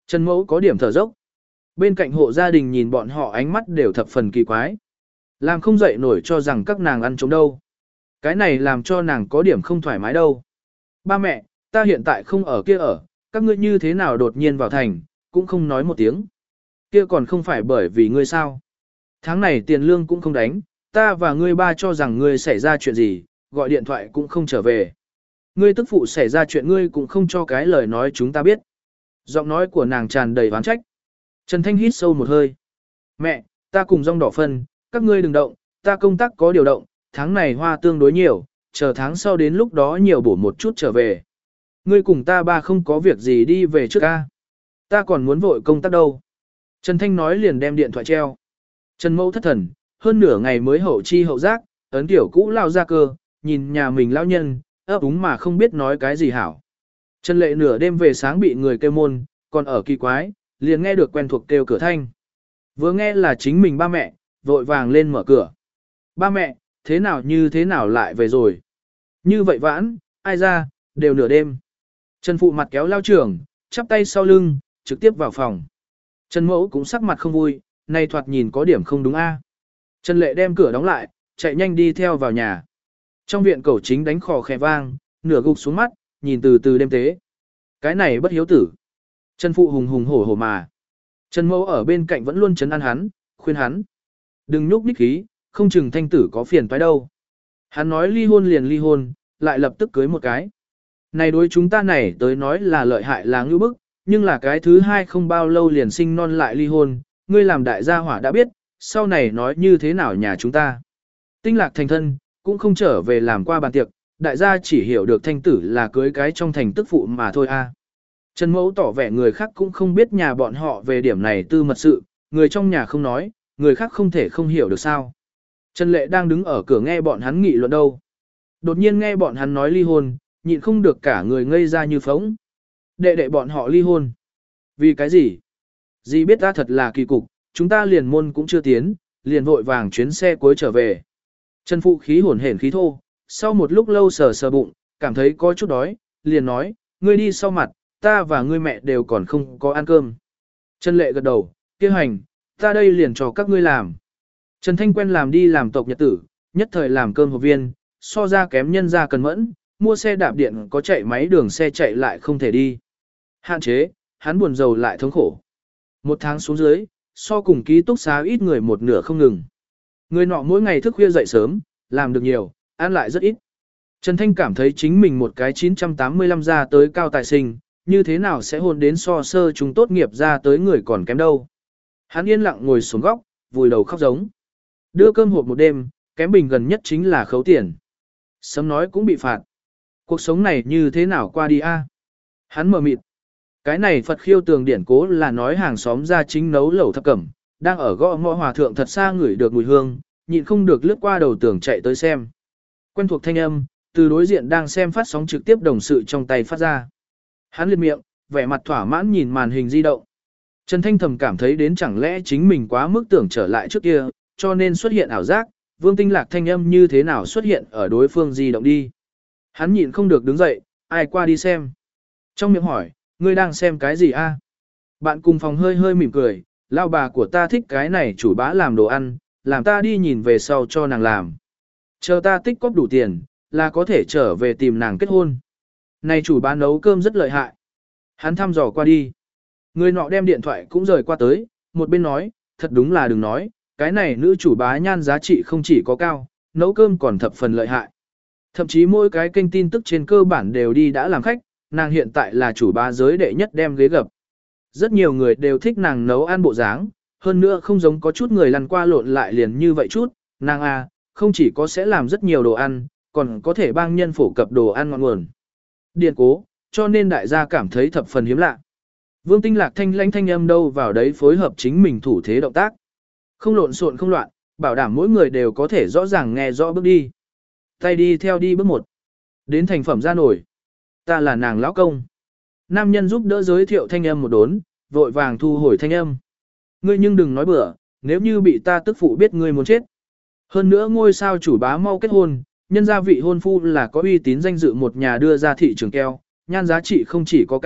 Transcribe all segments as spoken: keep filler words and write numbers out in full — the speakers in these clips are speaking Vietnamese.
Trần Mẫu có điểm thở dốc. Bên cạnh hộ gia đình nhìn bọn họ ánh mắt đều thập phần kỳ quái. Làm không dậy nổi cho rằng các nàng ăn trống đâu. Cái này làm cho nàng có điểm không thoải mái đâu. Ba mẹ, ta hiện tại không ở kia ở, các ngươi như thế nào đột nhiên vào thành, cũng không nói một tiếng. Kia còn không phải bởi vì ngươi sao. Tháng này tiền lương cũng không đánh, ta và ngươi ba cho rằng ngươi xảy ra chuyện gì, gọi điện thoại cũng không trở về. Ngươi tức phụ xảy ra chuyện ngươi cũng không cho cái lời nói chúng ta biết. Giọng nói của nàng tràn đầy oán trách. Trần Thanh hít sâu một hơi. Mẹ, ta cùng rong đỏ phân, các ngươi đừng động, ta công tác có điều động, tháng này hoa tương đối nhiều, chờ tháng sau đến lúc đó nhiều bổ một chút trở về. Ngươi cùng ta ba không có việc gì đi về trước ca. Ta còn muốn vội công tác đâu. Trần Thanh nói liền đem điện thoại treo. Trần Mẫu thất thần, hơn nửa ngày mới hậu chi hậu giác, ấn tiểu cũ lao ra cơ, nhìn nhà mình lão nhân, ấp úng mà không biết nói cái gì hảo. Trần Lệ nửa đêm về sáng bị người kêu môn, còn ở kỳ quái, liền nghe được quen thuộc kêu cửa thanh. Vừa nghe là chính mình ba mẹ, vội vàng lên mở cửa. Ba mẹ, thế nào như thế nào lại về rồi? Như vậy vãn, ai ra, đều nửa đêm. Trần Phụ mặt kéo lao trưởng, chắp tay sau lưng, trực tiếp vào phòng. Trần Mẫu cũng sắc mặt không vui, này thoạt nhìn có điểm không đúng a. Trần Lệ đem cửa đóng lại, chạy nhanh đi theo vào nhà. Trong viện cẩu chính đánh khò khè vang, nửa gục xuống mắt, nhìn từ từ đêm tế. Cái này bất hiếu tử. Trần Phụ hùng hùng hổ hổ mà. Trần Mẫu ở bên cạnh vẫn luôn chấn an hắn, khuyên hắn. Đừng nhúc nhích khí, không chừng thanh tử có phiền toái đâu. Hắn nói ly hôn liền ly hôn, lại lập tức cưới một cái. Này đối chúng ta này tới nói là lợi hại là ngữ bức, nhưng là cái thứ hai không bao lâu liền sinh non lại ly hôn, ngươi làm đại gia hỏa đã biết, sau này nói như thế nào nhà chúng ta. Tinh lạc thành thân, cũng không trở về làm qua bàn tiệc, đại gia chỉ hiểu được thanh tử là cưới cái trong thành tức phụ mà thôi a. Trần Mẫu tỏ vẻ người khác cũng không biết nhà bọn họ về điểm này tư mật sự, người trong nhà không nói, người khác không thể không hiểu được sao. Trần Lệ đang đứng ở cửa nghe bọn hắn nghị luận đâu. Đột nhiên nghe bọn hắn nói ly hôn, nhịn không được cả người ngây ra như phóng. Đệ đệ bọn họ ly hôn. Vì cái gì? Dì biết ta thật là kỳ cục, chúng ta liền môn cũng chưa tiến, liền vội vàng chuyến xe cuối trở về. Trần Phụ khí hồn hển khí thô, sau một lúc lâu sờ sờ bụng, cảm thấy có chút đói, liền nói, ngươi đi sau mặt, ta và ngươi mẹ đều còn không có ăn cơm. Trần Lệ gật đầu, kia hành, ta đây liền cho các ngươi làm. Trần Thanh quen làm đi làm tộc nhật tử, nhất thời làm cơm hộp viên, so ra kém nhân ra cần mẫn, mua xe đạp điện có chạy máy đường xe chạy lại không thể đi. Hạn chế, hắn buồn rầu lại thống khổ. Một tháng xuống dưới, so cùng ký túc xá ít người một nửa không ngừng. Người nọ mỗi ngày thức khuya dậy sớm, làm được nhiều, ăn lại rất ít. Trần Thanh cảm thấy chính mình một cái chín trăm tám mươi lăm ra tới cao tài sinh, như thế nào sẽ hôn đến so sơ chúng tốt nghiệp ra tới người còn kém đâu. Hắn yên lặng ngồi xuống góc, vùi đầu khóc giống. Đưa cơm hộp một đêm, kém bình gần nhất chính là khấu tiền. Sớm nói cũng bị phạt. Cuộc sống này như thế nào qua đi a? Hắn mờ mịt. Cái này Phật khiêu tường điển cố là nói hàng xóm ra chính nấu lẩu thập cẩm, đang ở gõ ngõ hòa thượng thật xa ngửi được mùi hương, nhịn không được lướt qua đầu tường chạy tới xem. Quen thuộc thanh âm, từ đối diện đang xem phát sóng trực tiếp đồng sự trong tay phát ra. Hắn liệt miệng, vẻ mặt thỏa mãn nhìn màn hình di động. Trần Thanh thầm cảm thấy đến chẳng lẽ chính mình quá mức tưởng trở lại trước kia, cho nên xuất hiện ảo giác, Vương Tinh Lạc thanh âm như thế nào xuất hiện ở đối phương di động đi. Hắn nhịn không được đứng dậy, ai qua đi xem. Trong miệng hỏi, ngươi đang xem cái gì a? Bạn cùng phòng hơi hơi mỉm cười, lao bà của ta thích cái này chủ bá làm đồ ăn, làm ta đi nhìn về sau cho nàng làm. Chờ ta tích cóp đủ tiền, là có thể trở về tìm nàng kết hôn. Này chủ bá nấu cơm rất lợi hại. Hắn thăm dò qua đi. Người nọ đem điện thoại cũng rời qua tới, một bên nói, thật đúng là đừng nói, cái này nữ chủ bá nhan giá trị không chỉ có cao, nấu cơm còn thập phần lợi hại. Thậm chí mỗi cái kênh tin tức trên cơ bản đều đi đã làm khách, nàng hiện tại là chủ bá giới đệ nhất đem ghế gập. Rất nhiều người đều thích nàng nấu ăn bộ dáng, hơn nữa không giống có chút người lăn qua lộn lại liền như vậy chút, nàng à, không chỉ có sẽ làm rất nhiều đồ ăn, còn có thể bang nhân phổ cập đồ ăn ngon nguồn. Điền cố, cho nên đại gia cảm thấy thập phần hiếm lạ. Vương Tinh Lạc thanh lãnh thanh âm đâu vào đấy phối hợp chính mình thủ thế động tác. Không lộn xộn không loạn, bảo đảm mỗi người đều có thể rõ ràng nghe rõ bước đi. Tay đi theo đi bước một. Đến thành phẩm ra nổi. Ta là nàng lão công. Nam nhân giúp đỡ giới thiệu thanh âm một đốn, vội vàng thu hồi thanh âm. Ngươi nhưng đừng nói bừa, nếu như bị ta tức phụ biết ngươi muốn chết. Hơn nữa ngôi sao chủ bá mau kết hôn, nhân gia vị hôn phu là có uy tín danh dự một nhà đưa ra thị trường keo, nhan giá trị không chỉ có cao,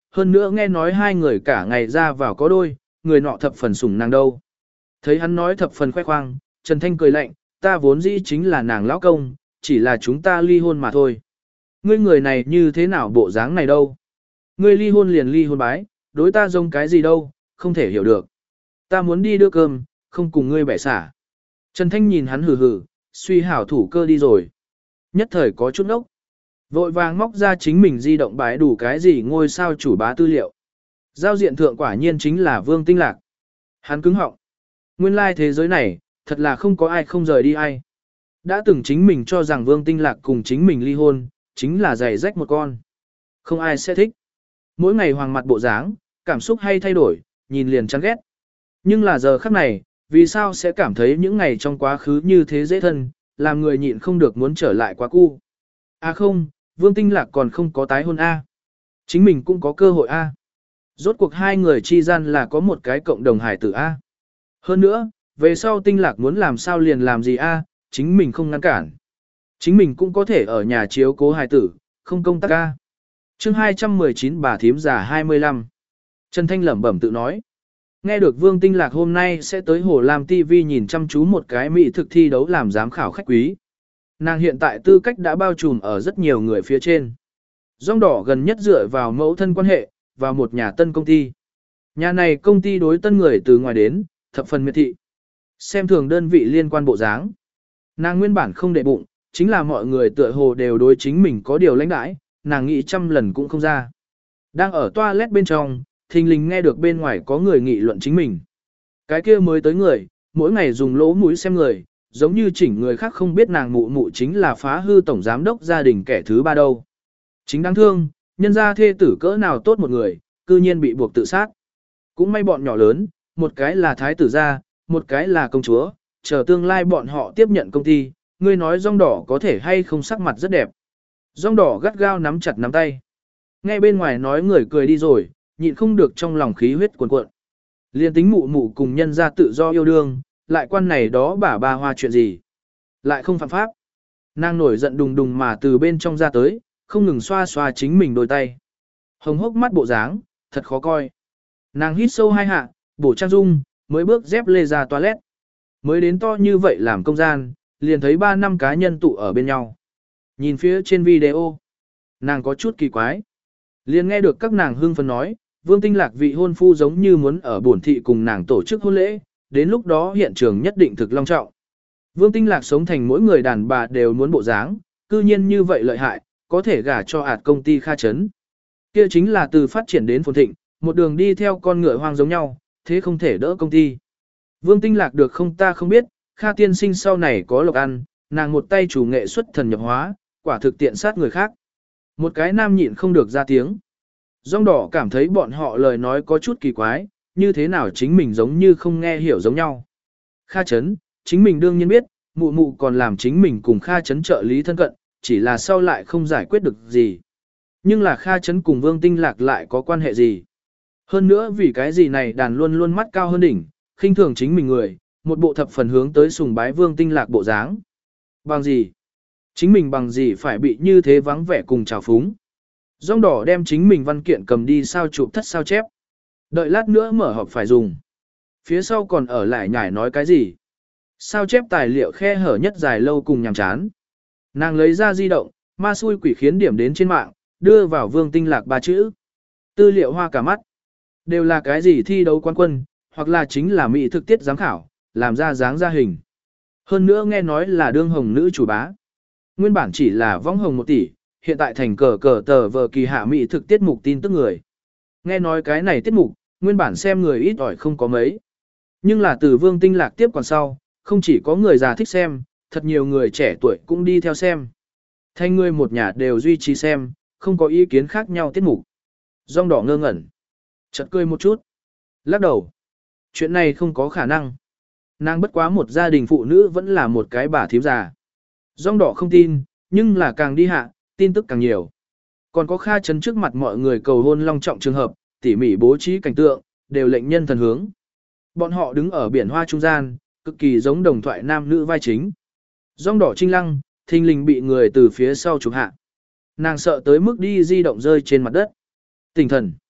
hơn nữa nghe nói hai người cả ngày ra vào có đôi, người nọ thập phần sủng nàng đâu. Thấy hắn nói thập phần khoe khoang, Trần Thanh cười lạnh, ta vốn dĩ chính là nàng lão công, chỉ là chúng ta ly hôn mà thôi. Ngươi người này như thế nào bộ dáng này đâu? Ngươi ly hôn liền ly hôn bái, đối ta giống cái gì đâu, không thể hiểu được. Ta muốn đi đưa cơm, không cùng ngươi bẻ xả. Trần Thanh nhìn hắn hừ hừ, suy hảo thủ cơ đi rồi. Nhất thời có chút ốc. Vội vàng móc ra chính mình di động bái đủ cái gì ngôi sao chủ bá tư liệu. Giao diện thượng quả nhiên chính là Vương Tinh Lạc. Hắn cứng họng. Nguyên lai thế giới này, thật là không có ai không rời đi ai. Đã từng chính mình cho rằng Vương Tinh Lạc cùng chính mình ly hôn, chính là giày rách một con. Không ai sẽ thích. Mỗi ngày hoàng mặt bộ dáng, cảm xúc hay thay đổi, nhìn liền chán ghét. Nhưng là giờ khắc này, vì sao sẽ cảm thấy những ngày trong quá khứ như thế dễ thân, làm người nhịn không được muốn trở lại quá cu. À không, Vương Tinh Lạc còn không có tái hôn A. Chính mình cũng có cơ hội A. Rốt cuộc hai người chi gian là có một cái cộng đồng hải tử A. Hơn nữa, về sau Tinh Lạc muốn làm sao liền làm gì A, chính mình không ngăn cản. Chính mình cũng có thể ở nhà chiếu cố hải tử, không công tác A. chương hai trăm mười chín bà thím già hai mươi lăm. Trần Thanh lẩm bẩm tự nói. Nghe được Vương Tinh Lạc hôm nay sẽ tới Hồ Lam ti vi nhìn chăm chú một cái mỹ thực thi đấu làm giám khảo khách quý. Nàng hiện tại tư cách đã bao trùm ở rất nhiều người phía trên. Rong đỏ gần nhất dựa vào mẫu thân quan hệ, vào một nhà tân công ty. Nhà này công ty đối tân người từ ngoài đến, thập phần miệt thị. Xem thường đơn vị liên quan bộ dáng. Nàng nguyên bản không để bụng, chính là mọi người tựa hồ đều đối chính mình có điều lãnh đãi, nàng nghĩ trăm lần cũng không ra. Đang ở toilet bên trong, thình lình nghe được bên ngoài có người nghị luận chính mình. Cái kia mới tới người, mỗi ngày dùng lỗ mũi xem người, giống như chỉnh người khác không biết nàng mụ mụ chính là phá hư tổng giám đốc gia đình kẻ thứ ba đâu. Chính đáng thương, nhân gia thê tử cỡ nào tốt một người, cư nhiên bị buộc tự sát. Cũng may bọn nhỏ lớn, một cái là thái tử gia, một cái là công chúa, chờ tương lai bọn họ tiếp nhận công ty, ngươi nói rong đỏ có thể hay không sắc mặt rất đẹp. Rong đỏ gắt gao nắm chặt nắm tay. Nghe bên ngoài nói người cười đi rồi, nhịn không được trong lòng khí huyết cuồn cuộn. Liên tính mụ mụ cùng nhân gia tự do yêu đương, lại quan này đó bả ba hoa chuyện gì. Lại không phạm pháp. Nàng nổi giận đùng đùng mà từ bên trong ra tới, không ngừng xoa xoa chính mình đôi tay. Hồng hốc mắt bộ dáng, thật khó coi. Nàng hít sâu hai hạ, bổ trang dung, mới bước dép lê ra toilet. Mới đến to như vậy làm công gian, liền thấy ba năm cá nhân tụ ở bên nhau. Nhìn phía trên video, nàng có chút kỳ quái. Liền nghe được các nàng hưng phấn nói, Vương Tinh Lạc vị hôn phu giống như muốn ở bổn thị cùng nàng tổ chức hôn lễ, đến lúc đó hiện trường nhất định thực long trọng. Vương Tinh Lạc sống thành mỗi người đàn bà đều muốn bộ dáng, cư nhiên như vậy lợi hại, có thể gả cho ạt công ty Kha Trấn. Kia chính là từ phát triển đến phồn thịnh, một đường đi theo con ngựa hoang giống nhau, thế không thể đỡ công ty. Vương Tinh Lạc được không ta không biết, Kha tiên sinh sau này có lộc ăn, nàng một tay chủ nghệ xuất thần nhập hóa, quả thực tiện sát người khác. Một cái nam nhịn không được ra tiếng. Rong đỏ cảm thấy bọn họ lời nói có chút kỳ quái, như thế nào chính mình giống như không nghe hiểu giống nhau. Kha Trấn, chính mình đương nhiên biết, mụ mụ còn làm chính mình cùng Kha Trấn trợ lý thân cận, chỉ là sau lại không giải quyết được gì. Nhưng là Kha Trấn cùng Vương Tinh Lạc lại có quan hệ gì? Hơn nữa vì cái gì này đàn luôn luôn mắt cao hơn đỉnh, khinh thường chính mình người, một bộ thập phần hướng tới sùng bái Vương Tinh Lạc bộ dáng. Bằng gì? Chính mình bằng gì phải bị như thế vắng vẻ cùng trào phúng? Rong đỏ đem chính mình văn kiện cầm đi sao chụp thất sao chép. Đợi lát nữa mở họp phải dùng. Phía sau còn ở lại nhải nói cái gì? Sao chép tài liệu khe hở nhất dài lâu cùng nhàm chán. Nàng lấy ra di động, ma xui quỷ khiến điểm đến trên mạng, đưa vào Vương Tinh Lạc ba chữ. Tư liệu hoa cả mắt. Đều là cái gì thi đấu quán quân, hoặc là chính là mỹ thực tiết giám khảo, làm ra dáng ra hình. Hơn nữa nghe nói là đương hồng nữ chủ bá. Nguyên bản chỉ là võng hồng một tỷ, hiện tại thành cờ cờ tờ vờ kỳ hạ mỹ thực tiết mục tin tức người. Nghe nói cái này tiết mục, nguyên bản xem người ít ỏi không có mấy. Nhưng là từ Vương Tinh Lạc tiếp còn sau, không chỉ có người già thích xem, thật nhiều người trẻ tuổi cũng đi theo xem. Thanh người một nhà đều duy trì xem, không có ý kiến khác nhau tiết mục. Rong đỏ ngơ ngẩn. Chợt cười một chút. Lắc đầu. Chuyện này không có khả năng. Nàng bất quá một gia đình phụ nữ vẫn là một cái bà thím già. Rong đỏ không tin, nhưng là càng đi hạ, tin tức càng nhiều. Còn có Kha Trấn trước mặt mọi người cầu hôn long trọng trường hợp, tỉ mỉ bố trí cảnh tượng, đều lệnh nhân thần hướng. Bọn họ đứng ở biển hoa trung gian, cực kỳ giống đồng thoại nam nữ vai chính. Rong đỏ trinh lăng, thình lình bị người từ phía sau chụp hạ. Nàng sợ tới mức đi di động rơi trên mặt đất. Tỉnh thần.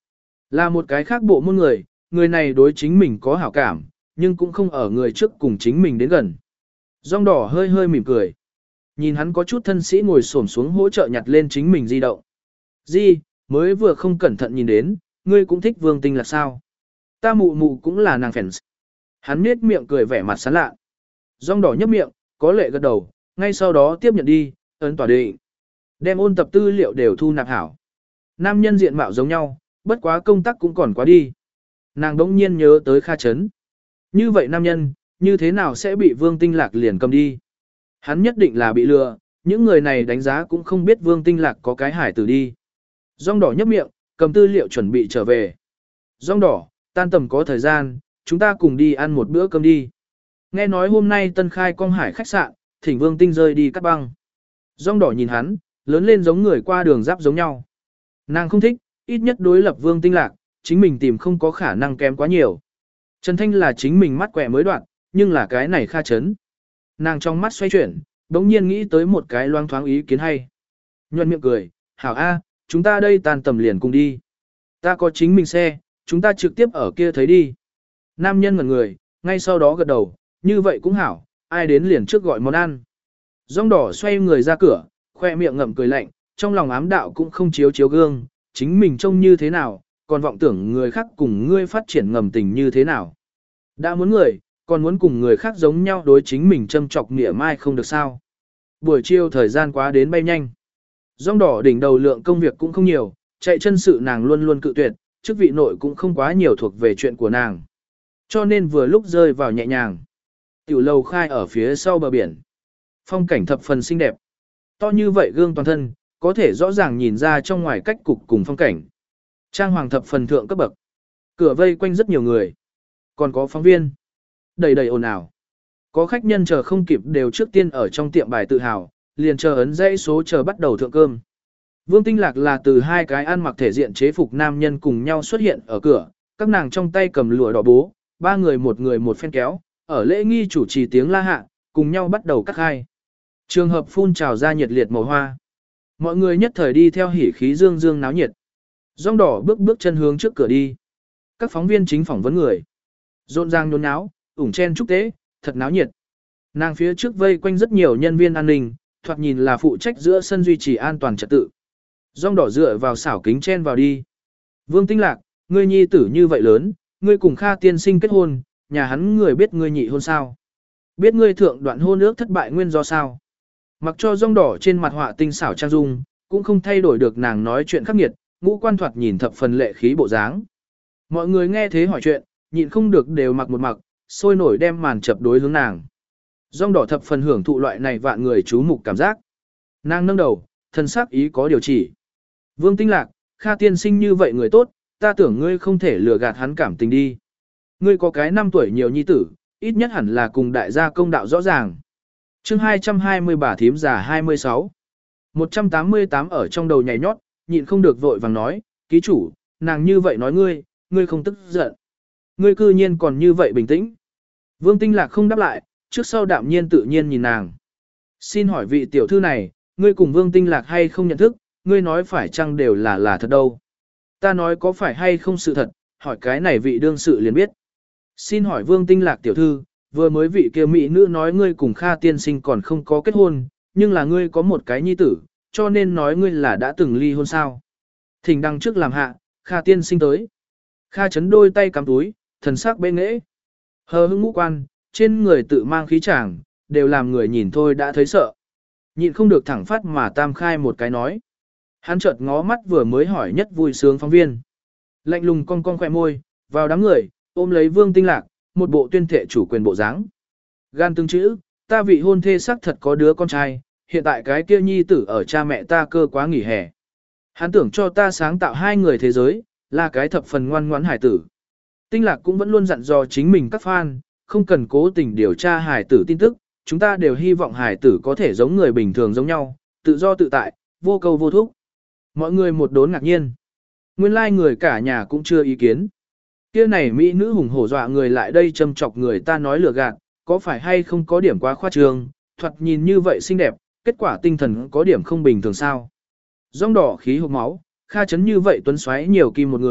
Là một cái khác bộ môn người, người này đối chính mình có hảo cảm, nhưng cũng không ở người trước cùng chính mình đến gần. Rong đỏ hơi hơi mỉm cười. Nhìn hắn có chút thân sĩ ngồi xổm xuống hỗ trợ nhặt lên chính mình di động. Di, mới vừa không cẩn thận nhìn đến, ngươi cũng thích Vương Tinh Lạc sao? Ta mụ mụ cũng là nàng fans. Hắn nết miệng cười vẻ mặt sán lạ. Rong đỏ nhấp miệng, có lệ gật đầu, ngay sau đó tiếp nhận đi, ấn tỏa định. Đem ôn tập tư liệu đều thu nạp hảo. Nam nhân diện mạo giống nhau, bất quá công tác cũng còn quá đi. Nàng đống nhiên nhớ tới Kha Trấn. Như vậy nam nhân, như thế nào sẽ bị Vương Tinh Lạc liền cầm đi? Hắn nhất định là bị lừa, những người này đánh giá cũng không biết Vương Tinh Lạc có cái hải tử đi. Rong đỏ nhấp miệng, cầm tư liệu chuẩn bị trở về. Rong đỏ, tan tầm có thời gian, chúng ta cùng đi ăn một bữa cơm đi. Nghe nói hôm nay tân khai Quang Hải khách sạn, thỉnh Vương Tinh rơi đi cắt băng. Rong đỏ nhìn hắn, lớn lên giống người qua đường giáp giống nhau. Nàng không thích, ít nhất đối lập Vương Tinh Lạc, chính mình tìm không có khả năng kém quá nhiều. Trần Thanh là chính mình mắt quẹ mới đoạn, nhưng là cái này Kha Trấn. Nàng trong mắt xoay chuyển, đống nhiên nghĩ tới một cái loang thoáng ý kiến hay. Nhuận miệng cười, hảo a, chúng ta đây tàn tầm liền cùng đi. Ta có chính mình xe, chúng ta trực tiếp ở kia thấy đi. Nam nhân ngẩn người, ngay sau đó gật đầu, như vậy cũng hảo, ai đến liền trước gọi món ăn. Rong đỏ xoay người ra cửa, khoe miệng ngậm cười lạnh, trong lòng ám đạo cũng không chiếu chiếu gương, chính mình trông như thế nào, còn vọng tưởng người khác cùng ngươi phát triển ngầm tình như thế nào. Đã muốn người, còn muốn cùng người khác giống nhau đối chính mình châm chọc nghĩa mai không được sao. Buổi chiều thời gian quá đến bay nhanh. Rong đỏ đỉnh đầu lượng công việc cũng không nhiều, chạy chân sự nàng luôn luôn cự tuyệt, chức vị nội cũng không quá nhiều thuộc về chuyện của nàng. Cho nên vừa lúc rơi vào nhẹ nhàng. Tiểu lầu khai ở phía sau bờ biển. Phong cảnh thập phần xinh đẹp. To như vậy gương toàn thân, có thể rõ ràng nhìn ra trong ngoài cách cục cùng phong cảnh. Trang hoàng thập phần thượng cấp bậc. Cửa vây quanh rất nhiều người. Còn có phóng viên. Đầy đầy ồn ào. Có khách nhân chờ không kịp đều trước tiên ở trong tiệm bài tự hào, liền chờ ấn dãy số chờ bắt đầu thượng cơm. Vương Tinh Lạc là từ hai cái ăn mặc thể diện chế phục nam nhân cùng nhau xuất hiện ở cửa, các nàng trong tay cầm lụa đỏ bố, ba người một người một phen kéo, ở lễ nghi chủ trì tiếng la hạ, cùng nhau bắt đầu cắt khai. Trường hợp phun trào ra nhiệt liệt màu hoa. Mọi người nhất thời đi theo hỉ khí dương dương náo nhiệt. Rong đỏ bước bước chân hướng trước cửa đi. Các phóng viên chính phỏng vấn người. Rộn ràng nhốn náo, ủng chen chúc tế, thật náo nhiệt. Nàng phía trước vây quanh rất nhiều nhân viên an ninh, thoạt nhìn là phụ trách giữa sân duy trì an toàn trật tự. Rong đỏ dựa vào xảo kính chen vào đi. Vương Tinh Lạc, ngươi nhi tử như vậy lớn, ngươi cùng Kha tiên sinh kết hôn, nhà hắn người biết ngươi nhị hôn sao? Biết ngươi thượng đoạn hôn ước thất bại nguyên do sao? Mặc cho rong đỏ trên mặt họa tinh xảo trang dung, cũng không thay đổi được nàng nói chuyện khắc nghiệt, ngũ quan thoạt nhìn thập phần lệ khí bộ dáng. Mọi người nghe thế hỏi chuyện, nhịn không được đều mặc một mặc, sôi nổi đem màn chập đối hướng nàng. Rong đỏ thập phần hưởng thụ loại này vạn người chú mục cảm giác. Nàng nâng đầu, thân sắc ý có điều chỉ. Vương Tinh Lạc, Kha tiên sinh như vậy người tốt, ta tưởng ngươi không thể lừa gạt hắn cảm tình đi. Ngươi có cái năm tuổi nhiều nhi tử, ít nhất hẳn là cùng đại gia công đạo rõ ràng. Chương hai trăm hai mươi bà thím già hai mươi sáu. một trăm tám mươi tám ở trong đầu nhảy nhót, nhịn không được vội vàng nói, ký chủ, nàng như vậy nói ngươi, ngươi không tức giận. Ngươi cư nhiên còn như vậy bình tĩnh. Vương Tinh Lạc không đáp lại, trước sau đạm nhiên tự nhiên nhìn nàng. Xin hỏi vị tiểu thư này, ngươi cùng Vương Tinh Lạc hay không nhận thức, ngươi nói phải chăng đều là là thật đâu. Ta nói có phải hay không sự thật, hỏi cái này vị đương sự liền biết. Xin hỏi Vương Tinh Lạc tiểu thư, vừa mới vị kia mỹ nữ nói ngươi cùng Kha tiên sinh còn không có kết hôn, nhưng là ngươi có một cái nhi tử, cho nên nói ngươi là đã từng ly hôn sao. Thỉnh đăng trước làm hạ, Kha tiên sinh tới. Kha chấn đôi tay cắm túi, thần sắc bê nghễ. Hờ hững ngũ quan, trên người tự mang khí tràng, đều làm người nhìn thôi đã thấy sợ. Nhịn không được thẳng phát mà tam khai một cái nói. Hắn chợt ngó mắt vừa mới hỏi nhất vui sướng phóng viên. Lạnh lùng cong cong khỏe môi, vào đám người, ôm lấy Vương Tinh Lạc, một bộ tuyên thệ chủ quyền bộ dáng. Gan từng chữ, ta vị hôn thê xác thật có đứa con trai, hiện tại cái kia nhi tử ở cha mẹ ta cơ quá nghỉ hè. Hắn tưởng cho ta sáng tạo hai người thế giới, là cái thập phần ngoan ngoãn hải tử. Tinh Lạc cũng vẫn luôn dặn dò chính mình các fan, không cần cố tình điều tra hải tử tin tức, chúng ta đều hy vọng hải tử có thể giống người bình thường giống nhau, tự do tự tại, vô câu vô thúc. Mọi người một đốn ngạc nhiên. Nguyên lai like người cả nhà cũng chưa ý kiến. Kia này mỹ nữ hùng hổ dọa người lại đây châm chọc người ta nói lừa gạt, có phải hay không có điểm quá khoa trương, thoạt nhìn như vậy xinh đẹp, kết quả tinh thần có điểm không bình thường sao. Rong đỏ khí hộc máu, Kha chấn như vậy tuấn xoáy nhiều kim một người,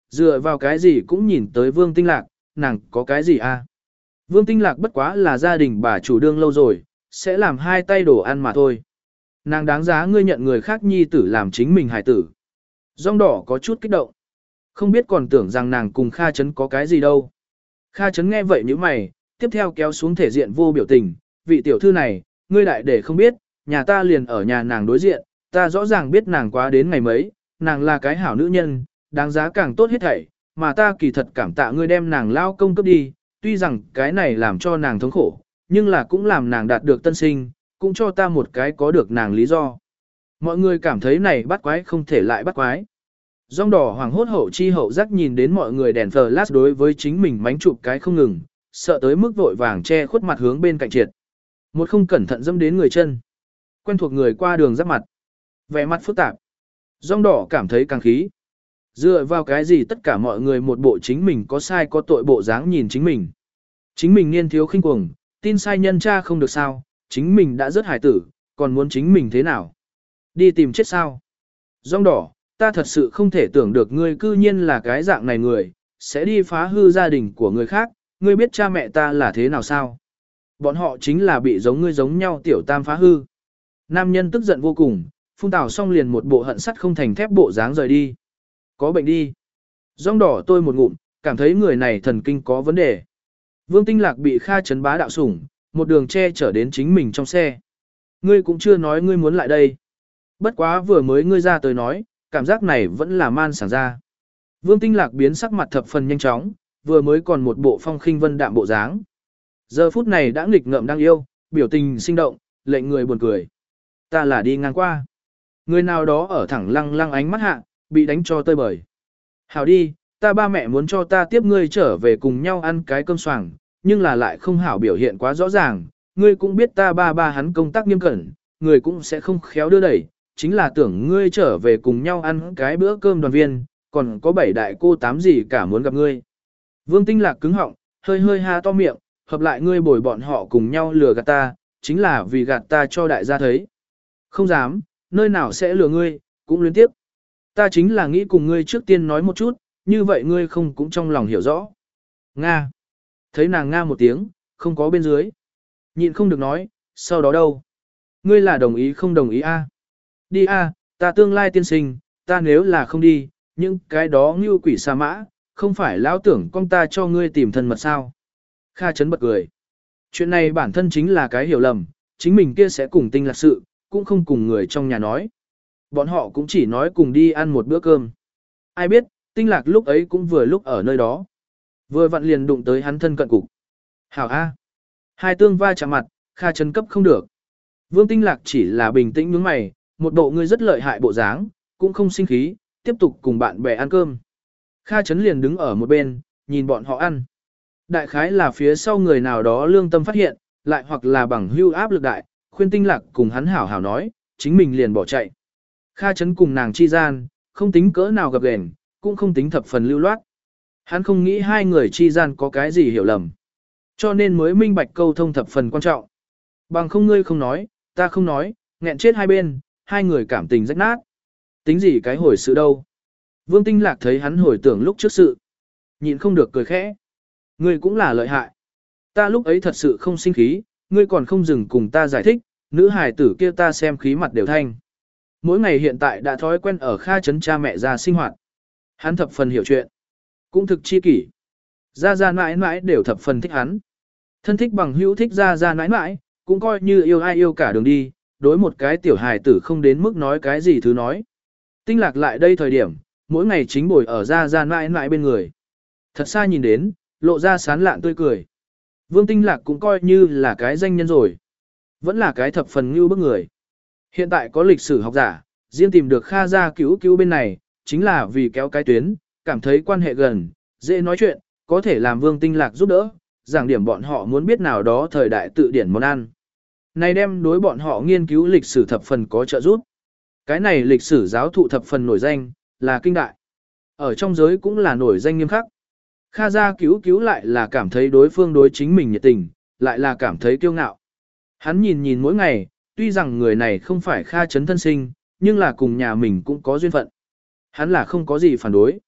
dựa vào cái gì cũng nhìn tới Vương Tinh Lạc, nàng có cái gì a? Vương Tinh Lạc bất quá là gia đình bà chủ đương lâu rồi, sẽ làm hai tay đồ ăn mà thôi. Nàng đáng giá ngươi nhận người khác nhi tử làm chính mình hài tử. Rong đỏ có chút kích động. Không biết còn tưởng rằng nàng cùng Kha Chấn có cái gì đâu. Kha Chấn nghe vậy như mày, tiếp theo kéo xuống thể diện vô biểu tình. Vị tiểu thư này, ngươi đại để không biết, nhà ta liền ở nhà nàng đối diện, ta rõ ràng biết nàng quá đến ngày mấy, nàng là cái hảo nữ nhân, đáng giá càng tốt hết thảy, mà ta kỳ thật cảm tạ ngươi đem nàng lao công cấp đi, tuy rằng cái này làm cho nàng thống khổ, nhưng là cũng làm nàng đạt được tân sinh, cũng cho ta một cái có được nàng lý do. Mọi người cảm thấy này bắt quái không thể lại bắt quái. Rong đỏ hoàng hốt hậu chi hậu giác nhìn đến mọi người đèn flash đối với chính mình mánh chụp cái không ngừng, sợ tới mức vội vàng che khuất mặt hướng bên cạnh triệt. Một không cẩn thận dẫm đến người chân. Quen thuộc người qua đường giáp mặt. Vẻ mặt phức tạp. Rong đỏ cảm thấy càng khí. Dựa vào cái gì tất cả mọi người một bộ chính mình có sai có tội bộ dáng nhìn chính mình. Chính mình niên thiếu khinh cuồng, tin sai nhân cha không được sao, chính mình đã rất hài tử, còn muốn chính mình thế nào? Đi tìm chết sao? Rong đỏ, ta thật sự không thể tưởng được ngươi cư nhiên là cái dạng này người, sẽ đi phá hư gia đình của người khác, ngươi biết cha mẹ ta là thế nào sao? Bọn họ chính là bị giống ngươi giống nhau tiểu tam phá hư. Nam nhân tức giận vô cùng, phun tào xong liền một bộ hận sắt không thành thép bộ dáng rời đi. Có bệnh đi. Rong đỏ tôi một ngụm, cảm thấy người này thần kinh có vấn đề. Vương Tinh Lạc bị Kha Chấn bá đạo sủng, một đường che chở đến chính mình trong xe. Ngươi cũng chưa nói ngươi muốn lại đây. Bất quá vừa mới ngươi ra tới nói, cảm giác này vẫn là man sảng ra. Vương Tinh Lạc biến sắc mặt thập phần nhanh chóng, vừa mới còn một bộ phong khinh vân đạm bộ dáng. Giờ phút này đã nghịch ngợm đang yêu, biểu tình sinh động, lệnh người buồn cười. Ta là đi ngang qua. Người nào đó ở thẳng lăng lăng ánh mắt hạ, bị đánh cho tơi bời. Hảo đi, ta ba mẹ muốn cho ta tiếp ngươi trở về cùng nhau ăn cái cơm xoàng, nhưng là lại không hảo biểu hiện quá rõ ràng. Ngươi cũng biết ta ba ba hắn công tác nghiêm cẩn, người cũng sẽ không khéo đưa đẩy, chính là tưởng ngươi trở về cùng nhau ăn cái bữa cơm đoàn viên, còn có bảy đại cô tám gì cả muốn gặp ngươi. Vương Tinh Lạc cứng họng, hơi hơi ha to miệng, hợp lại ngươi bồi bọn họ cùng nhau lừa gạt ta, chính là vì gạt ta cho đại gia thấy. Không dám, nơi nào sẽ lừa ngươi, cũng liên tiếp. Ta chính là nghĩ cùng ngươi trước tiên nói một chút, như vậy ngươi không cũng trong lòng hiểu rõ. Nga. Thấy nàng Nga một tiếng, không có bên dưới. Nhịn không được nói, sau đó đâu? Ngươi là đồng ý không đồng ý a? Đi a, ta tương lai tiên sinh, ta nếu là không đi, những cái đó như quỷ sa mã, không phải lão tưởng con ta cho ngươi tìm thân mật sao? Kha Chấn bật cười. Chuyện này bản thân chính là cái hiểu lầm, chính mình kia sẽ cùng Tinh Lạc sự, cũng không cùng người trong nhà nói. Bọn họ cũng chỉ nói cùng đi ăn một bữa cơm. Ai biết, Tinh Lạc lúc ấy cũng vừa lúc ở nơi đó. Vừa vặn liền đụng tới hắn thân cận cục. Hảo A. Hai tương va chạm mặt, Kha Chấn cấp không được. Vương Tinh Lạc chỉ là bình tĩnh nhướng mày, một bộ ngươi rất lợi hại bộ dáng, cũng không sinh khí, tiếp tục cùng bạn bè ăn cơm. Kha Chấn liền đứng ở một bên, nhìn bọn họ ăn. Đại khái là phía sau người nào đó lương tâm phát hiện, lại hoặc là bằng hưu áp lực đại, khuyên Tinh Lạc cùng hắn hảo hảo nói, chính mình liền bỏ chạy. Kha Chấn cùng nàng chi gian, không tính cỡ nào gặp gền, cũng không tính thập phần lưu loát. Hắn không nghĩ hai người chi gian có cái gì hiểu lầm. Cho nên mới minh bạch câu thông thập phần quan trọng. Bằng không ngươi không nói, ta không nói, nghẹn chết hai bên, hai người cảm tình rách nát. Tính gì cái hồi sự đâu. Vương Tinh Lạc thấy hắn hồi tưởng lúc trước sự. Nhịn không được cười khẽ. Ngươi cũng là lợi hại. Ta lúc ấy thật sự không sinh khí, ngươi còn không dừng cùng ta giải thích, nữ hài tử kia ta xem khí mặt đều thanh. Mỗi ngày hiện tại đã thói quen ở Kha Chấn cha mẹ ra sinh hoạt. Hắn thập phần hiểu chuyện. Cũng thực chi kỷ. Ra ra mãi mãi đều thập phần thích hắn. Thân thích bằng hữu thích ra ra mãi mãi, cũng coi như yêu ai yêu cả đường đi, đối một cái tiểu hài tử không đến mức nói cái gì thứ nói. Tinh Lạc lại đây thời điểm, mỗi ngày chính bồi ở ra ra mãi mãi bên người. Thật xa nhìn đến, lộ ra sán lạn tươi cười. Vương Tinh Lạc cũng coi như là cái danh nhân rồi. Vẫn là cái thập phần như bức người. Hiện tại có lịch sử học giả, riêng tìm được Kha gia cứu cứu bên này, chính là vì kéo cái tuyến, cảm thấy quan hệ gần, dễ nói chuyện, có thể làm Vương Tinh Lạc giúp đỡ, giảng điểm bọn họ muốn biết nào đó thời đại tự điển món ăn. Này đem đối bọn họ nghiên cứu lịch sử thập phần có trợ giúp. Cái này lịch sử giáo thụ thập phần nổi danh, là kinh đại. Ở trong giới cũng là nổi danh nghiêm khắc. Kha gia cứu cứu lại là cảm thấy đối phương đối chính mình nhiệt tình, lại là cảm thấy kiêu ngạo. Hắn nhìn nhìn mỗi ngày, tuy rằng người này không phải Kha Chấn thân sinh, nhưng là cùng nhà mình cũng có duyên phận. Hắn là không có gì phản đối.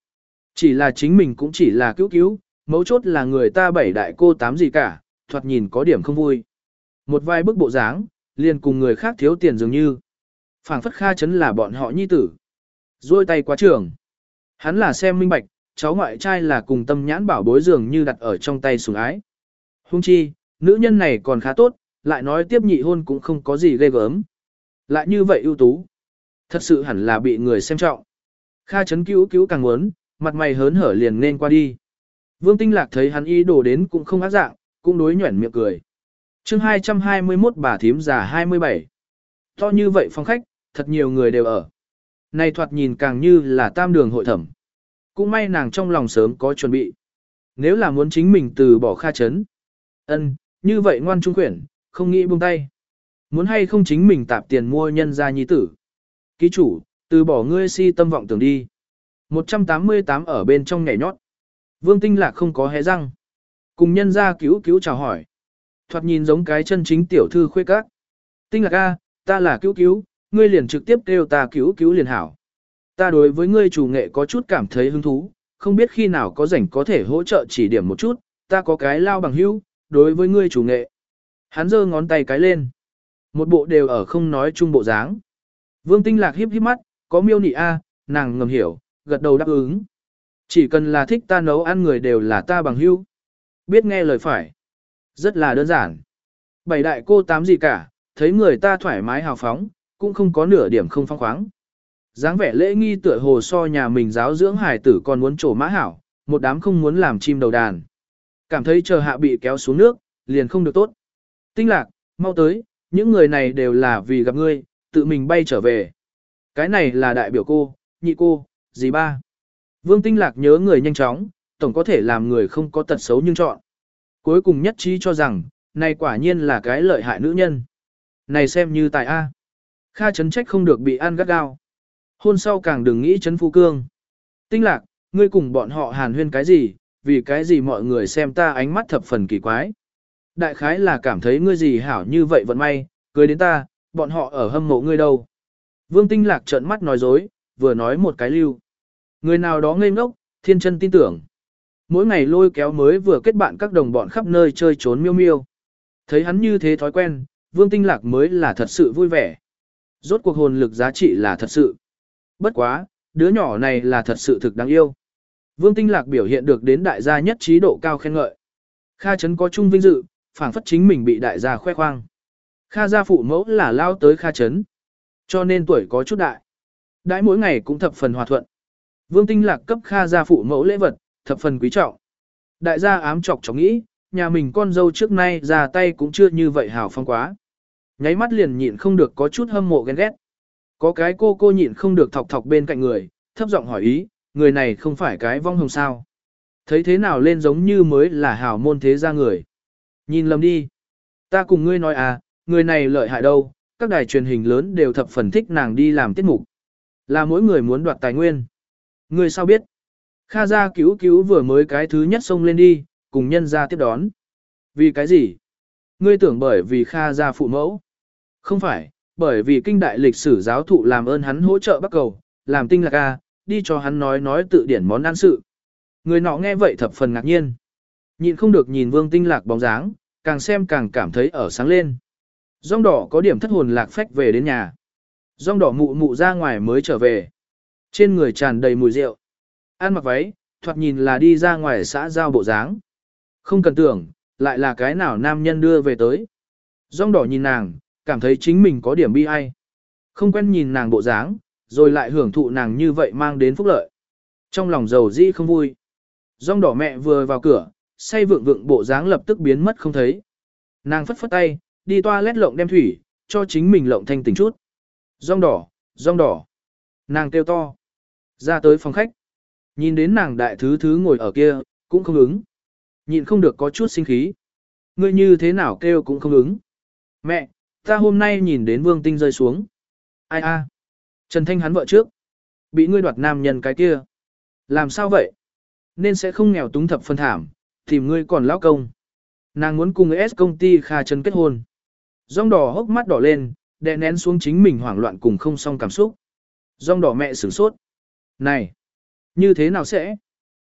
Chỉ là chính mình cũng chỉ là cứu cứu, mấu chốt là người ta bảy đại cô tám gì cả, thoạt nhìn có điểm không vui. Một vài bức bộ dáng, liền cùng người khác thiếu tiền dường như. Phảng phất Kha Chấn là bọn họ nhi tử. Rôi tay quá trường. Hắn là xem minh bạch, cháu ngoại trai là cùng tâm nhãn bảo bối dường như đặt ở trong tay sủng ái. Hung chi, nữ nhân này còn khá tốt, lại nói tiếp nhị hôn cũng không có gì ghê gớm. Lại như vậy ưu tú. Thật sự hẳn là bị người xem trọng. Kha Chấn cứu cứu càng muốn, mặt mày hớn hở liền nên qua đi. Vương Tinh Lạc thấy hắn ý đồ đến cũng không ác dạng, cũng đối nhuẩn miệng cười. chương hai trăm hai mươi mốt bà thím già hai mươi bảy. To như vậy phòng khách, thật nhiều người đều ở. Này thoạt nhìn càng như là tam đường hội thẩm. Cũng may nàng trong lòng sớm có chuẩn bị. Nếu là muốn chính mình từ bỏ Kha Chấn. Ân, như vậy ngoan trung quyển, không nghĩ buông tay. Muốn hay không chính mình tạp tiền mua nhân gia nhi tử. Ký chủ, từ bỏ ngươi si tâm vọng tưởng đi. một trăm tám mươi tám ở bên trong nhảy nhót. Vương Tinh Lạc không có hé răng. Cùng nhân gia cứu cứu chào hỏi. Thoạt nhìn giống cái chân chính tiểu thư khuê các. Tinh Lạc a, ta là cứu cứu, ngươi liền trực tiếp kêu ta cứu cứu liền hảo. Ta đối với ngươi chủ nghệ có chút cảm thấy hứng thú, không biết khi nào có rảnh có thể hỗ trợ chỉ điểm một chút, ta có cái lao bằng hữu, đối với ngươi chủ nghệ. Hắn giơ ngón tay cái lên. Một bộ đều ở không nói chung bộ dáng. Vương Tinh Lạc híp híp mắt, có miêu nị a, nàng ngầm hiểu, gật đầu đáp ứng. Chỉ cần là thích ta nấu ăn người đều là ta bằng hữu. Biết nghe lời phải. Rất là đơn giản. Bảy đại cô tám gì cả, thấy người ta thoải mái hào phóng, cũng không có nửa điểm không phong khoáng. dáng vẻ lễ nghi tựa hồ so nhà mình giáo dưỡng hài tử còn muốn trổ mã hảo, một đám không muốn làm chim đầu đàn. Cảm thấy chờ hạ bị kéo xuống nước, liền không được tốt. Tinh Lạc, mau tới, những người này đều là vì gặp ngươi, tự mình bay trở về. Cái này là đại biểu cô, nhị cô, dì ba. Vương Tinh Lạc nhớ người nhanh chóng, tổng có thể làm người không có tật xấu nhưng chọn. Cuối cùng nhất trí cho rằng, này quả nhiên là cái lợi hại nữ nhân. Này xem như tài A. Kha Chấn trách không được bị ăn gắt gao. Hôn sau càng đừng nghĩ Trấn Phu Cương. Tinh Lạc, ngươi cùng bọn họ hàn huyên cái gì, vì cái gì mọi người xem ta ánh mắt thập phần kỳ quái. Đại khái là cảm thấy ngươi gì hảo như vậy vận may, cưới đến ta, bọn họ ở hâm mộ ngươi đâu. Vương Tinh Lạc trợn mắt nói dối, vừa nói một cái lưu. Người nào đó ngây ngốc, thiên chân tin tưởng. Mỗi ngày lôi kéo mới vừa kết bạn các đồng bọn khắp nơi chơi trốn miêu miêu. Thấy hắn như thế thói quen, Vương Tinh Lạc mới là thật sự vui vẻ. Rốt cuộc hồn lực giá trị là thật sự. Bất quá, đứa nhỏ này là thật sự thực đáng yêu. Vương Tinh Lạc biểu hiện được đến đại gia nhất trí độ cao khen ngợi. Kha Chấn có chung vinh dự, phảng phất chính mình bị đại gia khoe khoang. Kha gia phụ mẫu là lao tới Kha Chấn, cho nên tuổi có chút đại. Đãi mỗi ngày cũng thập phần hòa thuận. Vương Tinh Lạc cấp Kha gia phụ mẫu lễ vật, thập phần quý trọng. Đại gia ám chọc chọc nghĩ, nhà mình con dâu trước nay ra tay cũng chưa như vậy hào phong quá. Nháy mắt liền nhịn không được có chút hâm mộ ghen ghét. Có cái cô cô nhịn không được thọc thọc bên cạnh người, thấp giọng hỏi ý, người này không phải cái vong hồng sao. Thấy thế nào lên giống như mới là hào môn thế gia người. Nhìn lầm đi. Ta cùng ngươi nói à, người này lợi hại đâu, các đài truyền hình lớn đều thập phần thích nàng đi làm tiết mục. Là mỗi người muốn đoạt tài nguyên. Ngươi sao biết? Kha gia cứu cứu vừa mới cái thứ nhất xông lên đi, cùng nhân gia tiếp đón. Vì cái gì? Ngươi tưởng bởi vì Kha gia phụ mẫu. Không phải, bởi vì kinh đại lịch sử giáo thụ làm ơn hắn hỗ trợ Bắc Cầu, làm Tinh Lạc a, đi cho hắn nói nói tự điển món ăn sự. Người nọ nghe vậy thập phần ngạc nhiên. Nhịn không được nhìn Vương Tinh Lạc bóng dáng, càng xem càng cảm thấy ở sáng lên. Rong đỏ có điểm thất hồn lạc phách về đến nhà. Rong đỏ mụ mụ ra ngoài mới trở về. Trên người tràn đầy mùi rượu. Ăn mặc váy, thoạt nhìn là đi ra ngoài xã giao bộ dáng. Không cần tưởng, lại là cái nào nam nhân đưa về tới. Rong đỏ nhìn nàng, cảm thấy chính mình có điểm bi ai. Không quen nhìn nàng bộ dáng, rồi lại hưởng thụ nàng như vậy mang đến phúc lợi. Trong lòng giàu dĩ không vui. Rong đỏ mẹ vừa vào cửa, say vượng vượng bộ dáng lập tức biến mất không thấy. Nàng phất phất tay, đi toilet lộng đem thủy, cho chính mình lộng thanh tỉnh chút. Rong đỏ, rong đỏ. Nàng kêu to. Ra tới phòng khách. Nhìn đến nàng đại thứ thứ ngồi ở kia, cũng không ứng. Nhịn không được có chút sinh khí. Ngươi như thế nào kêu cũng không ứng. Mẹ, ta hôm nay nhìn đến Vương Tinh rơi xuống. Ai a? Trần Thanh hắn vợ trước. Bị ngươi đoạt nam nhân cái kia. Làm sao vậy? Nên sẽ không nghèo túng thập phân thảm, tìm ngươi còn lão công. Nàng muốn cùng S công ty Kha Trấn kết hôn. Rong đỏ hốc mắt đỏ lên, đè nén xuống chính mình hoảng loạn cùng không xong cảm xúc. Rong đỏ mẹ sửng sốt. Này! Như thế nào sẽ?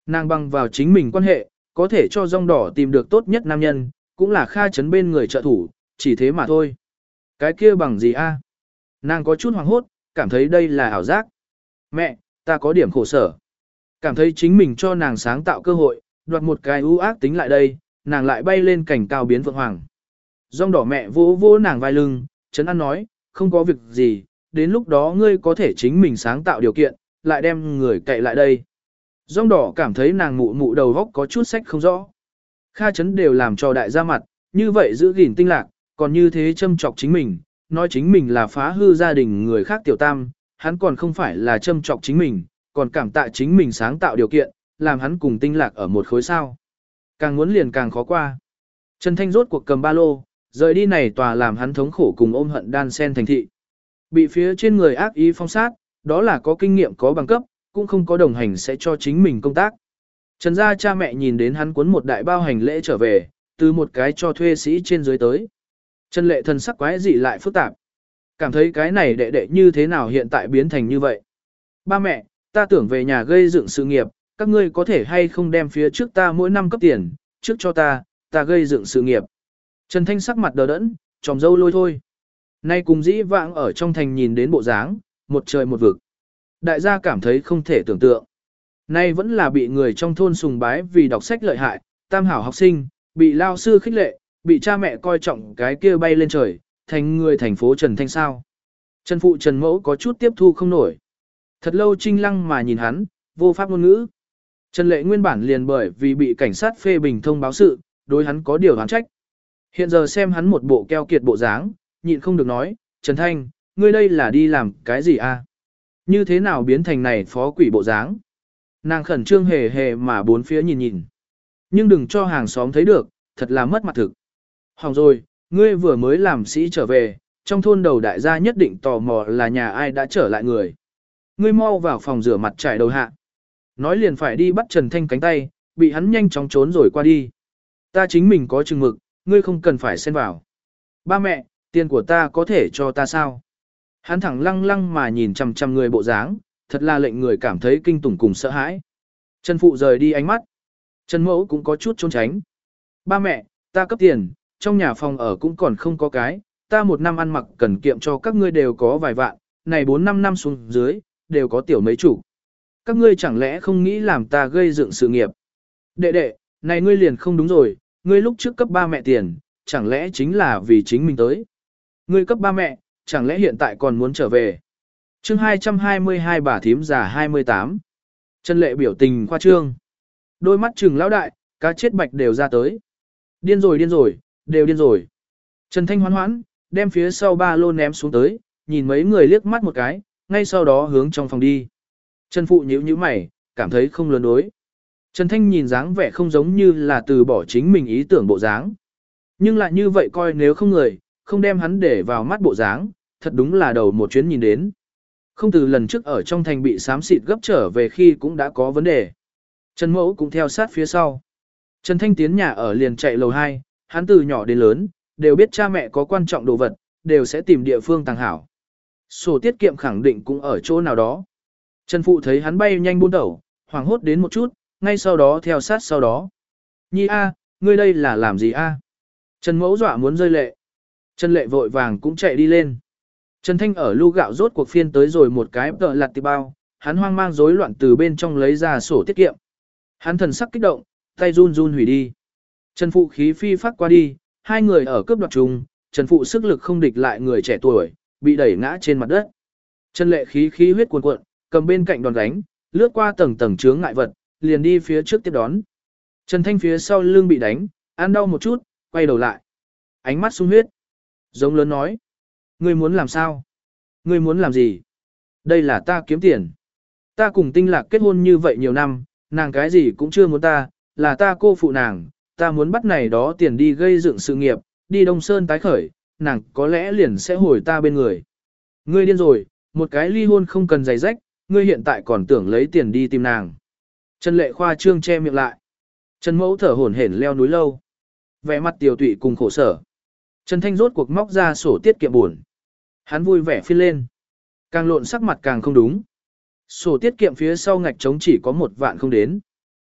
Nàng bằng vào chính mình quan hệ, có thể cho rong đỏ tìm được tốt nhất nam nhân, cũng là Kha Trấn bên người trợ thủ, chỉ thế mà thôi. Cái kia bằng gì a? Nàng có chút hoảng hốt, cảm thấy đây là ảo giác. Mẹ, ta có điểm khổ sở. Cảm thấy chính mình cho nàng sáng tạo cơ hội, đoạt một cái ưu ác tính lại đây, nàng lại bay lên cảnh cao biến vượng hoàng. Rong đỏ mẹ vỗ vỗ nàng vai lưng, Trấn An nói, không có việc gì, đến lúc đó ngươi có thể chính mình sáng tạo điều kiện, lại đem người cậy lại đây. Rong đỏ cảm thấy nàng mụ mụ đầu góc có chút sách không rõ. Kha Trấn đều làm cho đại gia mặt, như vậy giữ gìn tinh lạc, còn như thế châm chọc chính mình, nói chính mình là phá hư gia đình người khác tiểu tam, hắn còn không phải là châm chọc chính mình, còn cảm tạ chính mình sáng tạo điều kiện, làm hắn cùng tinh lạc ở một khối sao. Càng muốn liền càng khó qua. Trần Thanh rốt cuộc cầm ba lô, rời đi này tòa làm hắn thống khổ cùng ôm hận đan sen thành thị. Bị phía trên người ác ý phong sát, đó là có kinh nghiệm có bằng cấp, cũng không có đồng hành sẽ cho chính mình công tác. Trần gia cha mẹ nhìn đến hắn cuốn một đại bao hành lễ trở về, từ một cái cho thuê sĩ trên dưới tới. Trần Lệ thần sắc quái dị lại phức tạp. Cảm thấy cái này đệ đệ như thế nào hiện tại biến thành như vậy. Ba mẹ, ta tưởng về nhà gây dựng sự nghiệp, các ngươi có thể hay không đem phía trước ta mỗi năm cấp tiền, trước cho ta, ta gây dựng sự nghiệp. Trần Thanh sắc mặt đờ đẫn, tròm dâu lôi thôi. Nay cùng dĩ vãng ở trong thành nhìn đến bộ dáng, một trời một vực. Đại gia cảm thấy không thể tưởng tượng. Nay vẫn là bị người trong thôn sùng bái vì đọc sách lợi hại, tam hảo học sinh, bị lao sư khích lệ, bị cha mẹ coi trọng cái kia bay lên trời, thành người thành phố Trần Thanh sao. Trần Phụ Trần Mẫu có chút tiếp thu không nổi. Thật lâu Trinh Lăng mà nhìn hắn, vô pháp ngôn ngữ. Trần Lệ nguyên bản liền bởi vì bị cảnh sát phê bình thông báo sự, đối hắn có điều hắn trách. Hiện giờ xem hắn một bộ keo kiệt bộ dáng, nhịn không được nói, Trần Thanh, ngươi đây là đi làm cái gì a? Như thế nào biến thành này phó quỷ bộ dáng? Nàng khẩn trương hề hề mà bốn phía nhìn nhìn. Nhưng đừng cho hàng xóm thấy được, thật là mất mặt thực. Hỏng rồi, ngươi vừa mới làm sĩ trở về, trong thôn đầu đại gia nhất định tò mò là nhà ai đã trở lại người. Ngươi mau vào phòng rửa mặt trải đầu hạ. Nói liền phải đi bắt Trần Thanh cánh tay, bị hắn nhanh chóng trốn rồi qua đi. Ta chính mình có chừng mực, ngươi không cần phải xen vào. Ba mẹ, tiền của ta có thể cho ta sao? Hắn thẳng lăng lăng mà nhìn chằm chằm người bộ dáng, thật là lệnh người cảm thấy kinh tủng cùng sợ hãi. Trần Phụ rời đi ánh mắt. Trần Mẫu cũng có chút trốn tránh. Ba mẹ, ta cấp tiền, trong nhà phòng ở cũng còn không có cái, ta một năm ăn mặc cần kiệm cho các ngươi đều có vài vạn, này bốn năm năm xuống dưới, đều có tiểu mấy chủ. Các ngươi chẳng lẽ không nghĩ làm ta gây dựng sự nghiệp? Đệ đệ, này ngươi liền không đúng rồi, ngươi lúc trước cấp ba mẹ tiền, chẳng lẽ chính là vì chính mình tới? Ngươi cấp ba mẹ, chẳng lẽ hiện tại còn muốn trở về? Chương hai trăm hai mươi hai bà thím già hai mươi tám. Trần Lệ biểu tình khoa trương. Đôi mắt trừng lão đại, cá chết bạch đều ra tới. Điên rồi điên rồi, đều điên rồi. Trần Thanh hoán hoãn, đem phía sau ba lô ném xuống tới, nhìn mấy người liếc mắt một cái, ngay sau đó hướng trong phòng đi. Trần Phụ nhíu nhíu mày, cảm thấy không lớn đối. Trần Thanh nhìn dáng vẻ không giống như là từ bỏ chính mình ý tưởng bộ dáng. Nhưng lại như vậy coi nếu không người, không đem hắn để vào mắt bộ dáng, thật đúng là đầu một chuyến nhìn đến. Không từ lần trước ở trong thành bị xám xịt gấp trở về khi cũng đã có vấn đề. Trần Mẫu cũng theo sát phía sau. Trần Thanh tiến nhà ở liền chạy lầu hai, hắn từ nhỏ đến lớn, đều biết cha mẹ có quan trọng đồ vật, đều sẽ tìm địa phương tàng hảo. Sổ tiết kiệm khẳng định cũng ở chỗ nào đó. Trần Phụ thấy hắn bay nhanh buôn tẩu, hoảng hốt đến một chút, ngay sau đó theo sát sau đó. Nhi a, ngươi đây là làm gì a? Trần Mẫu dọa muốn rơi lệ. Trần Lệ vội vàng cũng chạy đi lên. Trần Thanh ở lu gạo rốt cuộc phiên tới rồi một cái tợ lặt tì bao, hắn hoang mang rối loạn từ bên trong lấy ra sổ tiết kiệm. Hắn thần sắc kích động, tay run run hủy đi. Trần Phụ khí phi phát qua đi, hai người ở cướp đoạt chung, Trần Phụ sức lực không địch lại người trẻ tuổi, bị đẩy ngã trên mặt đất. Trần Lệ khí khí huyết cuồn cuộn, cầm bên cạnh đòn đánh, lướt qua tầng tầng chướng ngại vật, liền đi phía trước tiếp đón. Trần Thanh phía sau lưng bị đánh, ăn đau một chút, quay đầu lại. Ánh mắt sung huyết. Giống lớn nói. Ngươi muốn làm sao? Ngươi muốn làm gì? Đây là ta kiếm tiền. Ta cùng Tinh Lạc kết hôn như vậy nhiều năm, nàng cái gì cũng chưa muốn ta, là ta cô phụ nàng, ta muốn bắt này đó tiền đi gây dựng sự nghiệp, đi Đông Sơn tái khởi, nàng có lẽ liền sẽ hồi ta bên người. Ngươi điên rồi, một cái ly hôn không cần giày rách, ngươi hiện tại còn tưởng lấy tiền đi tìm nàng. Trần Lệ khoa trương che miệng lại. Trần Mẫu thở hổn hển leo núi lâu. Vẻ mặt tiều tụy cùng khổ sở. Trần Thanh rốt cuộc móc ra sổ tiết kiệm buồn. Hắn vui vẻ phiên lên. Càng lộn sắc mặt càng không đúng. Sổ tiết kiệm phía sau ngạch trống chỉ có một vạn không đến.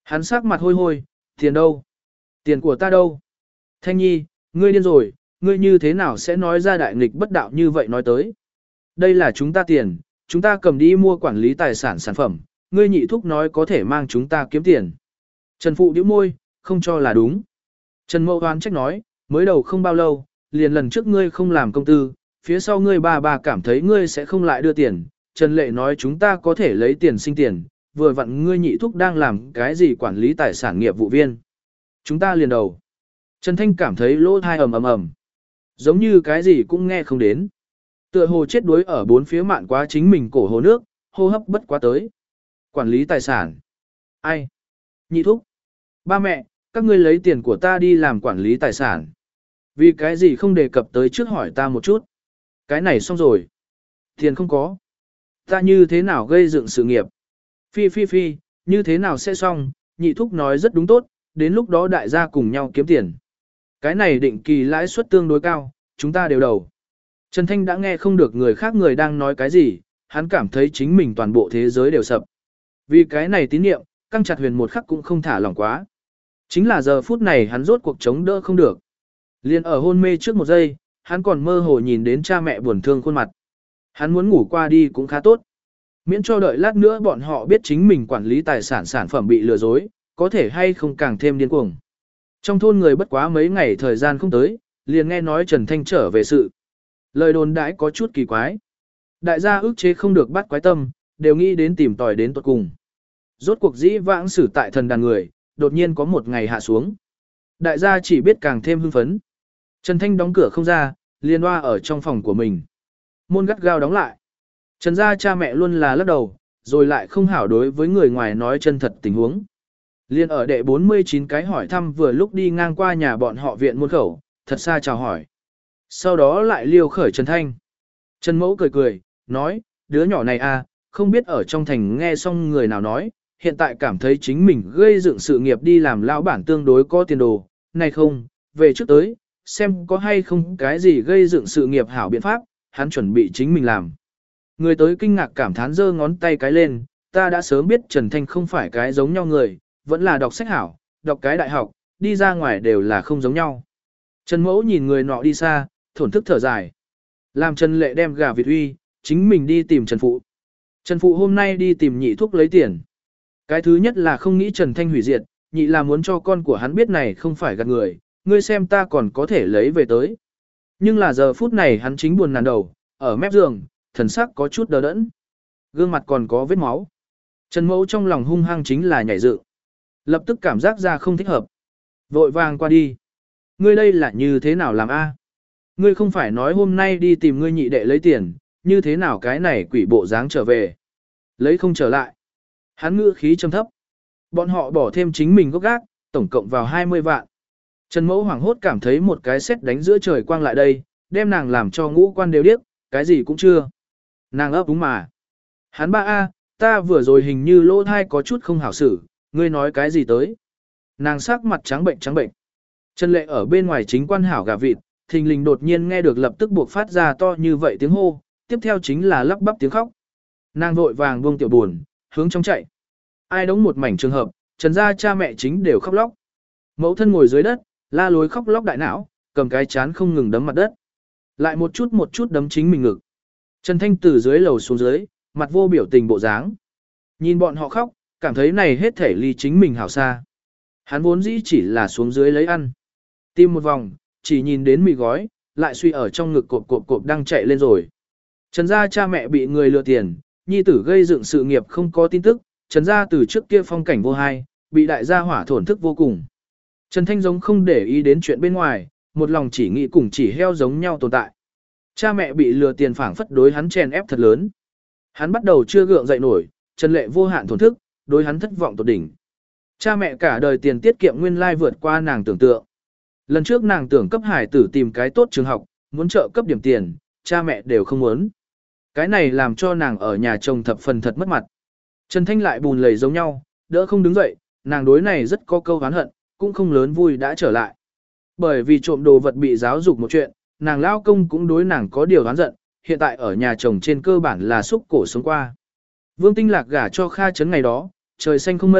Hắn sắc mặt hôi hôi, tiền đâu? Tiền của ta đâu? Thanh Nhi, ngươi điên rồi, ngươi như thế nào sẽ nói ra đại nghịch bất đạo như vậy nói tới? Đây là chúng ta tiền, chúng ta cầm đi mua quản lý tài sản sản phẩm, ngươi nhị thúc nói có thể mang chúng ta kiếm tiền. Trần Phụ nhíu môi, không cho là đúng. Trần Mậu Hoán trách nói, mới đầu không bao lâu, liền lần trước ngươi không làm công tư, phía sau ngươi bà bà cảm thấy ngươi sẽ không lại đưa tiền. Trần Lệ nói chúng ta có thể lấy tiền sinh tiền, vừa vặn ngươi nhị thúc đang làm cái gì quản lý tài sản nghiệp vụ viên. Chúng ta liền đầu. Trần Thanh cảm thấy lỗ thai ầm ầm ầm, giống như cái gì cũng nghe không đến. Tựa hồ chết đuối ở bốn phía mạn quá chính mình cổ hồ nước, hô hấp bất quá tới. Quản lý tài sản. Ai? Nhị thúc. Ba mẹ, các ngươi lấy tiền của ta đi làm quản lý tài sản. Vì cái gì không đề cập tới trước hỏi ta một chút. Cái này xong rồi. Tiền không có. Ta như thế nào gây dựng sự nghiệp? Phi phi phi, như thế nào sẽ xong? Nhị thúc nói rất đúng tốt, đến lúc đó đại gia cùng nhau kiếm tiền. Cái này định kỳ lãi suất tương đối cao, chúng ta đều đầu. Trần Thanh đã nghe không được người khác người đang nói cái gì, hắn cảm thấy chính mình toàn bộ thế giới đều sập. Vì cái này tín niệm, căng chặt huyền một khắc cũng không thả lỏng quá. Chính là giờ phút này hắn rốt cuộc chống đỡ không được. Liên ở hôn mê trước một giây, hắn còn mơ hồ nhìn đến cha mẹ buồn thương khuôn mặt. Hắn muốn ngủ qua đi cũng khá tốt. Miễn cho đợi lát nữa bọn họ biết chính mình quản lý tài sản sản phẩm bị lừa dối, có thể hay không càng thêm điên cuồng. Trong thôn người bất quá mấy ngày thời gian không tới, liền nghe nói Trần Thanh trở về sự. Lời đồn đãi có chút kỳ quái. Đại gia ức chế không được bắt quái tâm, đều nghĩ đến tìm tòi đến tuột cùng. Rốt cuộc dĩ vãng xử tại thần đàn người, đột nhiên có một ngày hạ xuống. Đại gia chỉ biết càng thêm hưng phấn. Trần Thanh đóng cửa không ra, liền hoa ở trong phòng của mình. Môn gắt gao đóng lại. Trần gia cha mẹ luôn là lắc đầu, rồi lại không hảo đối với người ngoài nói chân thật tình huống. Liên ở đệ bốn mươi chín cái hỏi thăm vừa lúc đi ngang qua nhà bọn họ viện môn khẩu, thật xa chào hỏi. Sau đó lại liêu khởi Trần Thanh. Trần Mẫu cười cười, nói, đứa nhỏ này à, không biết ở trong thành nghe xong người nào nói, hiện tại cảm thấy chính mình gây dựng sự nghiệp đi làm lão bản tương đối có tiền đồ, này không, về trước tới, xem có hay không cái gì gây dựng sự nghiệp hảo biện pháp, hắn chuẩn bị chính mình làm. Người tới kinh ngạc cảm thán giơ ngón tay cái lên, ta đã sớm biết Trần Thanh không phải cái giống nhau người, vẫn là đọc sách hảo, đọc cái đại học, đi ra ngoài đều là không giống nhau. Trần Mẫu nhìn người nọ đi xa, thổn thức thở dài. Làm Trần Lệ đem gà vịt uy, chính mình đi tìm Trần Phụ. Trần Phụ hôm nay đi tìm nhị thuốc lấy tiền. Cái thứ nhất là không nghĩ Trần Thanh hủy diệt, nhị là muốn cho con của hắn biết này không phải gạt người, ngươi xem ta còn có thể lấy về tới. Nhưng là giờ phút này hắn chính buồn nản đầu, ở mép giường, thần sắc có chút đờ đẫn. Gương mặt còn có vết máu. Trần Mẫu trong lòng hung hăng chính là nhảy dựng. Lập tức cảm giác ra không thích hợp. Vội vàng qua đi. Ngươi đây là như thế nào làm a? Ngươi không phải nói hôm nay đi tìm ngươi nhị đệ lấy tiền, như thế nào cái này quỷ bộ dáng trở về. Lấy không trở lại. Hắn ngữ khí trầm thấp. Bọn họ bỏ thêm chính mình gốc gác, tổng cộng vào hai mươi vạn. Trần Mẫu hoảng hốt cảm thấy một cái sét đánh giữa trời quang lại đây, đem nàng làm cho ngũ quan đều điếc, cái gì cũng chưa. Nàng ấp úng mà. Hắn ba a, ta vừa rồi hình như lỗ thai có chút không hảo xử, ngươi nói cái gì tới. Nàng sắc mặt trắng bệnh trắng bệnh. Trần Lệ ở bên ngoài chính quan hảo gà vịt, thình lình đột nhiên nghe được lập tức buộc phát ra to như vậy tiếng hô, tiếp theo chính là lắp bắp tiếng khóc. Nàng vội vàng buông tiểu buồn, hướng trong chạy. Ai đóng một mảnh trường hợp, Trần gia cha mẹ chính đều khóc lóc. Mẫu thân ngồi dưới đất, la lối khóc lóc đại não, cầm cái chán không ngừng đấm mặt đất. Lại một chút một chút đấm chính mình ngực. Trần Thanh từ dưới lầu xuống dưới, mặt vô biểu tình bộ dáng. Nhìn bọn họ khóc, cảm thấy này hết thể ly chính mình hảo xa. Hắn vốn dĩ chỉ là xuống dưới lấy ăn. Tìm một vòng, chỉ nhìn đến mì gói, lại suy ở trong ngực cộp cộp cộp đang chạy lên rồi. Trần gia cha mẹ bị người lừa tiền, nhi tử gây dựng sự nghiệp không có tin tức, Trần gia từ trước kia phong cảnh vô hai, bị đại gia hỏa thổn thức vô cùng. Trần Thanh giống không để ý đến chuyện bên ngoài, một lòng chỉ nghĩ cùng chỉ heo giống nhau tồn tại. Cha mẹ bị lừa tiền phảng phất đối hắn chèn ép thật lớn. Hắn bắt đầu chưa gượng dậy nổi, Trần Lệ vô hạn thổn thức, đối hắn thất vọng tột đỉnh. Cha mẹ cả đời tiền tiết kiệm nguyên lai vượt qua nàng tưởng tượng. Lần trước nàng tưởng cấp hải tử tìm cái tốt trường học, muốn trợ cấp điểm tiền, cha mẹ đều không muốn. Cái này làm cho nàng ở nhà chồng thập phần thật mất mặt. Trần Thanh lại bùn lầy giống nhau, đỡ không đứng dậy, nàng đối này rất có câu oán hận, cũng không lớn vui đã trở lại. Bởi vì trộm đồ vật bị giáo dục một chuyện, nàng lao công cũng đối nàng có điều oán giận, hiện tại ở nhà chồng trên cơ bản là xúc cổ sống qua. Vương Tinh Lạc gả cho Kha Trấn ngày đó, trời xanh không mây,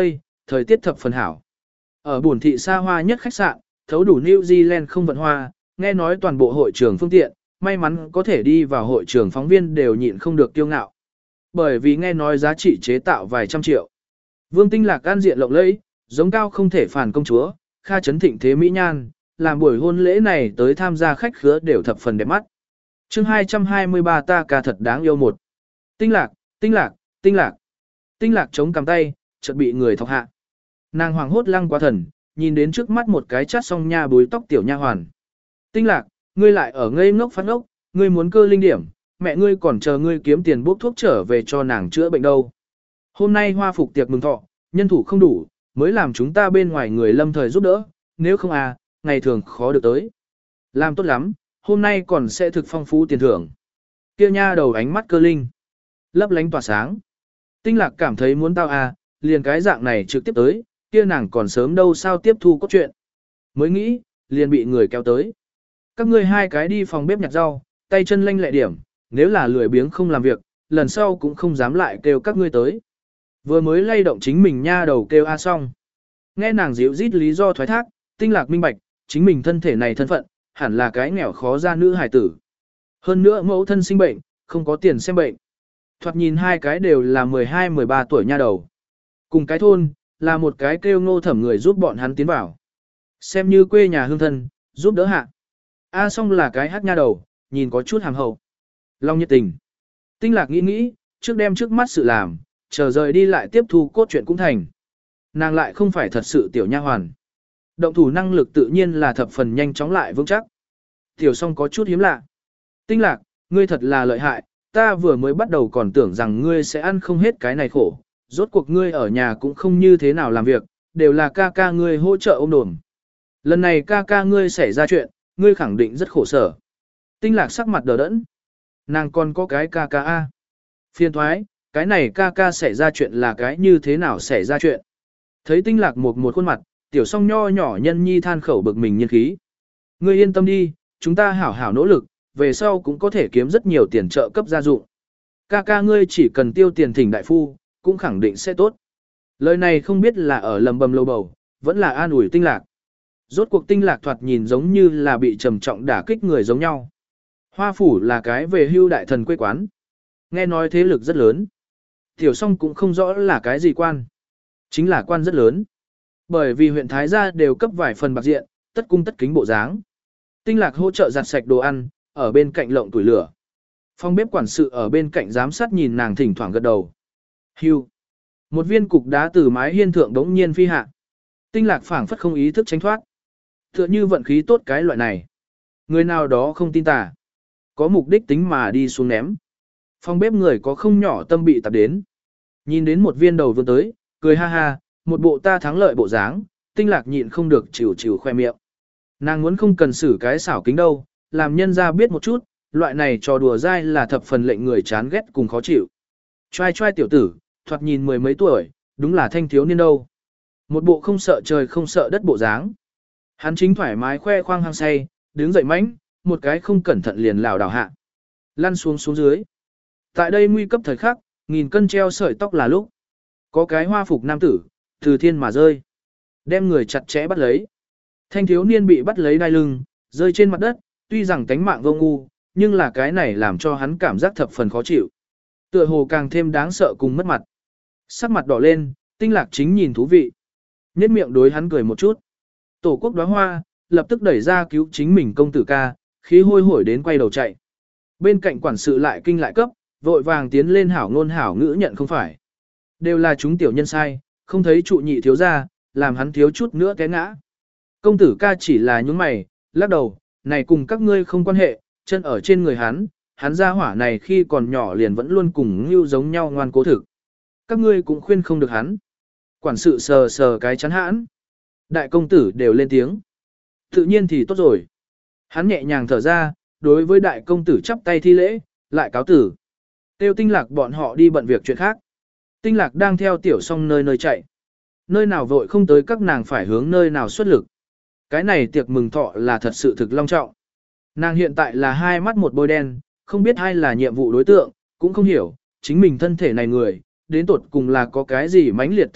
Thời tiết thập phần hảo. Ở buồn thị xa hoa nhất khách sạn, thấu đủ New Zealand không vận hoa, nghe nói toàn bộ hội trường phương tiện, may mắn có thể đi vào hội trường phóng viên đều nhịn không được kiêu ngạo. Bởi vì nghe nói giá trị chế tạo vài trăm triệu. Vương Tinh Lạc an diện lộng lẫy, giống cao không thể phản công chúa, kha chấn thịnh thế mỹ nhan, làm buổi hôn lễ này tới tham gia khách khứa đều thập phần đẹp mắt. Chương hai trăm hai mươi ba ta ca thật đáng yêu một. Tinh Lạc, Tinh Lạc, Tinh Lạc. Tinh Lạc chống cầm tay, chợt bị người thọc hạ. Nàng hoàng hốt lăng quá thần, nhìn đến trước mắt một cái chát song nha búi tóc tiểu nha hoàn. Tinh Lạc, ngươi lại ở ngây ngốc phát ngốc, ngươi muốn cơ linh điểm, mẹ ngươi còn chờ ngươi kiếm tiền bốc thuốc trở về cho nàng chữa bệnh đâu. Hôm nay hoa phục tiệc mừng thọ, nhân thủ không đủ, mới làm chúng ta bên ngoài người lâm thời giúp đỡ, nếu không à, ngày thường khó được tới. Làm tốt lắm, hôm nay còn sẽ thực phong phú tiền thưởng. Kia nha đầu ánh mắt cơ linh, lấp lánh tỏa sáng. Tinh Lạc cảm thấy muốn tao à, liền cái dạng này trực tiếp tới, kia nàng còn sớm đâu sao tiếp thu cốt truyện. Mới nghĩ, liền bị người kéo tới. Các ngươi hai cái đi phòng bếp nhặt rau, tay chân lanh lẹ điểm, nếu là lười biếng không làm việc, lần sau cũng không dám lại kêu các ngươi tới. Vừa mới lay động chính mình nha đầu kêu a xong. Nghe nàng dịu rít lý do thoái thác, Tinh Lạc minh bạch, chính mình thân thể này thân phận, hẳn là cái nghèo khó ra nữ hài tử. Hơn nữa mẫu thân sinh bệnh, không có tiền xem bệnh. Thoạt nhìn hai cái đều là mười hai mười ba tuổi nha đầu. Cùng cái thôn, là một cái kêu Ngô Thẩm người giúp bọn hắn tiến vào. Xem như quê nhà hương thân, giúp đỡ hạ. A Song là cái hát nha đầu, nhìn có chút hàm hậu. Long nhiệt tình. Tinh Lạc nghĩ nghĩ, trước đem trước mắt sự làm, chờ rời đi lại tiếp thu cốt truyện cũng thành. Nàng lại không phải thật sự tiểu nha hoàn. Động thủ năng lực tự nhiên là thập phần nhanh chóng lại vững chắc. Tiểu Song có chút hiếm lạ. Tinh Lạc, ngươi thật là lợi hại, ta vừa mới bắt đầu còn tưởng rằng ngươi sẽ ăn không hết cái này khổ. Rốt cuộc ngươi ở nhà cũng không như thế nào làm việc, đều là ca ca ngươi hỗ trợ ôm đồm. Lần này ca ca ngươi xảy ra chuyện, ngươi khẳng định rất khổ sở. Tinh Lạc sắc mặt đờ đẫn. Nàng còn có cái ca ca A. Phiền thoái, cái này ca ca xảy ra chuyện là cái như thế nào xảy ra chuyện. Thấy Tinh Lạc một một khuôn mặt, tiểu song nho nhỏ nhân nhi than khẩu bực mình nhiên khí. Ngươi yên tâm đi, chúng ta hảo hảo nỗ lực, về sau cũng có thể kiếm rất nhiều tiền trợ cấp gia dụng. Ca ca ngươi chỉ cần tiêu tiền thỉnh đại phu, cũng khẳng định sẽ tốt. Lời này không biết là ở lầm bầm lâu bầu, vẫn là an ủi Tinh Lạc. Rốt cuộc Tinh Lạc thoạt nhìn giống như là bị trầm trọng đả kích người giống nhau. Hoa phủ là cái về hưu đại thần quê quán. Nghe nói thế lực rất lớn. Tiểu song cũng không rõ là cái gì quan. Chính là quan rất lớn. Bởi vì huyện Thái Gia đều cấp vài phần bạc diện, tất cung tất kính bộ dáng. Tinh Lạc hỗ trợ giặt sạch đồ ăn, ở bên cạnh lộng tuổi lửa. Phòng bếp quản sự ở bên cạnh giám sát nhìn nàng thỉnh thoảng gật đầu. Hưu. Một viên cục đá từ mái hiên thượng đống nhiên phi hạ. Tinh Lạc phảng phất không ý thức tránh thoát. Tựa như vận khí tốt cái loại này. Người nào đó không tin tà. Có mục đích tính mà đi xuống ném. Phòng bếp người có không nhỏ tâm bị tạp đến. Nhìn đến một viên đầu vươn tới, cười ha ha, một bộ ta thắng lợi bộ dáng, Tinh Lạc nhịn không được chịu chịu khoe miệng. Nàng muốn không cần xử cái xảo kính đâu, làm nhân ra biết một chút, loại này trò đùa dai là thập phần lệnh người chán ghét cùng khó chịu. Trai trai tiểu tử, thoạt nhìn mười mấy tuổi, đúng là thanh thiếu niên đâu. Một bộ không sợ trời không sợ đất bộ dáng. Hắn chính thoải mái khoe khoang hăng say, đứng dậy mãnh, một cái không cẩn thận liền lảo đảo hạ. Lăn xuống xuống dưới. Tại đây nguy cấp thời khắc, nghìn cân treo sợi tóc là lúc. Có cái hoa phục nam tử, từ thiên mà rơi. Đem người chặt chẽ bắt lấy. Thanh thiếu niên bị bắt lấy đai lưng, rơi trên mặt đất, tuy rằng tánh mạng vô ngu, nhưng là cái này làm cho hắn cảm giác thập phần khó chịu. Tựa hồ càng thêm đáng sợ cùng mất mặt. Sắc mặt đỏ lên, Tinh Lạc chính nhìn thú vị. Nhết miệng đối hắn cười một chút. Tổ quốc đóa hoa, lập tức đẩy ra cứu chính mình công tử ca, khí hôi hổi đến quay đầu chạy. Bên cạnh quản sự lại kinh lại cấp, vội vàng tiến lên hảo ngôn hảo ngữ nhận không phải. Đều là chúng tiểu nhân sai, không thấy trụ nhị thiếu ra, làm hắn thiếu chút nữa té ngã. Công tử ca chỉ là những mày, lắc đầu, này cùng các ngươi không quan hệ, chân ở trên người hắn, hắn ra hỏa này khi còn nhỏ liền vẫn luôn cùng như giống nhau ngoan cố thực. Các ngươi cũng khuyên không được hắn. Quản sự sờ sờ cái chắn hãn. Đại công tử đều lên tiếng. Tự nhiên thì tốt rồi. Hắn nhẹ nhàng thở ra, đối với đại công tử chắp tay thi lễ, lại cáo tử. Tiêu Tinh Lạc bọn họ đi bận việc chuyện khác. Tinh Lạc đang theo tiểu song nơi nơi chạy. Nơi nào vội không tới các nàng phải hướng nơi nào xuất lực. Cái này tiệc mừng thọ là thật sự thực long trọng. Nàng hiện tại là hai mắt một bôi đen, không biết ai là nhiệm vụ đối tượng, cũng không hiểu, chính mình thân thể này người, đến tột cùng là có cái gì mãnh liệt tâm nguyện,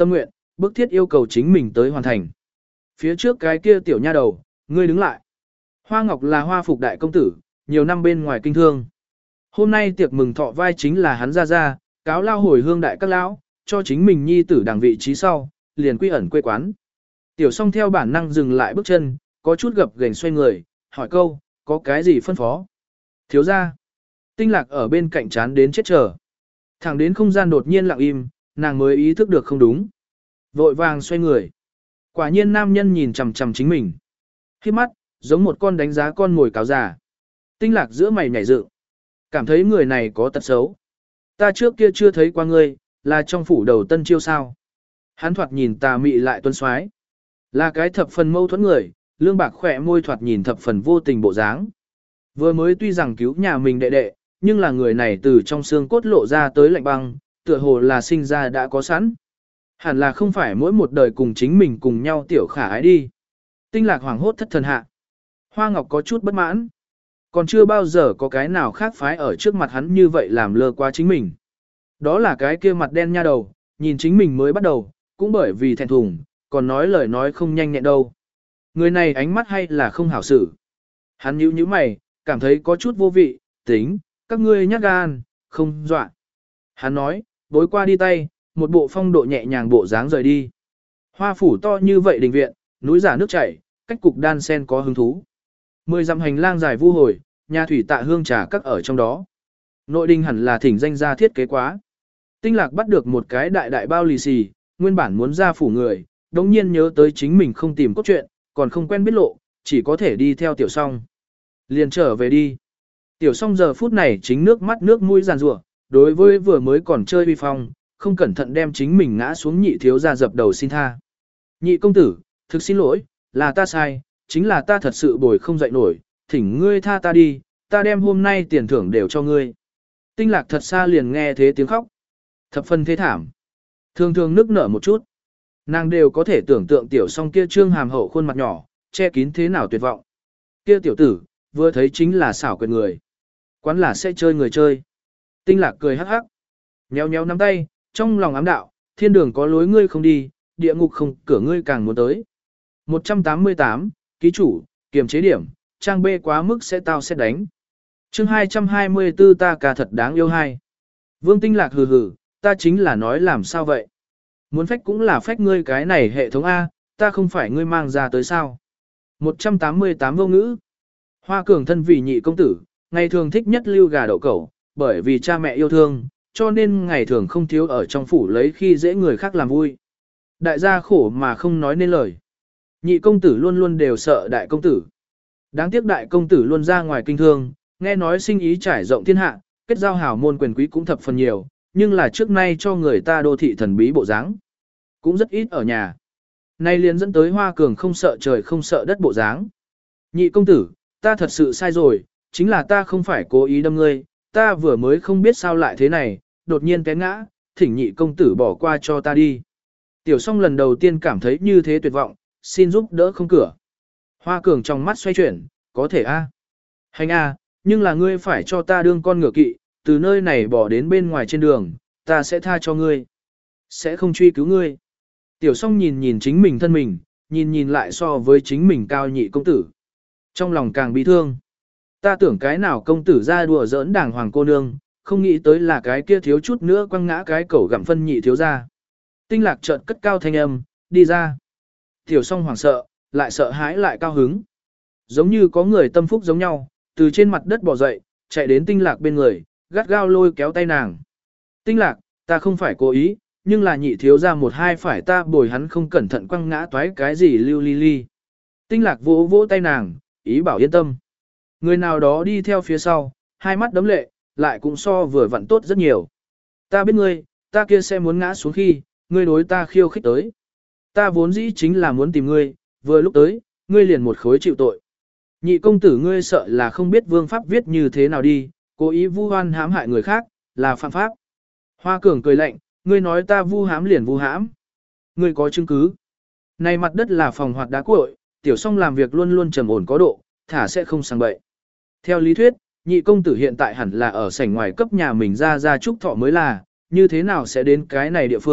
bức thiết yêu cầu chính mình tới hoàn thành. Phía trước cái kia tiểu nha đầu, ngươi đứng lại. Hoa Ngọc là Hoa Phục đại công tử, nhiều năm bên ngoài kinh thương. Hôm nay tiệc mừng thọ vai chính là hắn ra ra, cáo lao hồi hương đại các lão, cho chính mình nhi tử đằng vị trí sau, liền quy ẩn quê quán. Tiểu song theo bản năng dừng lại bước chân, có chút gập ghềnh xoay người, hỏi câu, có cái gì phân phó? Thiếu ra. Tinh lạc ở bên cạnh chán đến chết chờ. Thẳng đến không gian đột nhiên lặng im, nàng mới ý thức được không đúng. Vội vàng xoay người. Quả nhiên nam nhân nhìn chằm chằm chính mình. Khi mắt, giống một con đánh giá con mồi cáo già. Tinh lạc giữa mày nhảy dựng, cảm thấy người này có tật xấu. Ta trước kia chưa thấy qua ngươi, là trong phủ đầu tân chiêu sao. Hắn thoạt nhìn tà mị lại tuấn xoái. Là cái thập phần mâu thuẫn người, lương bạc khỏe môi thoạt nhìn thập phần vô tình bộ dáng. Vừa mới tuy rằng cứu nhà mình đệ đệ, nhưng là người này từ trong xương cốt lộ ra tới lạnh băng, tựa hồ là sinh ra đã có sẵn. Hẳn là không phải mỗi một đời cùng chính mình cùng nhau tiểu khả ái đi. Tinh lạc hoảng hốt thất thần hạ. Hoa Ngọc có chút bất mãn. Còn chưa bao giờ có cái nào khác phái ở trước mặt hắn như vậy làm lơ qua chính mình. Đó là cái kia mặt đen nha đầu, nhìn chính mình mới bắt đầu, cũng bởi vì thẹn thùng, còn nói lời nói không nhanh nhẹn đâu. Người này ánh mắt hay là không hảo xử. Hắn nhíu nhíu mày, cảm thấy có chút vô vị, tính, các ngươi nhát gan, không dọa. Hắn nói, bối qua đi tay, một bộ phong độ nhẹ nhàng bộ dáng rời đi. Hoa phủ to như vậy đình viện, núi giả nước chảy, cách cục đan sen có hứng thú. Mười dặm hành lang dài vu hồi, nhà thủy tạ hương trà các ở trong đó. Nội đình hẳn là thỉnh danh gia thiết kế quá. Tinh lạc bắt được một cái đại đại bao lì xì, nguyên bản muốn ra phủ người, đống nhiên nhớ tới chính mình không tìm cốt truyện, còn không quen biết lộ, chỉ có thể đi theo tiểu song. Liền trở về đi. Tiểu song giờ phút này chính nước mắt nước mũi giàn rủa, đối với vừa mới còn chơi uy phong, không cẩn thận đem chính mình ngã xuống nhị thiếu ra dập đầu xin tha. Nhị công tử, thực xin lỗi, là ta sai, chính là ta thật sự bồi không dậy nổi, thỉnh ngươi tha ta đi, ta đem hôm nay tiền thưởng đều cho ngươi. Tinh lạc thật xa liền nghe thế tiếng khóc. Thập phân thế thảm. Thường thường nức nở một chút. Nàng đều có thể tưởng tượng tiểu song kia trương hàm hậu khuôn mặt nhỏ, che kín thế nào tuyệt vọng. Kia tiểu tử, vừa thấy chính là xảo quyệt người. Quán là sẽ chơi người chơi. Tinh lạc cười hắc hắc. Nhéo nhéo nắm tay, trong lòng ám đạo, thiên đường có lối ngươi không đi, địa ngục không cửa ngươi càng muốn tới. một trăm tám mươi tám, ký chủ, kiềm chế điểm, trang B quá mức sẽ tao sẽ đánh. chương hai trăm hai mươi tư ta ca thật đáng yêu hai. Vương Tinh lạc hừ hừ, ta chính là nói làm sao vậy? Muốn phách cũng là phách ngươi cái này hệ thống A, ta không phải ngươi mang ra tới sao? một trăm tám mươi tám vô ngữ. Hoa Cường thân vì nhị công tử, ngày thường thích nhất lưu gà đậu cẩu, bởi vì cha mẹ yêu thương, cho nên ngày thường không thiếu ở trong phủ lấy khi dễ người khác làm vui. Đại gia khổ mà không nói nên lời. Nhị công tử luôn luôn đều sợ đại công tử. Đáng tiếc đại công tử luôn ra ngoài kinh thương, nghe nói sinh ý trải rộng thiên hạ, kết giao hảo môn quyền quý cũng thập phần nhiều, nhưng là trước nay cho người ta đô thị thần bí bộ dáng, cũng rất ít ở nhà. Nay liền dẫn tới Hoa Cường không sợ trời không sợ đất bộ dáng. Nhị công tử, ta thật sự sai rồi, chính là ta không phải cố ý đâm ngươi, ta vừa mới không biết sao lại thế này, đột nhiên té ngã, thỉnh nhị công tử bỏ qua cho ta đi. Tiểu song lần đầu tiên cảm thấy như thế tuyệt vọng, xin giúp đỡ không cửa. Hoa Cường trong mắt xoay chuyển, có thể a, hành a, nhưng là ngươi phải cho ta đương con ngựa kỵ, từ nơi này bỏ đến bên ngoài trên đường, ta sẽ tha cho ngươi. Sẽ không truy cứu ngươi. Tiểu song nhìn nhìn chính mình thân mình, nhìn nhìn lại so với chính mình cao nhị công tử. Trong lòng càng bi thương. Ta tưởng cái nào công tử ra đùa giỡn đàng hoàng cô nương, không nghĩ tới là cái kia thiếu chút nữa quăng ngã cái cẩu gặm phân nhị thiếu ra. Tinh lạc chợt cất cao thanh âm, đi ra. Tiểu song hoảng sợ, lại sợ hãi lại cao hứng. Giống như có người tâm phúc giống nhau, từ trên mặt đất bò dậy, chạy đến tinh lạc bên người, gắt gao lôi kéo tay nàng. Tinh lạc, ta không phải cố ý, nhưng là nhị thiếu ra một hai phải ta bồi hắn không cẩn thận quăng ngã toái cái gì lưu ly ly. Tinh lạc vỗ vỗ tay nàng, ý bảo yên tâm. Người nào đó đi theo phía sau, hai mắt đấm lệ, lại cũng so vừa vặn tốt rất nhiều. Ta biết ngươi, ta kia sẽ muốn ngã xuống khi, ngươi đối ta khiêu khích tới. Ta vốn dĩ chính là muốn tìm ngươi, vừa lúc tới, ngươi liền một khối chịu tội. Nhị công tử ngươi sợ là không biết vương pháp viết như thế nào đi, cố ý vu oan hãm hại người khác, là phạm pháp. Hoa Cường cười lạnh, ngươi nói ta vu hãm liền vu hãm. Ngươi có chứng cứ. Này mặt đất là phòng hoạt đá cuội, tiểu song làm việc luôn luôn trầm ổn có độ, thả sẽ không sang bậy. Theo lý thuyết, nhị công tử hiện tại hẳn là ở sảnh ngoài cấp nhà mình ra ra trúc thọ mới là, như thế nào sẽ đến cái này địa phương,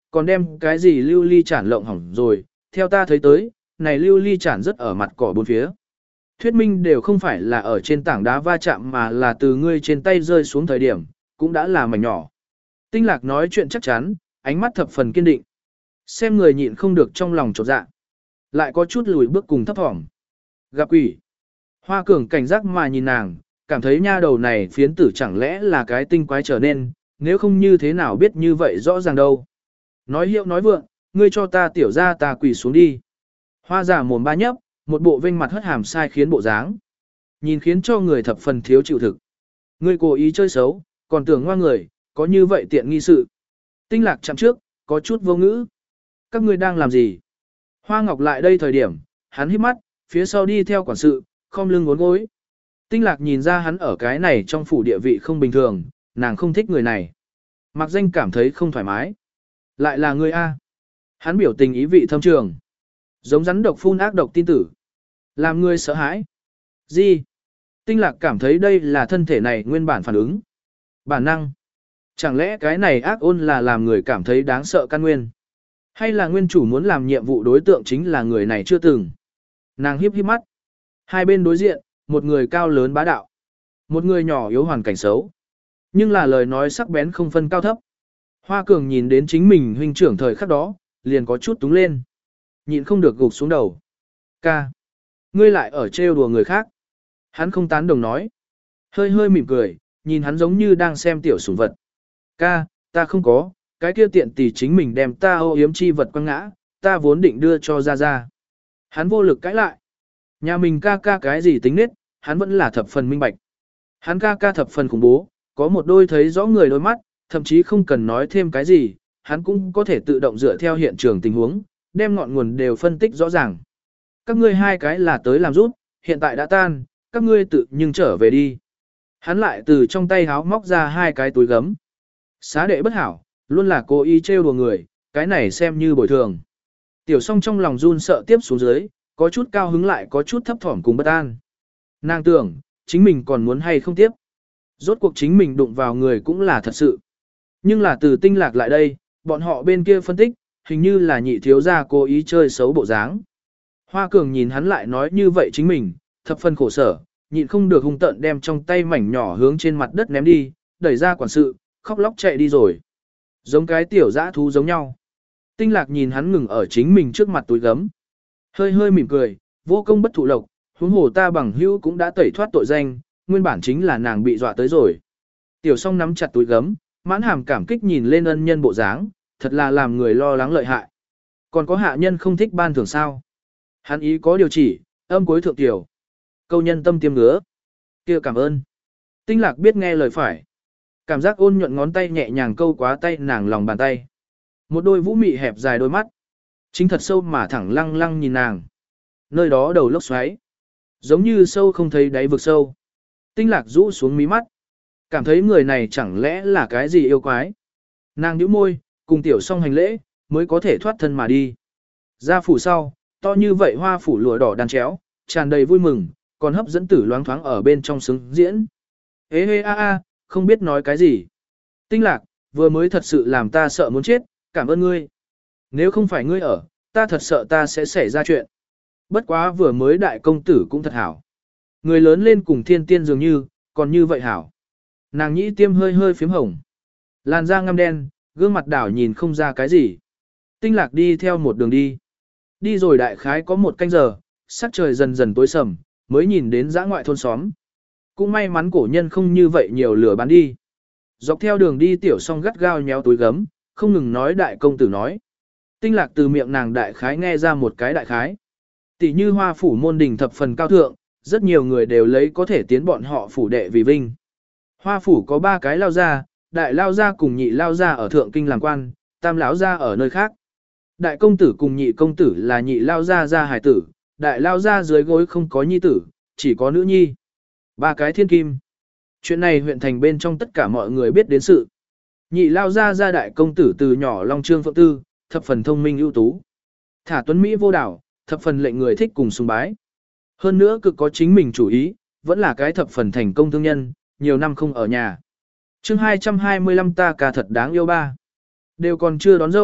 còn đem cái gì lưu ly chản lộng hỏng rồi, theo ta thấy tới, này lưu ly chản rất ở mặt cỏ bốn phía. Thuyết minh đều không phải là ở trên tảng đá va chạm mà là từ ngươi trên tay rơi xuống thời điểm, cũng đã là mảnh nhỏ. Tinh lạc nói chuyện chắc chắn, ánh mắt thập phần kiên định. Xem người nhịn không được trong lòng chột dạ. Lại có chút lùi bước cùng thấp thỏm. Gặp quỷ. Hoa Cường cảnh giác mà nhìn nàng, cảm thấy nha đầu này phiến tử chẳng lẽ là cái tinh quái trở nên, nếu không như thế nào biết như vậy rõ ràng đâu. Nói hiệu nói vượng, ngươi cho ta tiểu ra ta quỷ xuống đi. Hoa giả mồm ba nhấp, một bộ vênh mặt hất hàm sai khiến bộ dáng. Nhìn khiến cho người thập phần thiếu chịu thực. Ngươi cố ý chơi xấu, còn tưởng ngoan người, có như vậy tiện nghi sự. Tinh lạc chạm trước, có chút vô ngữ. Các ngươi đang làm gì? Hoa Ngọc lại đây thời điểm, hắn hít mắt, phía sau đi theo quản sự, khom lưng ngốn gối. Tinh lạc nhìn ra hắn ở cái này trong phủ địa vị không bình thường, nàng không thích người này. Mặc danh cảm thấy không thoải mái. Lại là người A. Hắn biểu tình ý vị thâm trường. Giống rắn độc phun ác độc tin tử. Làm người sợ hãi. Gì? Tinh lạc cảm thấy đây là thân thể này nguyên bản phản ứng. Bản năng. Chẳng lẽ cái này ác ôn là làm người cảm thấy đáng sợ căn nguyên? Hay là nguyên chủ muốn làm nhiệm vụ đối tượng chính là người này chưa từng? Nàng hiếp hiếp mắt. Hai bên đối diện, một người cao lớn bá đạo. Một người nhỏ yếu hoàn cảnh xấu. Nhưng là lời nói sắc bén không phân cao thấp. Hoa Cường nhìn đến chính mình huynh trưởng thời khắc đó, liền có chút túng lên. Nhịn không được gục xuống đầu. Ca. Ngươi lại ở trêu đùa người khác. Hắn không tán đồng nói. Hơi hơi mỉm cười, nhìn hắn giống như đang xem tiểu sủng vật. Ca, ta không có, cái kia tiện tỷ chính mình đem ta ô yếm chi vật quăng ngã, ta vốn định đưa cho ra ra. Hắn vô lực cãi lại. Nhà mình ca ca cái gì tính nết, hắn vẫn là thập phần minh bạch. Hắn ca ca thập phần khủng bố, có một đôi thấy rõ người đôi mắt, thậm chí không cần nói thêm cái gì, hắn cũng có thể tự động dựa theo hiện trường tình huống, đem ngọn nguồn đều phân tích rõ ràng. Các ngươi hai cái là tới làm rút, hiện tại đã tan, các ngươi tự nhưng trở về đi. Hắn lại từ trong tay háo móc ra hai cái túi gấm. Xá đệ bất hảo, luôn là cố ý trêu đùa người, cái này xem như bồi thường. Tiểu song trong lòng run sợ tiếp xuống dưới, có chút cao hứng lại có chút thấp thỏm cùng bất an. Nàng tưởng, chính mình còn muốn hay không tiếp. Rốt cuộc chính mình đụng vào người cũng là thật sự. Nhưng là từ tinh lạc lại đây, bọn họ bên kia phân tích, hình như là nhị thiếu gia cố ý chơi xấu bộ dáng. Hoa Cường nhìn hắn lại nói như vậy chính mình, thập phần khổ sở, nhịn không được hung tợn đem trong tay mảnh nhỏ hướng trên mặt đất ném đi, đẩy ra quản sự, khóc lóc chạy đi rồi. Giống cái tiểu dã thú giống nhau. Tinh lạc nhìn hắn ngừng ở chính mình trước mặt túi gấm. Hơi hơi mỉm cười, vô công bất thụ lộc, huống hồ ta bằng hữu cũng đã tẩy thoát tội danh, nguyên bản chính là nàng bị dọa tới rồi. Tiểu song nắm chặt túi gấm, mãn hàm cảm kích nhìn lên ân nhân bộ dáng, thật là làm người lo lắng lợi hại. Còn có hạ nhân không thích ban thưởng sao? Hắn ý có điều chỉ, âm cuối thượng tiểu. Câu nhân tâm tiêm ngứa. Kia cảm ơn. Tinh lạc biết nghe lời phải. Cảm giác ôn nhuận ngón tay nhẹ nhàng câu quá tay nàng lòng bàn tay. Một đôi vũ mị hẹp dài đôi mắt. Chính thật sâu mà thẳng lăng lăng nhìn nàng. Nơi đó đầu lốc xoáy. Giống như sâu không thấy đáy vực sâu. Tinh lạc rũ xuống mí mắt. Cảm thấy người này chẳng lẽ là cái gì yêu quái. Nàng nhíu môi, cùng tiểu song hành lễ, mới có thể thoát thân mà đi. Ra phủ sau, to như vậy hoa phủ lụa đỏ đan chéo, tràn đầy vui mừng, còn hấp dẫn tử loáng thoáng ở bên trong sướng diễn. Ê hê a a, không biết nói cái gì. Tinh lạc, vừa mới thật sự làm ta sợ muốn chết, cảm ơn ngươi. Nếu không phải ngươi ở, ta thật sợ ta sẽ xảy ra chuyện. Bất quá vừa mới đại công tử cũng thật hảo. Người lớn lên cùng thiên tiên dường như, còn như vậy hảo. Nàng nhĩ tiêm hơi hơi phím hồng. Làn da ngăm đen, gương mặt đảo nhìn không ra cái gì. Tinh lạc đi theo một đường đi. Đi rồi đại khái có một canh giờ, sắc trời dần dần tối sầm, mới nhìn đến dã ngoại thôn xóm. Cũng may mắn cổ nhân không như vậy nhiều lửa bán đi. Dọc theo đường đi tiểu song gắt gao nhéo túi gấm, không ngừng nói đại công tử nói. Tinh lạc từ miệng nàng đại khái nghe ra một cái đại khái. Tỷ như hoa phủ môn đình thập phần cao thượng, rất nhiều người đều lấy có thể tiến bọn họ phủ đệ vì vinh. Hoa phủ có ba cái lao gia, đại lao gia cùng nhị lao gia ở thượng kinh làm quan, tam lão gia ở nơi khác. Đại công tử cùng nhị công tử là nhị lao gia gia hài tử, đại lao gia dưới gối không có nhi tử, chỉ có nữ nhi. Ba cái thiên kim. Chuyện này huyện thành bên trong tất cả mọi người biết đến sự. Nhị lao gia gia đại công tử từ nhỏ Long Trương Phượng Tư, thập phần thông minh ưu tú. Thả tuấn Mỹ vô đảo, thập phần lệnh người thích cùng sùng bái. Hơn nữa cực có chính mình chủ ý, vẫn là cái thập phần thành công thương nhân, nhiều năm không ở nhà. chương hai trăm hai mươi lăm ta ca thật đáng yêu ba. Đều còn chưa đón dâu,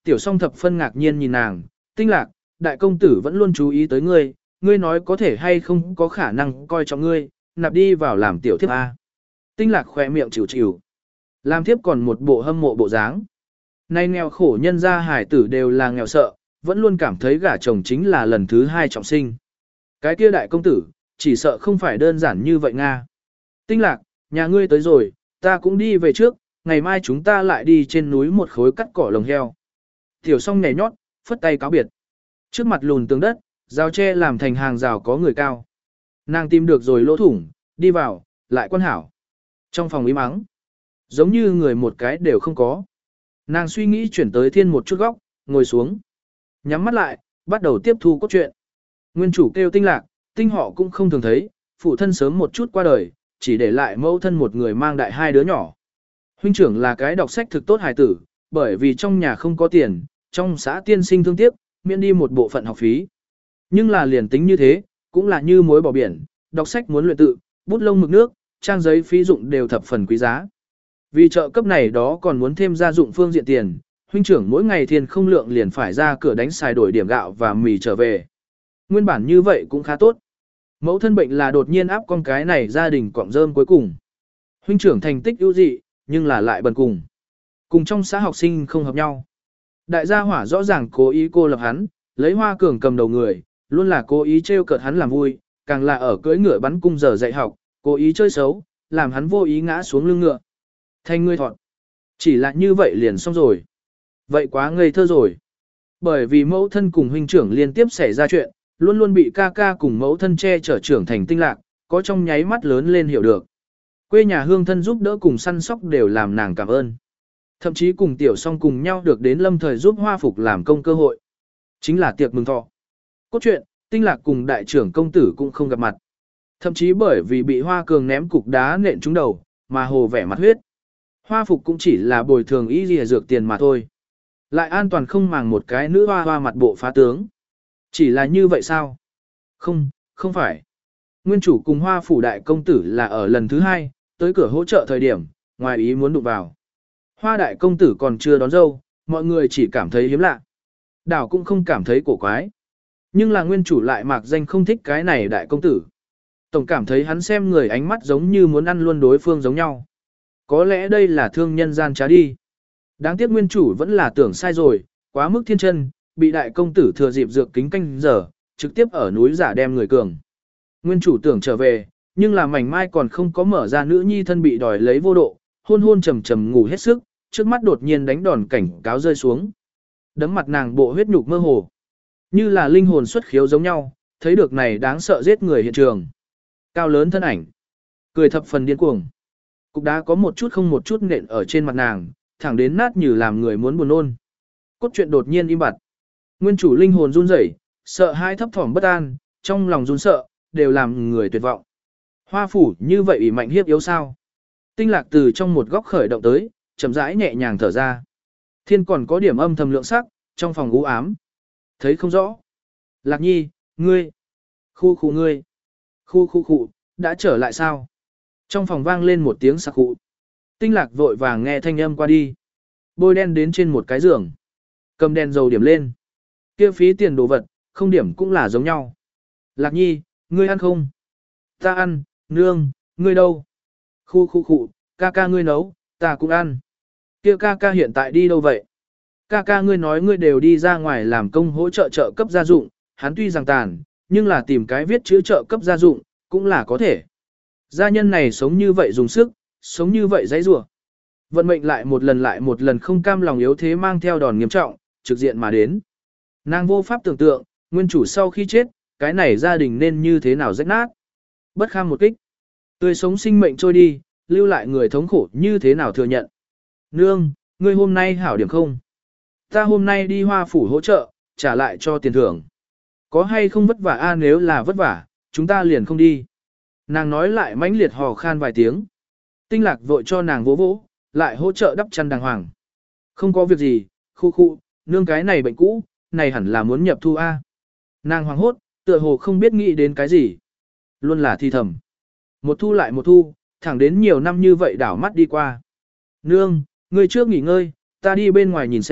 tiểu song thập phân ngạc nhiên nhìn nàng, Tinh Lạc, đại công tử vẫn luôn chú ý tới ngươi, ngươi nói có thể hay không có khả năng coi trọng ngươi, nạp đi vào làm tiểu thiếp A. Tinh Lạc khỏe miệng chịu chịu. Làm thiếp còn một bộ hâm mộ bộ dáng. Nay nghèo khổ nhân gia hải tử đều là nghèo sợ, vẫn luôn cảm thấy gả chồng chính là lần thứ hai trọng sinh. Cái kia đại công tử, chỉ sợ không phải đơn giản như vậy Nga. Tinh Lạc, nhà ngươi tới rồi, ta cũng đi về trước, ngày mai chúng ta lại đi trên núi một khối cắt cỏ lồng heo. Tiểu song nhảy nhót, phất tay cáo biệt. Trước mặt lùn tường đất, rào tre làm thành hàng rào có người cao. Nàng tìm được rồi lỗ thủng, đi vào, lại quan hảo. Trong phòng im mắng, giống như người một cái đều không có. Nàng suy nghĩ chuyển tới thiên một chút góc, ngồi xuống. Nhắm mắt lại, bắt đầu tiếp thu cốt truyện. Nguyên chủ kêu Tinh Lạc, Tinh họ cũng không thường thấy, phụ thân sớm một chút qua đời, chỉ để lại mẫu thân một người mang đại hai đứa nhỏ. Huynh trưởng là cái đọc sách thực tốt hài tử, bởi vì trong nhà không có tiền, trong xã tiên sinh thương tiếc, miễn đi một bộ phận học phí. Nhưng là liền tính như thế, cũng là như muối bỏ biển, đọc sách muốn luyện tự, bút lông mực nước, trang giấy phí dụng đều thập phần quý giá. Vì trợ cấp này đó còn muốn thêm gia dụng phương diện tiền, huynh trưởng mỗi ngày thiên không lượng liền phải ra cửa đánh xài đổi điểm gạo và mì trở về. Nguyên bản như vậy cũng khá tốt. Mẫu thân bệnh là đột nhiên áp con cái này gia đình cọng rơm cuối cùng. Huynh trưởng thành tích ưu dị, nhưng là lại bần cùng. Cùng trong xã học sinh không hợp nhau. Đại gia hỏa rõ ràng cố ý cô lập hắn, lấy Hoa Cường cầm đầu người, luôn là cố ý trêu cợt hắn làm vui, càng là ở cưỡi ngựa bắn cung giờ dạy học, cố ý chơi xấu, làm hắn vô ý ngã xuống lưng ngựa. Thành ngươi thọt. Chỉ là như vậy liền xong rồi. Vậy quá ngây thơ rồi. Bởi vì mẫu thân cùng huynh trưởng liên tiếp xảy ra chuyện, luôn luôn bị ca ca cùng mẫu thân che chở trưởng thành Tinh Lạc, có trong nháy mắt lớn lên hiểu được. Quê nhà hương thân giúp đỡ cùng săn sóc đều làm nàng cảm ơn. Thậm chí cùng tiểu song cùng nhau được đến lâm thời giúp Hoa Phục làm công cơ hội. Chính là tiệc mừng thọ. Cốt truyện, Tinh Lạc cùng đại trưởng công tử cũng không gặp mặt. Thậm chí bởi vì bị Hoa Cường ném cục đá nện trúng đầu, mà hồ vẻ mặt huyết. Hoa Phục cũng chỉ là bồi thường y lìa dược tiền mà thôi. Lại an toàn không màng một cái nữ hoa hoa mặt bộ phá tướng. Chỉ là như vậy sao? Không, không phải. Nguyên chủ cùng Hoa Phủ đại công tử là ở lần thứ hai, tới cửa hỗ trợ thời điểm, ngoài ý muốn đụng vào. Hoa đại công tử còn chưa đón dâu, mọi người chỉ cảm thấy hiếm lạ. Đảo cũng không cảm thấy cổ quái. Nhưng là nguyên chủ lại mạc danh không thích cái này đại công tử. Tổng cảm thấy hắn xem người ánh mắt giống như muốn ăn luôn đối phương giống nhau. Có lẽ đây là thương nhân gian trá đi. Đáng tiếc nguyên chủ vẫn là tưởng sai rồi, quá mức thiên chân, bị đại công tử thừa dịp dược kính canh giờ, trực tiếp ở núi giả đem người cường. Nguyên chủ tưởng trở về, nhưng là mảnh mai còn không có mở ra nữ nhi thân bị đòi lấy vô độ, hôn hôn trầm trầm ngủ hết sức, trước mắt đột nhiên đánh đòn cảnh cáo rơi xuống. Đấm mặt nàng bộ huyết nhục mơ hồ, như là linh hồn xuất khiếu giống nhau, thấy được này đáng sợ giết người hiện trường. Cao lớn thân ảnh, cười thập phần điên cuồng. Cục đá có một chút không một chút nện ở trên mặt nàng, thẳng đến nát như làm người muốn buồn nôn. Cốt truyện đột nhiên im bặt. Nguyên chủ linh hồn run rẩy, sợ hãi thấp thỏm bất an, trong lòng run sợ, đều làm người tuyệt vọng. Hoa Phủ như vậy ủy mạnh hiếp yếu sao? Tinh Lạc từ trong một góc khởi động tới, chậm rãi nhẹ nhàng thở ra. Thiên còn có điểm âm thầm lượng sắc, trong phòng u ám. Thấy không rõ. Lạc Nhi, ngươi. Khu khu ngươi. Khu khu khu, đã trở lại sao? Trong phòng vang lên một tiếng sặc khụ. Tinh Lạc vội vàng nghe thanh âm qua đi. Bôi đen đến trên một cái giường. Cầm đèn dầu điểm lên. Kia phí tiền đồ vật, không điểm cũng là giống nhau. Lạc Nhi, ngươi ăn không? Ta ăn, nương, ngươi đâu? Khu khu khu, ca ca ngươi nấu, ta cũng ăn. Kia ca ca hiện tại đi đâu vậy? Ca ca ngươi nói ngươi đều đi ra ngoài làm công hỗ trợ trợ cấp gia dụng, hắn tuy rằng tàn, nhưng là tìm cái viết chữ trợ cấp gia dụng, cũng là có thể. Gia nhân này sống như vậy dùng sức, sống như vậy dãy rủa. Vận mệnh lại một lần lại một lần không cam lòng yếu thế mang theo đòn nghiêm trọng, trực diện mà đến. Nàng vô pháp tưởng tượng, nguyên chủ sau khi chết, cái này gia đình nên như thế nào rách nát. Bất kham một kích. Tươi sống sinh mệnh trôi đi, lưu lại người thống khổ như thế nào thừa nhận. Nương, ngươi hôm nay hảo điểm không? Ta hôm nay đi Hoa Phủ hỗ trợ, trả lại cho tiền thưởng. Có hay không vất vả a nếu là vất vả, chúng ta liền không đi. Nàng nói lại mãnh liệt hò khan vài tiếng. Tinh Lạc vội cho nàng vỗ vỗ, lại hỗ trợ đắp chăn đàng hoàng. Không có việc gì, khu khu, nương cái này bệnh cũ, này hẳn là muốn nhập thu a. Nàng hoàng hốt, tựa hồ không biết nghĩ đến cái gì. Luôn là thi thầm. Một thu lại một thu, thẳng đến nhiều năm như vậy đảo mắt đi qua. Nương, ngươi trước nghỉ ngơi, ta đi bên ngoài nhìn xem,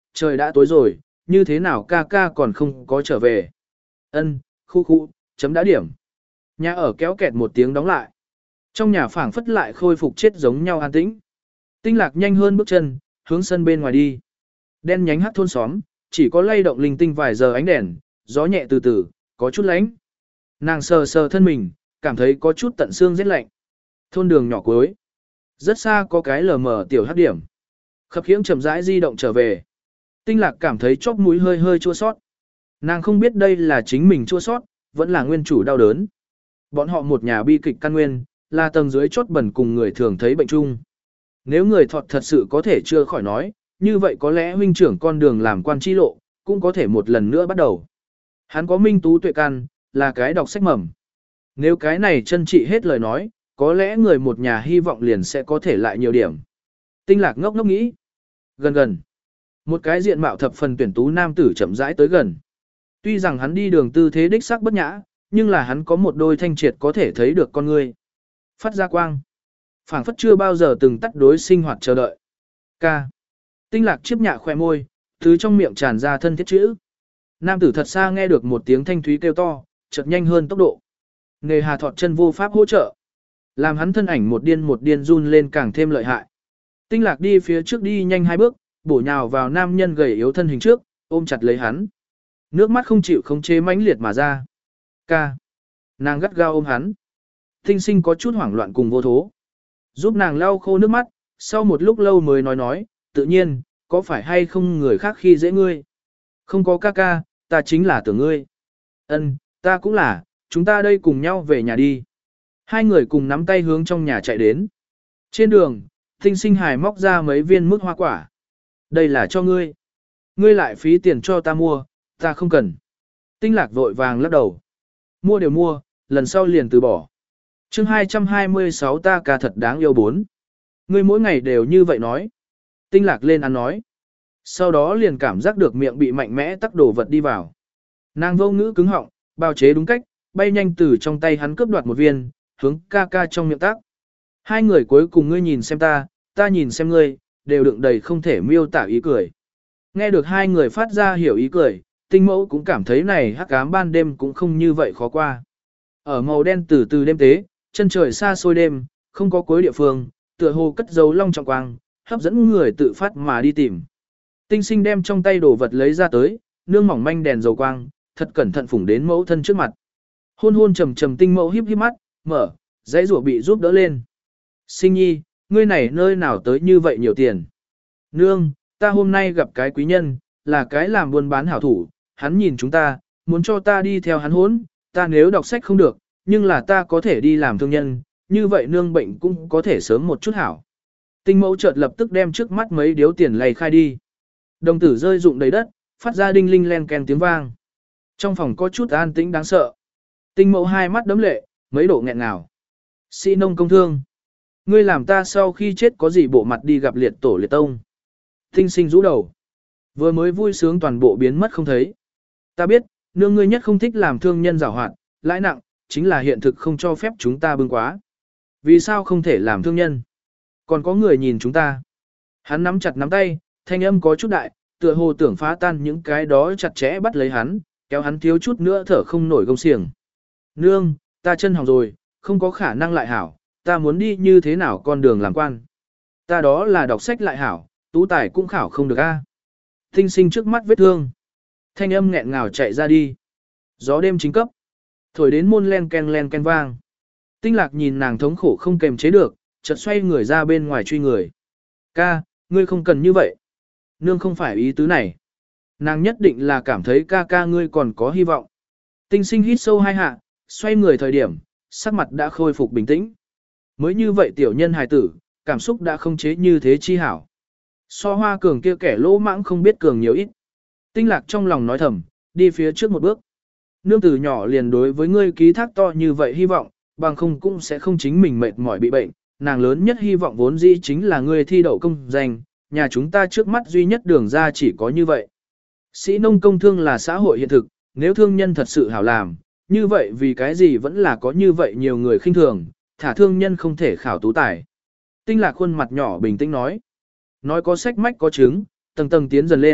trời đã tối rồi, như thế nào ca ca còn không có trở về. Ân, khu khu, chấm đã điểm. Nhà ở kéo kẹt một tiếng đóng lại. Trong nhà phảng phất lại khôi phục chết giống nhau an tĩnh. Tinh Lạc nhanh hơn bước chân, hướng sân bên ngoài đi. Đen nhánh hắc thôn xóm, chỉ có lay động linh tinh vài giờ ánh đèn, gió nhẹ từ từ, có chút lạnh. Nàng sờ sờ thân mình, cảm thấy có chút tận xương rét lạnh. Thôn đường nhỏ cuối, rất xa có cái lờ mờ tiểu hắc điểm. Khập khiễng chậm rãi di động trở về. Tinh Lạc cảm thấy chóp mũi hơi hơi chua sót. Nàng không biết đây là chính mình chua sót, vẫn là nguyên chủ đau đớn. Bọn họ một nhà bi kịch căn nguyên, là tầng dưới chốt bẩn cùng người thường thấy bệnh chung. Nếu người thọt thật sự có thể chưa khỏi nói, như vậy có lẽ huynh trưởng con đường làm quan chi lộ, cũng có thể một lần nữa bắt đầu. Hắn có minh tú tuệ căn, là cái đọc sách mầm. Nếu cái này chân trị hết lời nói, có lẽ người một nhà hy vọng liền sẽ có thể lại nhiều điểm. Tinh Lạc ngốc ngốc nghĩ. Gần gần. Một cái diện mạo thập phần tuyển tú nam tử chậm rãi tới gần. Tuy rằng hắn đi đường tư thế đích sắc bất nhã, nhưng là hắn có một đôi thanh triệt có thể thấy được con người. Phát ra quang. Phảng phất chưa bao giờ từng tắt đối sinh hoạt chờ đợi. Ca. Tinh Lạc chiếp nhạ khoe môi, thứ trong miệng tràn ra thân thiết chữ. Nam tử thật xa nghe được một tiếng thanh thúy kêu to, chợt nhanh hơn tốc độ. Nghề hà thọt chân vô pháp hỗ trợ. Làm hắn thân ảnh một điên một điên run lên càng thêm lợi hại. Tinh Lạc đi phía trước đi nhanh hai bước, bổ nhào vào nam nhân gầy yếu thân hình trước, ôm chặt lấy hắn. Nước mắt không chịu không chế mãnh liệt mà ra. Ca. Nàng gắt gao ôm hắn. Tinh Sinh có chút hoảng loạn cùng vô thố. Giúp nàng lau khô nước mắt, sau một lúc lâu mới nói nói, tự nhiên, có phải hay không người khác khi dễ ngươi? Không có ca ca, ta chính là tưởng ngươi. Ân, ta cũng là, chúng ta đây cùng nhau về nhà đi. Hai người cùng nắm tay hướng trong nhà chạy đến. Trên đường, Tinh Sinh hài móc ra mấy viên mức hoa quả. Đây là cho ngươi. Ngươi lại phí tiền cho ta mua, ta không cần. Tinh Lạc vội vàng lắc đầu. Mua đều mua, lần sau liền từ bỏ. chương hai trăm hai mươi sáu ta ca thật đáng yêu bốn. Ngươi mỗi ngày đều như vậy nói. Tinh Lạc lên ăn nói. Sau đó liền cảm giác được miệng bị mạnh mẽ tắc đổ vật đi vào. Nàng vô ngữ cứng họng, bào chế đúng cách, bay nhanh từ trong tay hắn cướp đoạt một viên, hướng ca ca trong miệng tắc. Hai người cuối cùng ngươi nhìn xem ta, ta nhìn xem ngươi, đều đựng đầy không thể miêu tả ý cười. Nghe được hai người phát ra hiểu ý cười, Tinh Mẫu cũng cảm thấy này hắc ám ban đêm cũng không như vậy khó qua. Ở màu đen từ từ đêm tế, chân trời xa xôi đêm, không có cuối địa phương, tựa hồ cất dấu long trọng quang, hấp dẫn người tự phát mà đi tìm. Tinh Sinh đem trong tay đồ vật lấy ra tới, nương mỏng manh đèn dầu quang, thật cẩn thận phủng đến mẫu thân trước mặt. Hôn hôn trầm trầm Tinh Mẫu híp híp mắt, mở, dãy rủa bị giúp đỡ lên. Sinh nhi, ngươi này nơi nào tới như vậy nhiều tiền? Nương, ta hôm nay gặp cái quý nhân, là cái làm buôn bán hảo thủ, hắn nhìn chúng ta, muốn cho ta đi theo hắn hốn, ta nếu đọc sách không được, nhưng là ta có thể đi làm thương nhân, như vậy nương bệnh cũng có thể sớm một chút hảo. Tinh Mẫu chợt lập tức đem trước mắt mấy điếu tiền lầy khai đi. Đồng tử rơi rụng đầy đất, phát ra đinh linh len ken tiếng vang. Trong phòng có chút an tĩnh đáng sợ. Tinh Mẫu hai mắt đấm lệ, mấy độ nghẹn ngào. Sĩ nông công thương. Ngươi làm ta sau khi chết có gì bộ mặt đi gặp liệt tổ liệt tông. Tinh Sinh rũ đầu. Vừa mới vui sướng toàn bộ biến mất không thấy. Ta biết, nương ngươi nhất không thích làm thương nhân giàu hoạt, lãi nặng, chính là hiện thực không cho phép chúng ta bưng quá. Vì sao không thể làm thương nhân? Còn có người nhìn chúng ta. Hắn nắm chặt nắm tay, thanh âm có chút đại, tựa hồ tưởng phá tan những cái đó chặt chẽ bắt lấy hắn, kéo hắn thiếu chút nữa thở không nổi gông xiềng. Nương, ta chân hỏng rồi, không có khả năng lại hảo, ta muốn đi như thế nào con đường làm quan. Ta đó là đọc sách lại hảo, tú tài cũng khảo không được a. Tinh Sinh trước mắt vết thương. Thanh âm nghẹn ngào chạy ra đi. Gió đêm chính cấp. Thổi đến môn len ken len ken vang. Tinh Lạc nhìn nàng thống khổ không kềm chế được, chợt xoay người ra bên ngoài truy người. Ca, ngươi không cần như vậy. Nương không phải ý tứ này. Nàng nhất định là cảm thấy ca ca ngươi còn có hy vọng. Tinh Sinh hít sâu hai hạ, xoay người thời điểm, sắc mặt đã khôi phục bình tĩnh. Mới như vậy tiểu nhân hài tử, cảm xúc đã không chế như thế chi hảo. So Hoa Cường kia kẻ lỗ mãng không biết cường nhiều ít. Tinh Lạc trong lòng nói thầm, đi phía trước một bước. Nương từ nhỏ liền đối với ngươi ký thác to như vậy hy vọng, bằng không cũng sẽ không chính mình mệt mỏi bị bệnh. Nàng lớn nhất hy vọng vốn dĩ chính là ngươi thi đậu công danh, nhà chúng ta trước mắt duy nhất đường ra chỉ có như vậy. Sĩ nông công thương là xã hội hiện thực, nếu thương nhân thật sự hảo làm, như vậy vì cái gì vẫn là có như vậy nhiều người khinh thường, thả thương nhân không thể khảo tú tài. Tinh Lạc khuôn mặt nhỏ bình tĩnh nói. Nói có sách mách có chứng, tầng tầng tiến dần lên,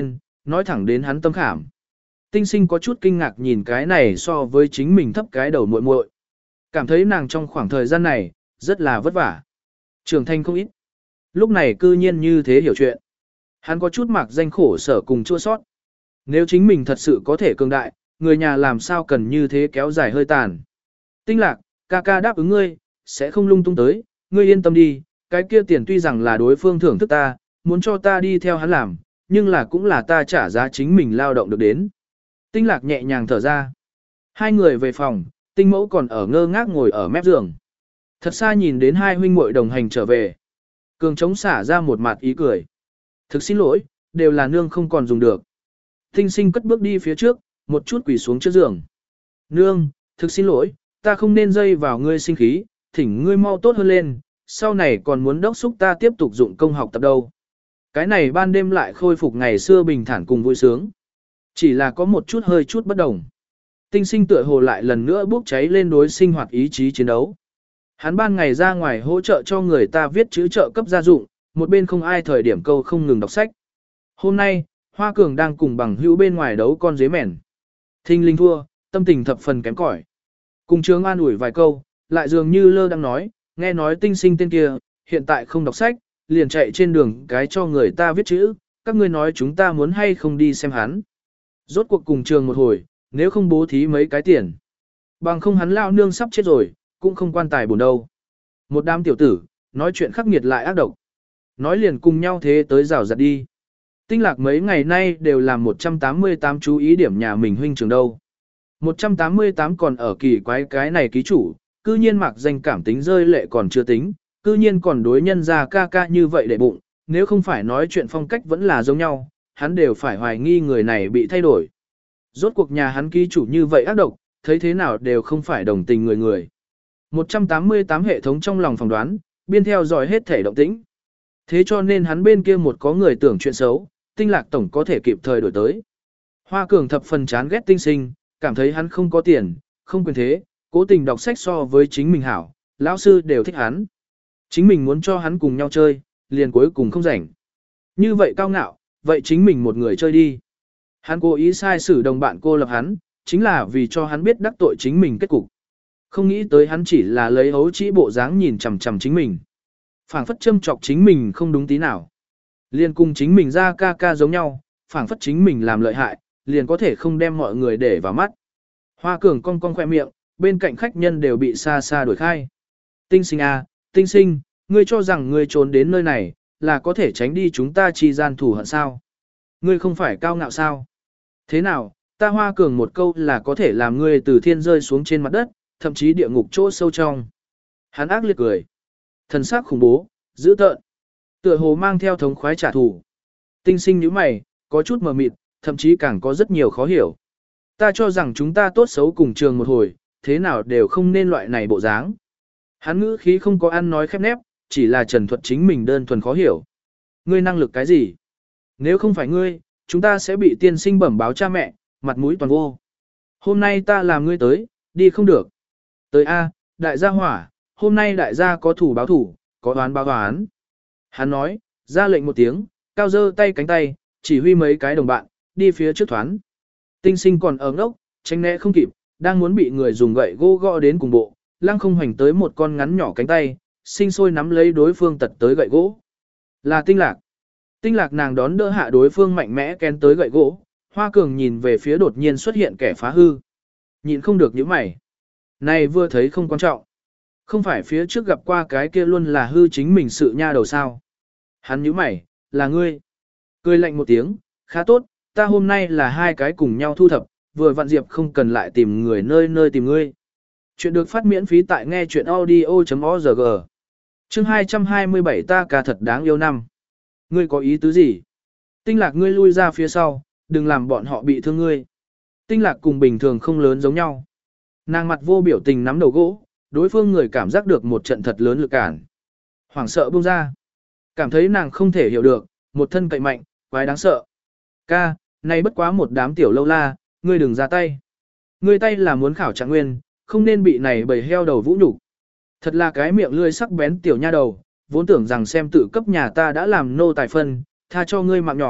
nói thẳng đến hắn tâm khảm. Tinh Sinh có chút kinh ngạc nhìn cái này so với chính mình thấp cái đầu muội muội. Cảm thấy nàng trong khoảng thời gian này, rất là vất vả. Trưởng thành không ít. Lúc này cư nhiên như thế hiểu chuyện. Hắn có chút mạc danh khổ sở cùng chua sót. Nếu chính mình thật sự có thể cường đại, người nhà làm sao cần như thế kéo dài hơi tàn. Tinh Lạc, ca ca đáp ứng ngươi, sẽ không lung tung tới, ngươi yên tâm đi, cái kia tiền tuy rằng là đối phương thưởng thức ta, muốn cho ta đi theo hắn làm, nhưng là cũng là ta trả giá chính mình lao động được đến. Tinh Lạc nhẹ nhàng thở ra. Hai người về phòng, Tinh Mẫu còn ở ngơ ngác ngồi ở mép giường. Thật xa nhìn đến hai huynh muội đồng hành trở về. Cường chống xả ra một mặt ý cười. Thực xin lỗi, đều là nương không còn dùng được. Tinh Sinh cất bước đi phía trước, một chút quỳ xuống trước giường. Nương, thực xin lỗi, ta không nên dây vào ngươi sinh khí, thỉnh ngươi mau tốt hơn lên, sau này còn muốn đốc xúc ta tiếp tục dụng công học tập đâu. Cái này ban đêm lại khôi phục ngày xưa bình thản cùng vui sướng. Chỉ là có một chút hơi chút bất đồng. Tinh Sinh tựa hồ lại lần nữa bốc cháy lên đối sinh hoạt ý chí chiến đấu. Hắn ban ngày ra ngoài hỗ trợ cho người ta viết chữ trợ cấp gia dụng, một bên không ai thời điểm câu không ngừng đọc sách. Hôm nay, Hoa Cường đang cùng bằng hữu bên ngoài đấu con dế mèn. Thinh linh thua, tâm tình thập phần kém cỏi. Cùng Trương an ủi vài câu, lại dường như lơ đang nói, nghe nói Tinh Sinh tên kia, hiện tại không đọc sách, liền chạy trên đường cái cho người ta viết chữ, các ngươi nói chúng ta muốn hay không đi xem hắn. Rốt cuộc cùng trường một hồi, nếu không bố thí mấy cái tiền. Bằng không hắn lao nương sắp chết rồi, cũng không quan tài buồn đâu. Một đám tiểu tử, nói chuyện khắc nghiệt lại ác độc. Nói liền cùng nhau thế tới rào giặt đi. Tinh Lạc mấy ngày nay đều làm một trăm tám mươi tám chú ý điểm nhà mình huynh trường đâu. một trăm tám mươi tám còn ở kỳ quái cái này ký chủ, cư nhiên mặc danh cảm tính rơi lệ còn chưa tính, cư nhiên còn đối nhân ra ca ca như vậy để bụng, nếu không phải nói chuyện phong cách vẫn là giống nhau, hắn đều phải hoài nghi người này bị thay đổi. Rốt cuộc nhà hắn ký chủ như vậy ác độc, thấy thế nào đều không phải đồng tình người người. một trăm tám mươi tám hệ thống trong lòng phỏng đoán, biên theo dõi hết thể động tĩnh. Thế cho nên hắn bên kia một có người tưởng chuyện xấu, Tinh Lạc tổng có thể kịp thời đổi tới. Hoa Cường thập phần chán ghét Tinh Sinh, cảm thấy hắn không có tiền, không quyền thế, cố tình đọc sách so với chính mình hảo, lão sư đều thích hắn. Chính mình muốn cho hắn cùng nhau chơi, liền cuối cùng không rảnh. Như vậy cao ngạo, vậy chính mình một người chơi đi. Hắn cố ý sai xử đồng bạn cô lập hắn, chính là vì cho hắn biết đắc tội chính mình kết cục. Không nghĩ tới hắn chỉ là lấy hấu chỉ bộ dáng nhìn chằm chằm chính mình. Phảng phất châm chọc chính mình không đúng tí nào. Liền cùng chính mình ra ca ca giống nhau, phảng phất chính mình làm lợi hại, liền có thể không đem mọi người để vào mắt. Hoa Cường cong cong khoe miệng, bên cạnh khách nhân đều bị xa xa đuổi khai. Tinh Sinh à, Tinh Sinh, ngươi cho rằng ngươi trốn đến nơi này, là có thể tránh đi chúng ta chi gian thủ hận sao? Ngươi không phải cao ngạo sao? Thế nào, ta Hoa Cường một câu là có thể làm ngươi từ thiên rơi xuống trên mặt đất, thậm chí địa ngục chỗ sâu trong. Hắn ác liệt cười. Thần sắc khủng bố, dữ tợn. Tựa hồ mang theo thống khoái trả thù. Tinh Sinh nhíu mày, có chút mờ mịt, thậm chí càng có rất nhiều khó hiểu. Ta cho rằng chúng ta tốt xấu cùng trường một hồi, thế nào đều không nên loại này bộ dáng. Hắn ngữ khí không có ăn nói khép nép, chỉ là trần thuật chính mình đơn thuần khó hiểu. Ngươi năng lực cái gì? Nếu không phải ngươi, chúng ta sẽ bị tiên sinh bẩm báo cha mẹ, mặt mũi toàn vô. Hôm nay ta làm ngươi tới, đi không được. Tới A, đại gia hỏa, hôm nay đại gia có thủ báo thủ, có đoán báo đoán. Hắn nói, ra lệnh một tiếng, cao dơ tay cánh tay, chỉ huy mấy cái đồng bạn, đi phía trước thoán. Tinh Sinh còn ở ngốc, tránh né không kịp, đang muốn bị người dùng gậy gỗ gõ đến cùng bộ, lăng không hoành tới một con ngắn nhỏ cánh tay, sinh sôi nắm lấy đối phương tật tới gậy gỗ. Là Tinh Lạc. Tinh Lạc nàng đón đỡ hạ đối phương mạnh mẽ kén tới gậy gỗ, Hoa Cường nhìn về phía đột nhiên xuất hiện kẻ phá hư. Nhịn không được những mày. Này vừa thấy không quan trọng. Không phải phía trước gặp qua cái kia luôn là hư chính mình sự nha đầu sao. Hắn nhíu mày, là ngươi. Cười lạnh một tiếng, khá tốt, ta hôm nay là hai cái cùng nhau thu thập, vừa vặn Diệp không cần lại tìm người nơi nơi tìm ngươi. Chuyện được phát miễn phí tại nghe chuyện audio.org. Chương hai trăm hai mươi bảy ta ca thật đáng yêu năm. Ngươi có ý tứ gì? Tinh Lạc ngươi lui ra phía sau, đừng làm bọn họ bị thương ngươi. Tinh Lạc cùng bình thường không lớn giống nhau. Nàng mặt vô biểu tình nắm đầu gỗ, đối phương người cảm giác được một trận thật lớn lực cản. Hoảng sợ buông ra. Cảm thấy nàng không thể hiểu được, một thân cậy mạnh, quái đáng sợ. Ca, này bất quá một đám tiểu lâu la, ngươi đừng ra tay. Ngươi tay là muốn khảo trạng nguyên, không nên bị này bầy heo đầu vũ nhục. Thật là cái miệng lươi sắc bén tiểu nha đầu, vốn tưởng rằng xem tự cấp nhà ta đã làm nô tài phân, tha cho ngươi mạng nhỏ,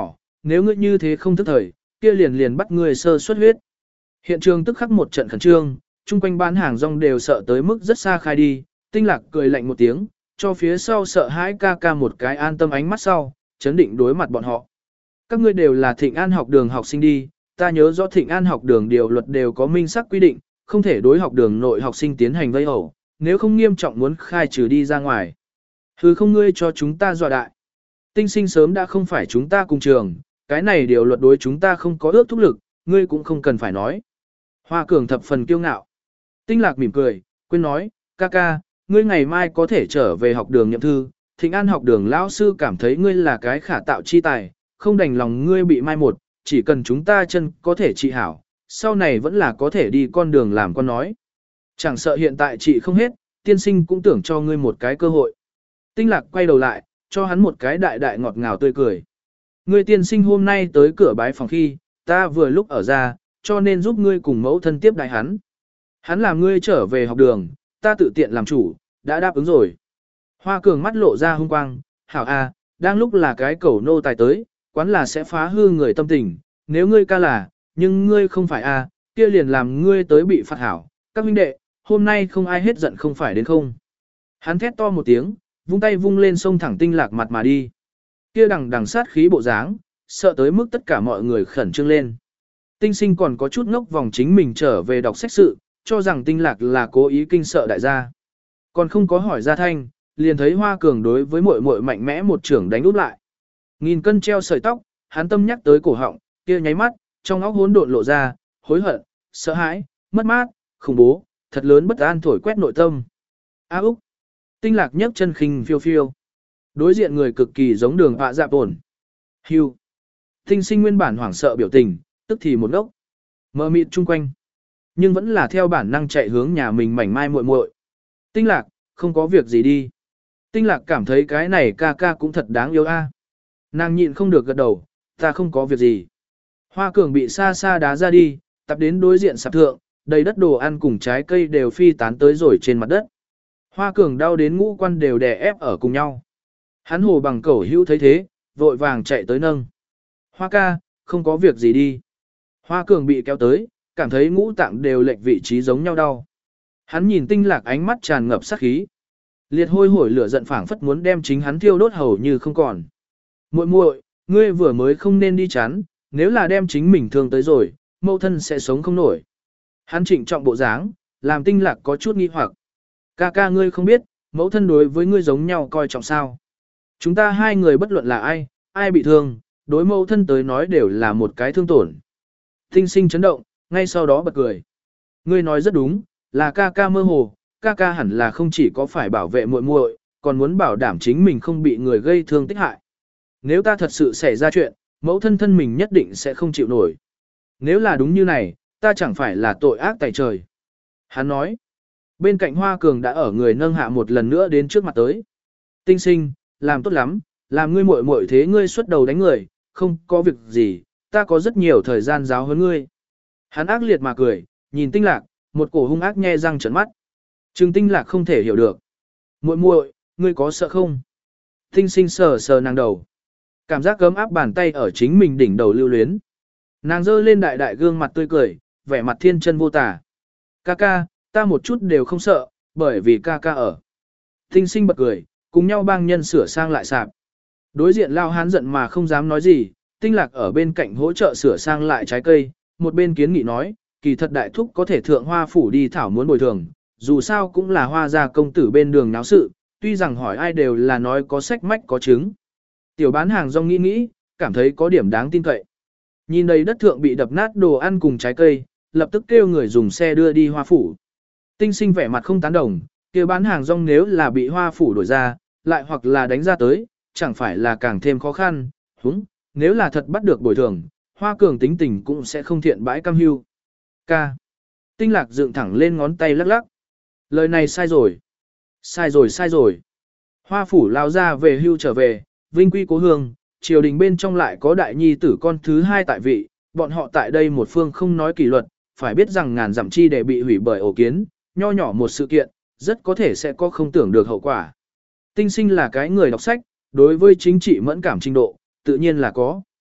nếu ngươi như thế không thức thời, kia liền liền bắt ngươi sơ xuất huyết. Hiện trường tức khắc một trận khẩn trương, chung quanh bán hàng rong đều sợ tới mức rất xa khai đi, Tinh Lạc cười lạnh một tiếng, cho phía sau sợ hãi ca ca một cái an tâm ánh mắt sau, chấn định đối mặt bọn họ. Các ngươi đều là Thịnh An học đường học sinh đi, ta nhớ rõ Thịnh An học đường điều luật đều có minh xác quy định, không thể đối học đường nội học sinh tiến hành vây ẩu, nếu không nghiêm trọng muốn khai trừ đi ra ngoài. Hừ không ngươi cho chúng ta dọa đại. Tinh Sinh sớm đã không phải chúng ta cùng trường, cái này điều luật đối chúng ta không có ước thúc lực, ngươi cũng không cần phải nói. Hoa Cường thập phần kiêu ngạo. Tinh Lạc mỉm cười, quên nói, ca ca, ngươi ngày mai có thể trở về học đường nhậm thư, Thịnh An học đường lão sư cảm thấy ngươi là cái khả tạo chi tài, không đành lòng ngươi bị mai một, chỉ cần chúng ta chân có thể trị hảo, sau này vẫn là có thể đi con đường làm con nói. Chẳng sợ hiện tại trị không hết, tiên sinh cũng tưởng cho ngươi một cái cơ hội. Tinh Lạc quay đầu lại, cho hắn một cái đại đại ngọt ngào tươi cười. Ngươi tiên sinh hôm nay tới cửa bái phòng khi, ta vừa lúc ở ra, cho nên giúp ngươi cùng mẫu thân tiếp đại hắn. Hắn làm ngươi trở về học đường, ta tự tiện làm chủ, đã đáp ứng rồi. Hoa Cường mắt lộ ra hung quang, hảo a, đang lúc là cái cẩu nô tài tới, quán là sẽ phá hư người tâm tình, nếu ngươi ca là, nhưng ngươi không phải a, kia liền làm ngươi tới bị phạt hảo. Các huynh đệ, hôm nay không ai hết giận không phải đến không. Hắn thét to một tiếng, vung tay vung lên sông thẳng Tinh Lạc mặt mà đi. Kia đằng đằng sát khí bộ dáng, sợ tới mức tất cả mọi người khẩn trương lên. Tinh Sinh còn có chút ngốc vòng chính mình trở về đọc sách sự, cho rằng Tinh Lạc là cố ý kinh sợ đại gia. Còn không có hỏi ra thanh, liền thấy Hoa Cường đối với muội muội mạnh mẽ một trưởng đánh úp lại. Nghìn cân treo sợi tóc, hắn tâm nhắc tới cổ họng, kia nháy mắt, trong óc hỗn độn lộ ra, hối hận, sợ hãi, mất mát, khủng bố, thật lớn bất an thổi quét nội tâm. A Úc. Tinh Lạc nhấc chân khinh phiêu phiêu. Đối diện người cực kỳ giống Đường Họa Dạ Bổn. Hưu. Tinh Sinh nguyên bản hoảng sợ biểu tình, tức thì một ngốc. Mờ mịt chung quanh. Nhưng vẫn là theo bản năng chạy hướng nhà mình mảnh mai muội muội. Tinh Lạc, không có việc gì đi. Tinh Lạc cảm thấy cái này ca ca cũng thật đáng yêu a. Nàng nhịn không được gật đầu, ta không có việc gì. Hoa Cường bị xa xa đá ra đi, tập đến đối diện sạp thượng, đầy đất đồ ăn cùng trái cây đều phi tán tới rồi trên mặt đất. Hoa Cường đau đến ngũ quan đều đè ép ở cùng nhau. Hắn hồ bằng cẩu hữu thấy thế, vội vàng chạy tới nâng. Hoa ca, không có việc gì đi. Hoa Cường bị kéo tới, cảm thấy ngũ tạng đều lệch vị trí giống nhau đau. Hắn nhìn Tinh Lạc ánh mắt tràn ngập sát khí. Liệt hôi hổi lửa giận phảng phất muốn đem chính hắn thiêu đốt hầu như không còn. Muội muội, ngươi vừa mới không nên đi chán, nếu là đem chính mình thương tới rồi, mẫu thân sẽ sống không nổi. Hắn trịnh trọng bộ dáng, làm Tinh Lạc có chút nghi hoặc. Ca ca ngươi không biết, mẫu thân đối với ngươi giống nhau coi trọng sao. Chúng ta hai người bất luận là ai, ai bị thương, đối mẫu thân tới nói đều là một cái thương tổn. Tinh Sinh chấn động, ngay sau đó bật cười. Ngươi nói rất đúng, là ca ca mơ hồ, ca ca hẳn là không chỉ có phải bảo vệ muội muội, còn muốn bảo đảm chính mình không bị người gây thương tích hại. Nếu ta thật sự xảy ra chuyện, mẫu thân thân mình nhất định sẽ không chịu nổi. Nếu là đúng như này, ta chẳng phải là tội ác tại trời. Hắn nói, bên cạnh Hoa Cường đã ở người nâng hạ một lần nữa đến trước mặt tới. Tinh Sinh, làm tốt lắm, làm ngươi muội muội thế ngươi xuất đầu đánh người, không có việc gì, ta có rất nhiều thời gian giáo huấn ngươi. Hắn ác liệt mà cười, nhìn Tinh Lạc, một cổ hung ác nhe răng trợn mắt. Trừng Tinh Lạc không thể hiểu được. Muội muội, ngươi có sợ không? Tinh Sinh sờ sờ nàng đầu. Cảm giác cấm áp bàn tay ở chính mình đỉnh đầu lưu luyến. Nàng giơ lên đại đại gương mặt tươi cười, vẻ mặt thiên chân vô tả. Ca ca, ta một chút đều không sợ, bởi vì ca ca ở. Tinh Sinh bật cười, cùng nhau bang nhân sửa sang lại sạp. Đối diện lao hán giận mà không dám nói gì, Tinh Lạc ở bên cạnh hỗ trợ sửa sang lại trái cây, một bên kiến nghị nói, kỳ thật đại thúc có thể thượng Hoa phủ đi thảo muốn bồi thường, dù sao cũng là Hoa gia công tử bên đường náo sự, tuy rằng hỏi ai đều là nói có sách mách có chứng. Tiểu bán hàng rong nghĩ nghĩ, cảm thấy có điểm đáng tin cậy. Nhìn đầy đất thượng bị đập nát đồ ăn cùng trái cây, lập tức kêu người dùng xe đưa đi Hoa phủ. Tinh Sinh vẻ mặt không tán đồng, kêu bán hàng rong nếu là bị Hoa phủ đổi ra, lại hoặc là đánh ra tới, chẳng phải là càng thêm khó khăn, húng, nếu là thật bắt được bồi thường, Hoa Cường tính tình cũng sẽ không thiện bãi cam hưu. Ca. Tinh Lạc dựng thẳng lên ngón tay lắc lắc. Lời này sai rồi. Sai rồi sai rồi. Hoa phủ lao ra về hưu trở về, vinh quy cố hương, triều đình bên trong lại có đại nhi tử con thứ hai tại vị, bọn họ tại đây một phương không nói kỷ luật, phải biết rằng ngàn dặm chi để bị hủy bởi ổ kiến, nho nhỏ một sự kiện, rất có thể sẽ có không tưởng được hậu quả. Tinh Sinh là cái người đọc sách, đối với chính trị mẫn cảm trình độ, tự nhiên là có.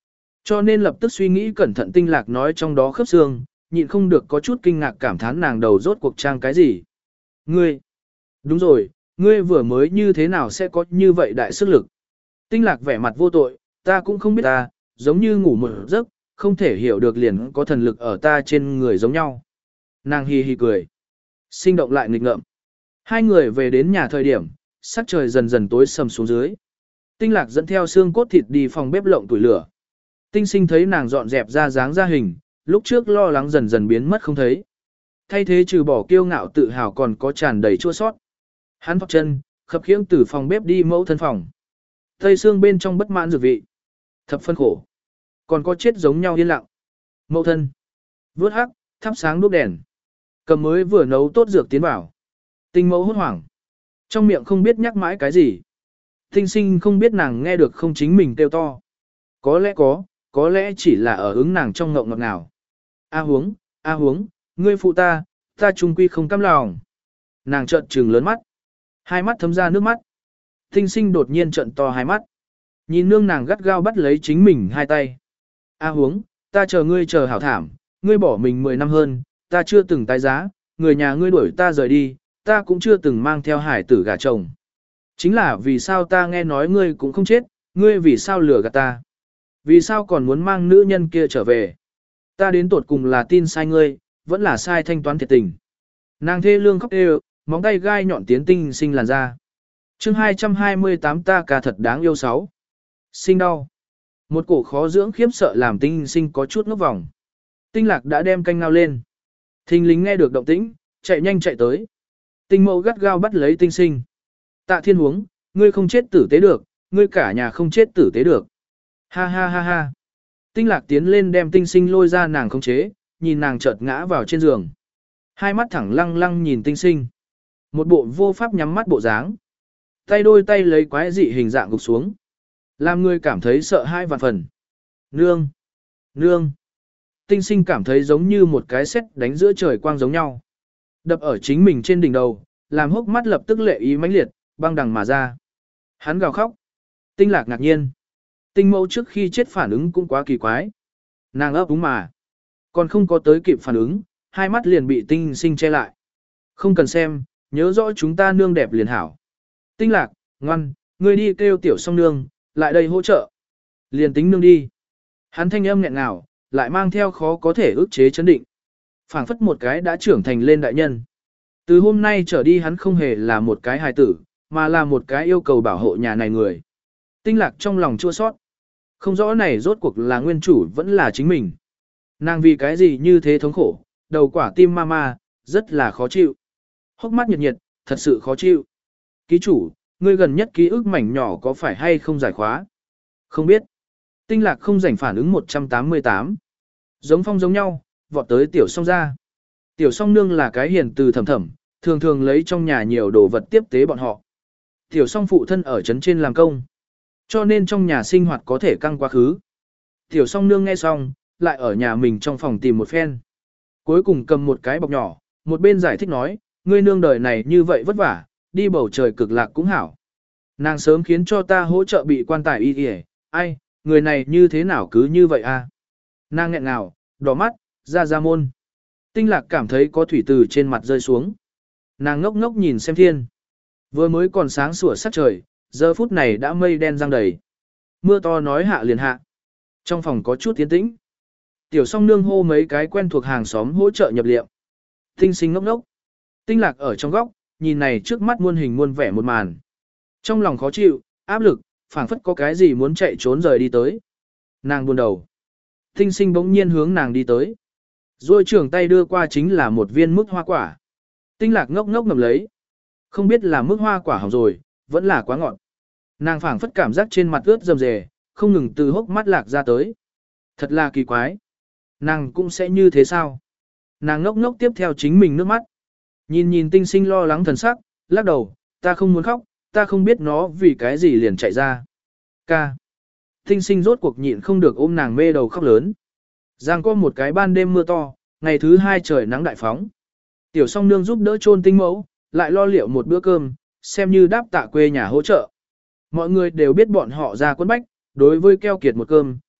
Cho nên lập tức suy nghĩ cẩn thận Tinh Lạc nói trong đó khớp xương, nhịn không được có chút kinh ngạc cảm thán nàng đầu rốt cuộc trang cái gì. Ngươi, đúng rồi, ngươi vừa mới như thế nào sẽ có như vậy đại sức lực. Tinh Lạc vẻ mặt vô tội, ta cũng không biết ta, giống như ngủ một giấc, không thể hiểu được liền có thần lực ở ta trên người giống nhau. Nàng hi hi cười, sinh động lại nghịch ngợm. Hai người về đến nhà thời điểm, sắc trời dần dần tối sầm xuống dưới. Tinh Lạc dẫn theo xương cốt thịt đi phòng bếp lộng tuổi lửa. Tinh Sinh thấy nàng dọn dẹp ra dáng ra hình, lúc trước lo lắng dần dần biến mất không thấy. Thay thế trừ bỏ kiêu ngạo tự hào còn có tràn đầy chua sót. Hắn thọc chân, khập khiễng từ phòng bếp đi mẫu thân phòng. Tây xương bên trong bất mãn dược vị. Thập phân khổ. Còn có chết giống nhau yên lặng. Mẫu thân. Vớt hắc, thắp sáng đuốc đèn. Cầm mới vừa nấu tốt dược tiến vào. Tinh mẫu hốt hoảng. Trong miệng không biết nhắc mãi cái gì. Tinh Sinh không biết nàng nghe được không chính mình kêu to. Có lẽ có, có lẽ chỉ là ở ứng nàng trong ngộng ngọt ngào. A huống, a huống, ngươi phụ ta, ta trung quy không cam lòng. Nàng trợn trừng lớn mắt. Hai mắt thấm ra nước mắt. Tinh Sinh đột nhiên trợn to hai mắt. Nhìn nương nàng gắt gao bắt lấy chính mình hai tay. A huống, ta chờ ngươi chờ hảo thảm, ngươi bỏ mình mười năm hơn, ta chưa từng tái giá, người nhà ngươi đuổi ta rời đi, ta cũng chưa từng mang theo hải tử gả chồng. Chính là vì sao ta nghe nói ngươi cũng không chết, ngươi vì sao lừa gạt ta? Vì sao còn muốn mang nữ nhân kia trở về? Ta đến tột cùng là tin sai ngươi, vẫn là sai thanh toán thiệt tình. Nàng thê lương khóc đều, móng tay gai nhọn tiến Tinh Sinh làn ra. chương hai trăm hai mươi tám ta ca thật đáng yêu sáu. Sinh đau. Một cổ khó dưỡng khiếp sợ làm Tinh Sinh có chút ngốc vòng. Tinh Lạc đã đem canh ngao lên. Thình lính nghe được động tĩnh, chạy nhanh chạy tới. Tinh mẫu gắt gao bắt lấy Tinh Sinh. Tạ Thiên Huống, ngươi không chết tử tế được, ngươi cả nhà không chết tử tế được. Ha ha ha ha. Tinh Lạc tiến lên đem Tinh Sinh lôi ra nàng khống chế, nhìn nàng chợt ngã vào trên giường. Hai mắt thẳng lăng lăng nhìn Tinh Sinh. Một bộ vô pháp nhắm mắt bộ dáng. Tay đôi tay lấy quái dị hình dạng gục xuống. Làm người cảm thấy sợ hãi vạn phần. Nương! Nương! Tinh Sinh cảm thấy giống như một cái sét đánh giữa trời quang giống nhau. Đập ở chính mình trên đỉnh đầu, làm hốc mắt lập tức lệ ý mãnh liệt, băng đằng mà ra. Hắn gào khóc. Tinh Lạc ngạc nhiên. Tinh mẫu trước khi chết phản ứng cũng quá kỳ quái. Nàng ấp úng mà. Còn không có tới kịp phản ứng, hai mắt liền bị Tinh Sinh che lại. Không cần xem, nhớ rõ chúng ta nương đẹp liền hảo. Tinh Lạc, ngoan, ngươi đi kêu tiểu song nương, lại đây hỗ trợ. Liền tính nương đi. Hắn thanh âm nghẹn ngào, lại mang theo khó có thể ức chế chấn định. Phảng phất một cái đã trưởng thành lên đại nhân. Từ hôm nay trở đi hắn không hề là một cái hài tử, mà là một cái yêu cầu bảo hộ nhà này người. Tinh Lạc trong lòng chua sót. Không rõ này rốt cuộc là nguyên chủ vẫn là chính mình. Nàng vì cái gì như thế thống khổ, đầu quả tim ma ma, rất là khó chịu. Hốc mắt nhiệt nhiệt, thật sự khó chịu. Ký chủ, ngươi gần nhất ký ức mảnh nhỏ có phải hay không giải khóa? Không biết. Tinh Lạc không rảnh phản ứng một trăm tám mươi tám. Giống phong giống nhau, vọt tới tiểu song ra. Tiểu song nương là cái hiền từ thầm thầm, thường thường lấy trong nhà nhiều đồ vật tiếp tế bọn họ. Tiểu song phụ thân ở trấn trên làm công. Cho nên trong nhà sinh hoạt có thể căng quá khứ. Tiểu song nương nghe xong, lại ở nhà mình trong phòng tìm một phen. Cuối cùng cầm một cái bọc nhỏ, một bên giải thích nói, ngươi nương đời này như vậy vất vả, đi bầu trời cực lạc cũng hảo. Nàng sớm khiến cho ta hỗ trợ bị quan tài y kìa, ai, người này như thế nào cứ như vậy à? Nàng nghẹn ngào, đỏ mắt, ra ra môn. Tinh Lạc cảm thấy có thủy từ trên mặt rơi xuống. Nàng ngốc ngốc nhìn xem thiên. Vừa mới còn sáng sủa sắc trời, giờ phút này đã mây đen giăng đầy. Mưa to nói hạ liền hạ. Trong phòng có chút tiến tĩnh. Tiểu song nương hô mấy cái quen thuộc hàng xóm hỗ trợ nhập liệu. Tinh Sinh ngốc ngốc. Tinh Lạc ở trong góc, nhìn này trước mắt muôn hình muôn vẻ một màn. Trong lòng khó chịu, áp lực, phảng phất có cái gì muốn chạy trốn rời đi tới. Nàng buồn đầu. Tinh Sinh bỗng nhiên hướng nàng đi tới. Rồi trường tay đưa qua chính là một viên mức hoa quả. Tinh Lạc ngốc ngốc ngầm lấy. Không biết là mức hoa quả hỏng rồi, vẫn là quá ngọt. Nàng phảng phất cảm giác trên mặt ướt rầm rề, không ngừng từ hốc mắt Lạc ra tới. Thật là kỳ quái. Nàng cũng sẽ như thế sao? Nàng ngốc ngốc tiếp theo chính mình nước mắt. Nhìn nhìn Tinh Sinh lo lắng thần sắc, lắc đầu, ta không muốn khóc, ta không biết nó vì cái gì liền chạy ra. Ca. Tinh Sinh rốt cuộc nhịn không được ôm nàng mê đầu khóc lớn. Giang có một cái ban đêm mưa to, ngày thứ hai trời nắng đại phóng. Tiểu song nương giúp đỡ chôn Tinh mẫu, lại lo liệu một bữa cơm, xem như đáp tạ quê nhà hỗ trợ. Mọi người đều biết bọn họ ra quân bách, đối với keo kiệt một cơm,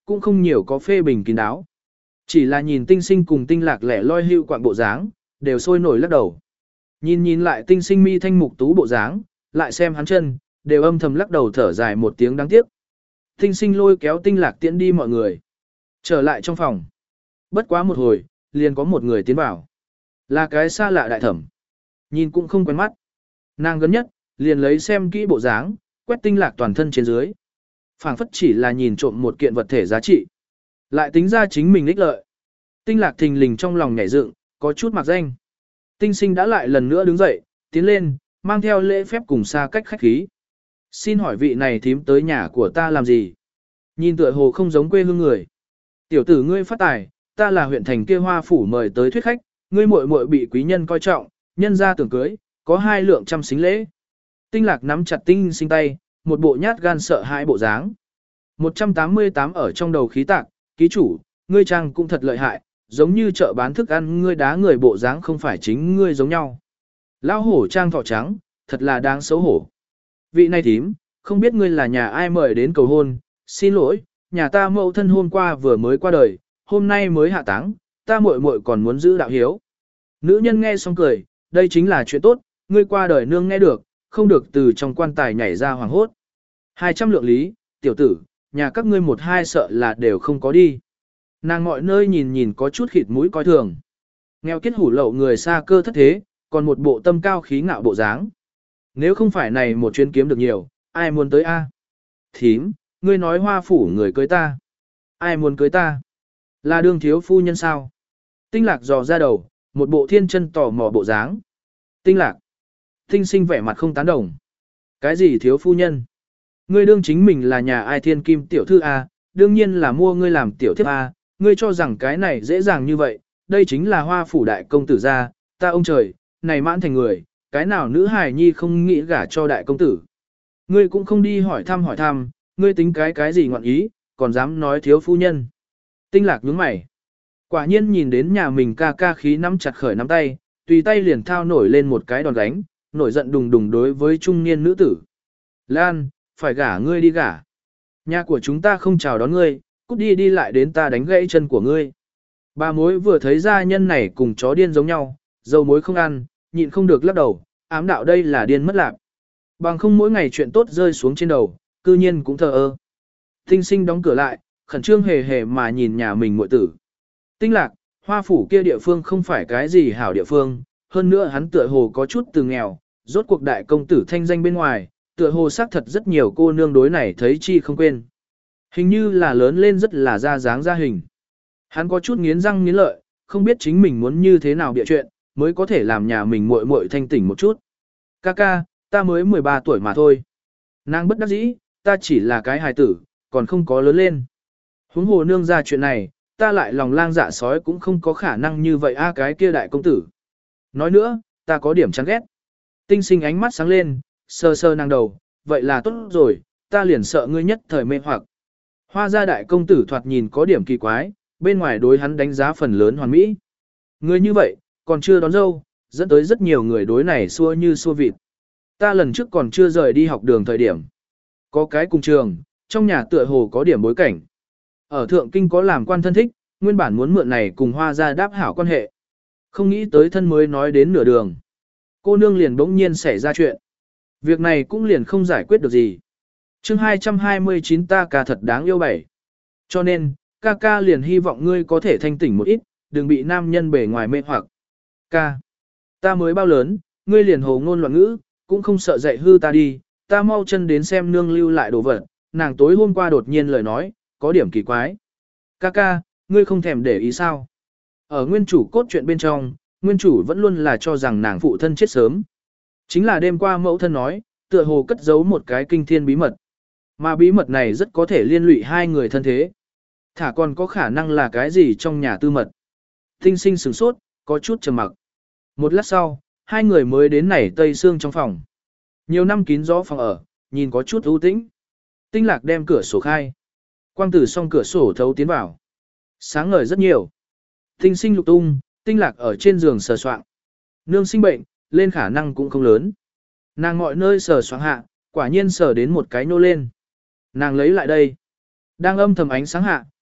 cũng không nhiều có phê bình kín đáo. Chỉ là nhìn tinh sinh cùng tinh lạc lẻ loi hưu quạng bộ dáng, đều sôi nổi lắc đầu. Nhìn nhìn lại tinh sinh mi thanh mục tú bộ dáng, lại xem hắn chân, đều âm thầm lắc đầu thở dài một tiếng đáng tiếc. Tinh sinh lôi kéo tinh lạc tiễn đi mọi người. Trở lại trong phòng. Bất quá một hồi, liền có một người tiến vào. Là cái xa lạ đại thẩm. Nhìn cũng không quen mắt. Nàng gần nhất, liền lấy xem kỹ bộ dáng, quét tinh lạc toàn thân trên dưới. Phảng phất chỉ là nhìn trộm một kiện vật thể giá trị. Lại tính ra chính mình ích lợi. Tinh lạc thình lình trong lòng nhảy dựng, có chút mặc danh. Tinh sinh đã lại lần nữa đứng dậy, tiến lên, mang theo lễ phép cùng xa cách khách khí. Xin hỏi vị này thím tới nhà của ta làm gì? Nhìn tựa hồ không giống quê hương người. Tiểu tử ngươi phát tài, ta là huyện thành kia hoa phủ mời tới thuyết khách, ngươi muội muội bị quý nhân coi trọng, nhân ra tưởng cưới, có hai lượng trăm xính lễ. Tinh lạc nắm chặt tinh sinh tay, một bộ nhát gan sợ hãi bộ dáng. một trăm tám mươi tám ở trong đầu khí tạc, ký chủ, ngươi trang cũng thật lợi hại, giống như chợ bán thức ăn ngươi đá người bộ dáng không phải chính ngươi giống nhau. Lão hổ trang thọ trắng, thật là đáng xấu hổ. Vị này thím, không biết ngươi là nhà ai mời đến cầu hôn, xin lỗi, nhà ta mẫu thân hôm qua vừa mới qua đời, hôm nay mới hạ táng, ta muội muội còn muốn giữ đạo hiếu. Nữ nhân nghe xong cười, đây chính là chuyện tốt, ngươi qua đời nương nghe được, không được từ trong quan tài nhảy ra hoàng hốt. hai trăm lượng lý, tiểu tử, nhà các ngươi một hai sợ là đều không có đi. Nàng mọi nơi nhìn nhìn có chút khịt mũi coi thường. Nghèo kết hủ lậu người xa cơ thất thế, còn một bộ tâm cao khí ngạo bộ dáng. Nếu không phải này một chuyến kiếm được nhiều, ai muốn tới a? Thím, ngươi nói hoa phủ người cưới ta. Ai muốn cưới ta? Là đương thiếu phu nhân sao? Tinh lạc dò ra đầu, một bộ thiên chân tò mò bộ dáng. Tinh lạc. Tinh sinh vẻ mặt không tán đồng. Cái gì thiếu phu nhân? Ngươi đương chính mình là nhà ai thiên kim tiểu thư a, đương nhiên là mua ngươi làm tiểu thiếp a, ngươi cho rằng cái này dễ dàng như vậy, đây chính là hoa phủ đại công tử gia, ta ông trời, này mãn thành người, cái nào nữ hài nhi không nghĩ gả cho đại công tử. Ngươi cũng không đi hỏi thăm hỏi thăm, ngươi tính cái cái gì ngọn ý, còn dám nói thiếu phu nhân. Tinh lạc nhướng mày. Quả nhiên nhìn đến nhà mình ca ca khí nắm chặt khởi nắm tay, tùy tay liền thao nổi lên một cái đòn đánh, nổi giận đùng đùng đối với trung niên nữ tử. Lan, phải gả ngươi đi gả. Nhà của chúng ta không chào đón ngươi, cút đi đi lại đến ta đánh gãy chân của ngươi. Bà mối vừa thấy gia nhân này cùng chó điên giống nhau, dầu mối không ăn, nhịn không được lắc đầu, ám đạo đây là điên mất lạc. Bằng không mỗi ngày chuyện tốt rơi xuống trên đầu, cư nhiên cũng thờ ơ. Tinh sinh đóng cửa lại, khẩn trương hề hề mà nhìn nhà mình muội tử. Tinh lạc, hoa phủ kia địa phương không phải cái gì hảo địa phương, hơn nữa hắn tựa hồ có chút từ nghèo, rốt cuộc đại công tử thanh danh bên ngoài, tựa hồ xác thật rất nhiều cô nương đối này thấy chi không quên. Hình như là lớn lên rất là ra dáng ra hình. Hắn có chút nghiến răng nghiến lợi, không biết chính mình muốn như thế nào bịa chuyện, mới có thể làm nhà mình muội muội thanh tỉnh một chút. Ca ca, ta mới mười ba tuổi mà thôi. Nàng bất đắc dĩ, ta chỉ là cái hài tử, còn không có lớn lên. Huống hồ nương ra chuyện này, ta lại lòng lang dạ sói cũng không có khả năng như vậy a cái kia đại công tử. Nói nữa, ta có điểm chán ghét. Tinh sinh ánh mắt sáng lên, sơ sơ nàng đầu, vậy là tốt rồi, ta liền sợ ngươi nhất thời mê hoặc. Hoa gia đại công tử thoạt nhìn có điểm kỳ quái, bên ngoài đối hắn đánh giá phần lớn hoàn mỹ. Người như vậy, còn chưa đón dâu, dẫn tới rất nhiều người đối này xua như xua vịt. Ta lần trước còn chưa rời đi học đường thời điểm. Có cái cùng trường, trong nhà tựa hồ có điểm bối cảnh. Ở Thượng Kinh có làm quan thân thích, nguyên bản muốn mượn này cùng Hoa gia đáp hảo quan hệ. Không nghĩ tới thân mới nói đến nửa đường. Cô nương liền bỗng nhiên xảy ra chuyện. Việc này cũng liền không giải quyết được gì. chương hai trăm hai mươi chín ta ca thật đáng yêu bảy. Cho nên, ca ca liền hy vọng ngươi có thể thanh tỉnh một ít, đừng bị nam nhân bề ngoài mê hoặc. Ca, ta mới bao lớn, ngươi liền hồ ngôn loạn ngữ, cũng không sợ dạy hư ta đi, ta mau chân đến xem nương lưu lại đồ vật, nàng tối hôm qua đột nhiên lời nói, có điểm kỳ quái. Ca ca, ngươi không thèm để ý sao? Ở nguyên chủ cốt truyện bên trong, nguyên chủ vẫn luôn là cho rằng nàng phụ thân chết sớm. Chính là đêm qua mẫu thân nói, tựa hồ cất giấu một cái kinh thiên bí mật. Mà bí mật này rất có thể liên lụy hai người thân thế. Thả còn có khả năng là cái gì trong nhà tư mật. Tinh sinh sửng sốt, có chút trầm mặc. Một lát sau, hai người mới đến nảy tây xương trong phòng. Nhiều năm kín gió phòng ở, nhìn có chút ưu tĩnh. Tinh lạc đem cửa sổ khai. Quang tử song cửa sổ thấu tiến vào. Sáng ngời rất nhiều. Tinh sinh lục tung, tinh lạc ở trên giường sờ soạng. Nương sinh bệnh, lên khả năng cũng không lớn. Nàng mọi nơi sờ soạng hạ, quả nhiên sờ đến một cái nô lên. Nàng lấy lại đây. Đang âm thầm ánh sáng hạ,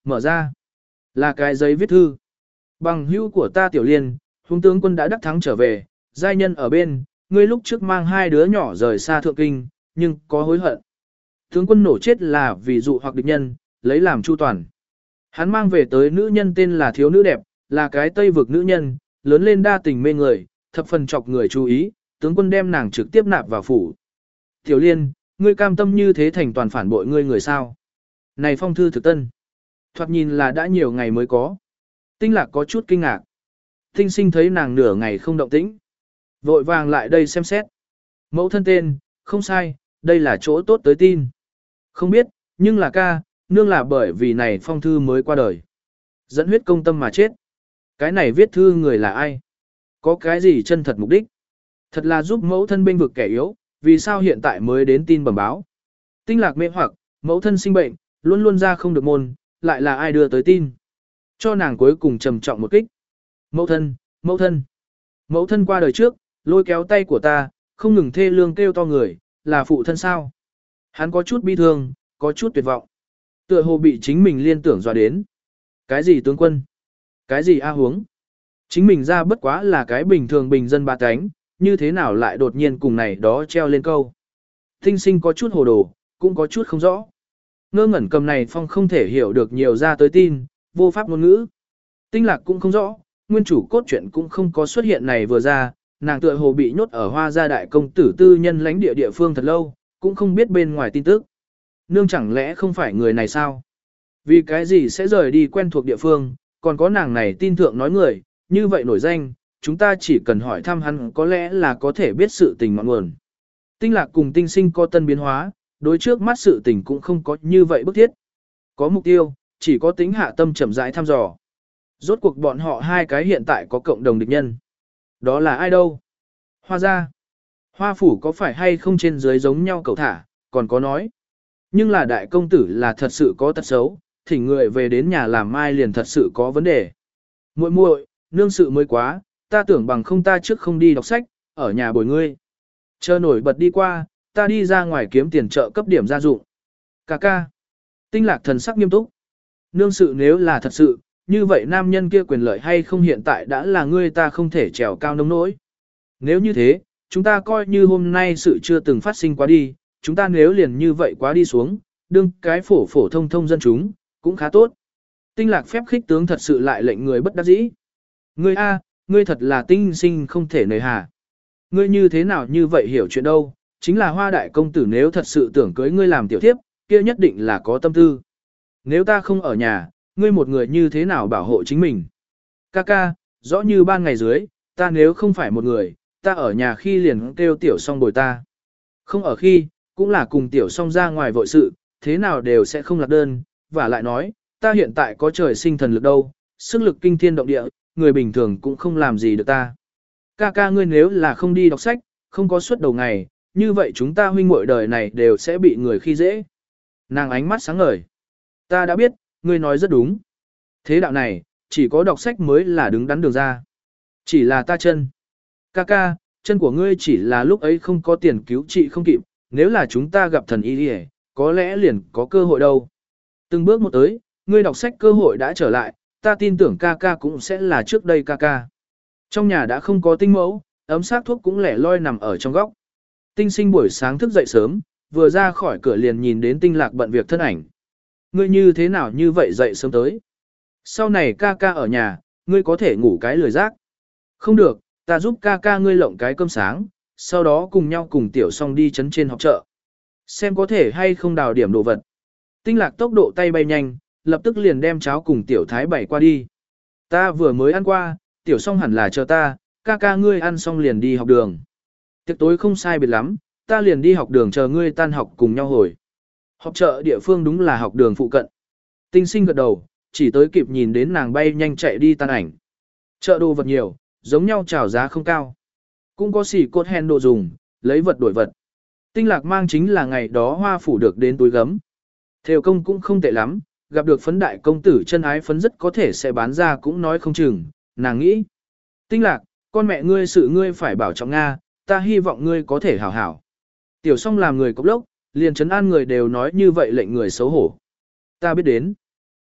mở ra. Là cái giấy viết thư. Bằng hữu của ta Tiểu Liên, huống tướng quân đã đắc thắng trở về, giai nhân ở bên, ngươi lúc trước mang hai đứa nhỏ rời xa thượng kinh, nhưng có hối hận. Tướng quân nổ chết là vì dụ hoặc địch nhân, lấy làm chu toàn. Hắn mang về tới nữ nhân tên là thiếu nữ đẹp, là cái Tây vực nữ nhân, lớn lên đa tình mê người, thập phần chọc người chú ý, tướng quân đem nàng trực tiếp nạp vào phủ. Tiểu Liên, ngươi cam tâm như thế thành toàn phản bội ngươi người sao? Này phong thư thực tân. Thoạt nhìn là đã nhiều ngày mới có. Tinh Lạc có chút kinh ngạc. Tinh Sinh thấy nàng nửa ngày không động tĩnh. Vội vàng lại đây xem xét. Mẫu thân tên, không sai, đây là chỗ tốt tới tin. Không biết, nhưng là ca, nương là bởi vì này phong thư mới qua đời. Dẫn huyết công tâm mà chết. Cái này viết thư người là ai? Có cái gì chân thật mục đích? Thật là giúp mẫu thân bênh vực kẻ yếu, vì sao hiện tại mới đến tin bẩm báo? Tinh Lạc mê hoặc, mẫu thân sinh bệnh, luôn luôn ra không được môn, lại là ai đưa tới tin? Cho nàng cuối cùng trầm trọng một kích. Mẫu thân, mẫu thân. Mẫu thân qua đời trước, lôi kéo tay của ta, không ngừng thê lương kêu to người, là phụ thân sao? Hắn có chút bi thương, có chút tuyệt vọng. Tựa hồ bị chính mình liên tưởng dọa đến. Cái gì tướng quân? Cái gì a huống? Chính mình ra bất quá là cái bình thường bình dân ba cánh, như thế nào lại đột nhiên cùng này đó treo lên câu. Tinh Sinh có chút hồ đồ, cũng có chút không rõ. Ngơ ngẩn cầm này phong không thể hiểu được nhiều ra tới tin, vô pháp ngôn ngữ. Tinh Lạc cũng không rõ, nguyên chủ cốt truyện cũng không có xuất hiện này vừa ra, nàng tựa hồ bị nhốt ở Hoa Gia đại công tử tư nhân lãnh địa địa phương thật lâu, cũng không biết bên ngoài tin tức. Nương chẳng lẽ không phải người này sao? Vì cái gì sẽ rời đi quen thuộc địa phương, còn có nàng này tin thượng nói người, như vậy nổi danh, chúng ta chỉ cần hỏi thăm hắn có lẽ là có thể biết sự tình ngọn nguồn. Tinh Lạc cùng Tinh Sinh có tân biến hóa, đối trước mắt sự tình cũng không có như vậy bức thiết. Có mục tiêu, chỉ có tính hạ tâm chậm rãi thăm dò. Rốt cuộc bọn họ hai cái hiện tại có cộng đồng địch nhân. Đó là ai đâu? Hoa Gia. Hoa phủ có phải hay không trên dưới giống nhau cầu thả, còn có nói. Nhưng là đại công tử là thật sự có tật xấu, thỉnh người về đến nhà làm mai liền thật sự có vấn đề. Muội muội, nương sự mới quá, ta tưởng bằng không ta trước không đi đọc sách, ở nhà bồi ngươi. Chờ nổi bật đi qua, ta đi ra ngoài kiếm tiền trợ cấp điểm gia dụng. Cà ca. Tinh Lạc thần sắc nghiêm túc. Nương sự nếu là thật sự, như vậy nam nhân kia quyền lợi hay không hiện tại đã là ngươi ta không thể trèo cao nông nỗi. Nếu như thế, chúng ta coi như hôm nay sự chưa từng phát sinh quá đi, chúng ta nếu liền như vậy quá đi xuống, đương cái phổ phổ thông thông dân chúng, cũng khá tốt. Tinh Lạc phép khích tướng thật sự lại lệnh người bất đắc dĩ. Ngươi a, ngươi thật là tinh sinh không thể nời hà. Ngươi như thế nào như vậy hiểu chuyện đâu, chính là Hoa đại công tử nếu thật sự tưởng cưới ngươi làm tiểu thiếp, kia nhất định là có tâm tư. Nếu ta không ở nhà, ngươi một người như thế nào bảo hộ chính mình? Ca ca, rõ như ban ngày dưới, ta nếu không phải một người, ta ở nhà khi liền kêu tiểu song bồi ta. Không ở khi, cũng là cùng tiểu song ra ngoài vội sự, thế nào đều sẽ không lạc đơn, và lại nói, ta hiện tại có trời sinh thần lực đâu, sức lực kinh thiên động địa, người bình thường cũng không làm gì được ta. Ca ca ngươi nếu là không đi đọc sách, không có suốt đầu ngày, như vậy chúng ta huynh muội đời này đều sẽ bị người khi dễ. Nàng ánh mắt sáng ngời. Ta đã biết, ngươi nói rất đúng. Thế đạo này, chỉ có đọc sách mới là đứng đắn đường ra. Chỉ là ta chân. Ca ca, chân của ngươi chỉ là lúc ấy không có tiền cứu trị không kịp, nếu là chúng ta gặp thần y đi có lẽ liền có cơ hội đâu. Từng bước một tới, ngươi đọc sách cơ hội đã trở lại, ta tin tưởng ca ca cũng sẽ là trước đây ca ca. Trong nhà đã không có tinh mẫu, ấm xác thuốc cũng lẻ loi nằm ở trong góc. Tinh Sinh buổi sáng thức dậy sớm, vừa ra khỏi cửa liền nhìn đến Tinh Lạc bận việc thân ảnh. Ngươi như thế nào như vậy dậy sớm tới? Sau này ca ca ở nhà, ngươi có thể ngủ cái lười giác. Không được, ta giúp ca ca ngươi lộng cái cơm sáng, sau đó cùng nhau cùng tiểu song đi chấn trên học chợ. Xem có thể hay không đào điểm đồ vật. Tinh Lạc tốc độ tay bay nhanh, lập tức liền đem cháo cùng tiểu thái bảy qua đi. Ta vừa mới ăn qua, tiểu song hẳn là chờ ta, ca ca ngươi ăn xong liền đi học đường. Tiệc tối không sai biệt lắm, ta liền đi học đường chờ ngươi tan học cùng nhau hồi. Học chợ địa phương đúng là học đường phụ cận. Tinh Sinh gật đầu, chỉ tới kịp nhìn đến nàng bay nhanh chạy đi tan ảnh. Chợ đồ vật nhiều, giống nhau chào giá không cao. Cũng có xỉ cốt hen đồ dùng, lấy vật đổi vật. Tinh Lạc mang chính là ngày đó Hoa phủ được đến túi gấm. Thêu công cũng không tệ lắm, gặp được phấn đại công tử chân ái phấn rất có thể sẽ bán ra cũng nói không chừng, nàng nghĩ. Tinh Lạc, con mẹ ngươi sự ngươi phải bảo trọng Nga, ta hy vọng ngươi có thể hảo hảo. Tiểu song làm người cốc lốc, liền trấn an người đều nói như vậy lệnh người xấu hổ. Ta biết đến.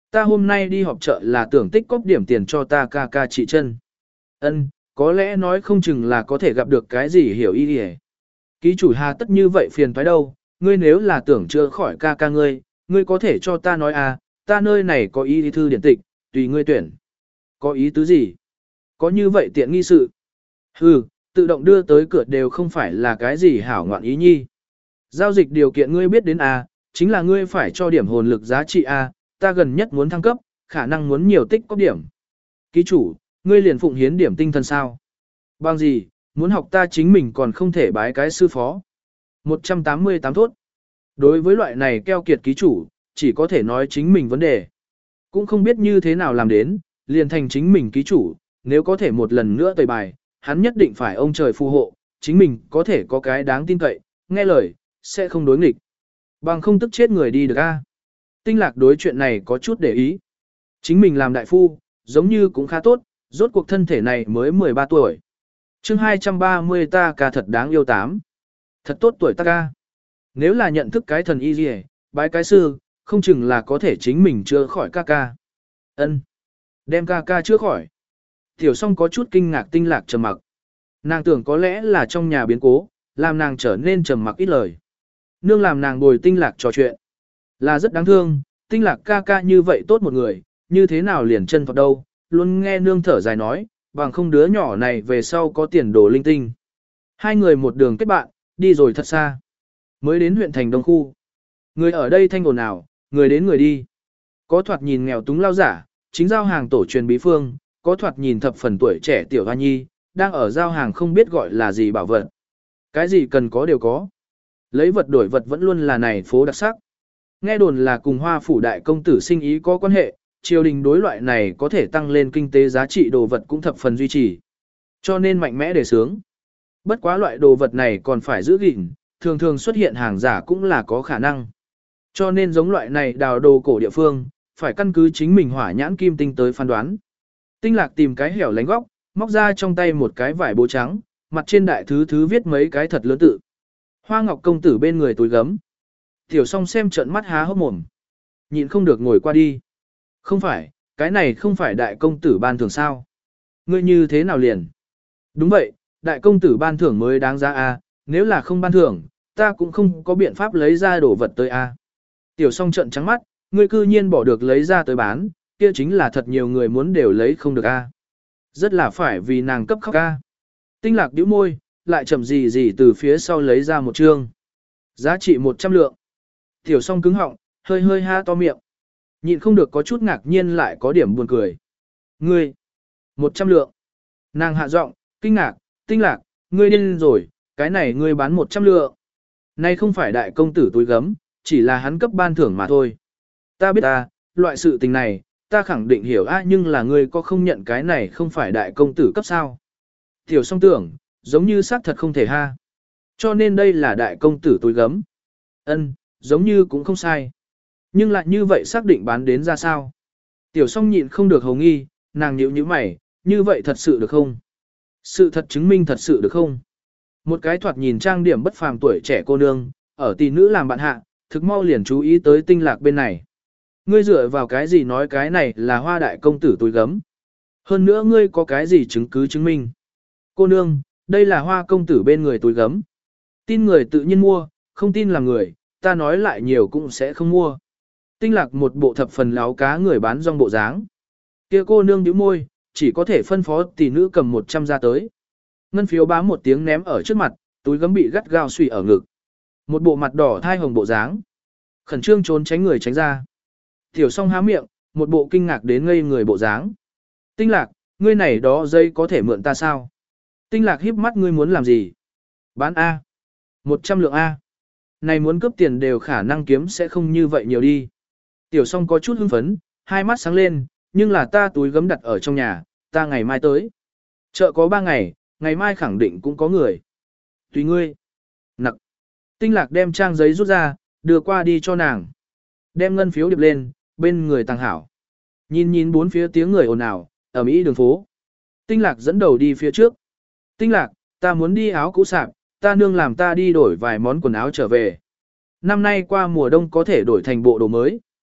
Ta hôm nay đi họp chợ là tưởng tích cóp điểm tiền cho ta ca ca trị chân. Ân, có lẽ nói không chừng là có thể gặp được cái gì hiểu ý đi. Ký chủ hà tất như vậy phiền toái đâu, ngươi nếu là tưởng chữa khỏi ca ca ngươi, ngươi có thể cho ta nói à, ta nơi này có ý thư điển tịch, tùy ngươi tuyển. Có ý tứ gì? Có như vậy tiện nghi sự. Hừ, tự động đưa tới cửa đều không phải là cái gì hảo ngoạn ý nhi. Giao dịch điều kiện ngươi biết đến à, chính là ngươi phải cho điểm hồn lực giá trị à, ta gần nhất muốn thăng cấp, khả năng muốn nhiều tích có điểm. Ký chủ, ngươi liền phụng hiến điểm tinh thần sao? Bằng gì, muốn học ta chính mình còn không thể bái cái sư phó. một trăm tám mươi tám thốt. Đối với loại này keo kiệt ký chủ, chỉ có thể nói chính mình vấn đề. Cũng không biết như thế nào làm đến, liền thành chính mình ký chủ, nếu có thể một lần nữa tẩy bài, hắn nhất định phải ông trời phù hộ, chính mình có thể có cái đáng tin cậy, nghe lời, sẽ không đối nghịch. Bằng không tức chết người đi được a. Tinh lạc đối chuyện này có chút để ý. Chính mình làm đại phu, giống như cũng khá tốt, rốt cuộc thân thể này mới mười ba tuổi. chương hai trăm ba mươi ta ca thật đáng yêu tám. Thật tốt tuổi ta ca. Nếu là nhận thức cái thần y gì, bái cái sư, không chừng là có thể chính mình chữa khỏi ca ca. Ân, đem ca ca chữa khỏi. Tiểu song có chút kinh ngạc tinh lạc trầm mặc. Nàng tưởng có lẽ là trong nhà biến cố, làm nàng trở nên trầm mặc ít lời. Nương làm nàng bồi tinh lạc trò chuyện. Là rất đáng thương, tinh lạc ca ca như vậy tốt một người, như thế nào liền chân vào đâu, luôn nghe nương thở dài nói, bằng không đứa nhỏ này về sau có tiền đồ linh tinh. Hai người một đường kết bạn, đi rồi thật xa. Mới đến huyện thành đông khu. Người ở đây thanh ồn ào, người đến người đi. Có thoạt nhìn nghèo túng lao giả, chính giao hàng tổ truyền bí phương, có thoạt nhìn thập phần tuổi trẻ tiểu hoa nhi, đang ở giao hàng không biết gọi là gì bảo vật. Cái gì cần có đều có. Lấy vật đổi vật vẫn luôn là này phố đặc sắc. Nghe đồn là cùng hoa phủ đại công tử sinh ý có quan hệ, triều đình đối loại này có thể tăng lên kinh tế giá trị đồ vật cũng thập phần duy trì. Cho nên mạnh mẽ để sướng. Bất quá loại đồ vật này còn phải giữ gìn, thường thường xuất hiện hàng giả cũng là có khả năng. Cho nên giống loại này đào đồ cổ địa phương, phải căn cứ chính mình hỏa nhãn kim tinh tới phán đoán. Tinh lạc tìm cái hẻo lánh góc, móc ra trong tay một cái vải bố trắng, mặt trên đại thứ thứ viết mấy cái thật lớn tự. Hoa ngọc công tử bên người túi gấm. Tiểu song xem trợn mắt há hốc mồm. Nhịn không được ngồi qua đi. Không phải, cái này không phải đại công tử ban thưởng sao? Ngươi như thế nào liền? Đúng vậy, đại công tử ban thưởng mới đáng giá a, nếu là không ban thưởng, ta cũng không có biện pháp lấy ra đồ vật tới a. Tiểu song trợn trắng mắt, ngươi cư nhiên bỏ được lấy ra tới bán, kia chính là thật nhiều người muốn đều lấy không được a. Rất là phải vì nàng cấp khóc a. Tinh lạc nhíu môi, lại chậm gì gì từ phía sau lấy ra một chương. Giá trị một trăm lượng. Tiểu song cứng họng, hơi hơi ha to miệng. Nhịn không được có chút ngạc nhiên lại có điểm buồn cười. Ngươi, một trăm lượng. Nàng hạ giọng, kinh ngạc, tinh lạc, ngươi điên rồi, cái này ngươi bán một trăm lượng. Này không phải đại công tử túi gấm, chỉ là hắn cấp ban thưởng mà thôi. Ta biết ta, loại sự tình này, ta khẳng định hiểu á nhưng là ngươi có không nhận cái này không phải đại công tử cấp sao. Tiểu song tưởng, giống như xác thật không thể ha. Cho nên đây là đại công tử túi gấm. Ân, giống như cũng không sai. Nhưng lại như vậy xác định bán đến ra sao? Tiểu song nhịn không được hầu nghi, nàng nhíu nhíu mày, như vậy thật sự được không? Sự thật chứng minh thật sự được không? Một cái thoạt nhìn trang điểm bất phàm tuổi trẻ cô nương, ở tỷ nữ làm bạn hạ, thực mau liền chú ý tới tinh lạc bên này. Ngươi dựa vào cái gì nói cái này là hoa đại công tử túi gấm? Hơn nữa ngươi có cái gì chứng cứ chứng minh? Cô nương, đây là hoa công tử bên người túi gấm. Tin người tự nhiên mua, không tin là người, ta nói lại nhiều cũng sẽ không mua. Tinh lạc một bộ thập phần láo cá người bán rong bộ dáng. Kia cô nương nhíu môi, chỉ có thể phân phó tỷ nữ cầm một trăm ra tới. Ngân phiếu bám một tiếng ném ở trước mặt, túi gấm bị gắt gao suy ở ngực. Một bộ mặt đỏ thai hồng bộ dáng. Khẩn trương trốn tránh người tránh ra. Tiểu song há miệng, một bộ kinh ngạc đến ngây người bộ dáng. Tinh lạc, ngươi này đó dây có thể mượn ta sao? Tinh lạc híp mắt ngươi muốn làm gì? Bán A. Một trăm lượng A. Này muốn cướp tiền đều khả năng kiếm sẽ không như vậy nhiều đi. Tiểu song có chút hưng phấn, hai mắt sáng lên, nhưng là ta túi gấm đặt ở trong nhà, ta ngày mai tới. Chợ có ba ngày, ngày mai khẳng định cũng có người. Tùy ngươi. Nặc. Tinh lạc đem trang giấy rút ra, đưa qua đi cho nàng. Đem ngân phiếu điệp lên, bên người tàng hảo. Nhìn nhìn bốn phía tiếng người ồn ào, ở Mỹ đường phố. Tinh lạc dẫn đầu đi phía trước. Tinh lạc, ta muốn đi áo cũ sạp, ta nương làm ta đi đổi vài món quần áo trở về. Năm nay qua mùa đông có thể đổi thành bộ đồ mới.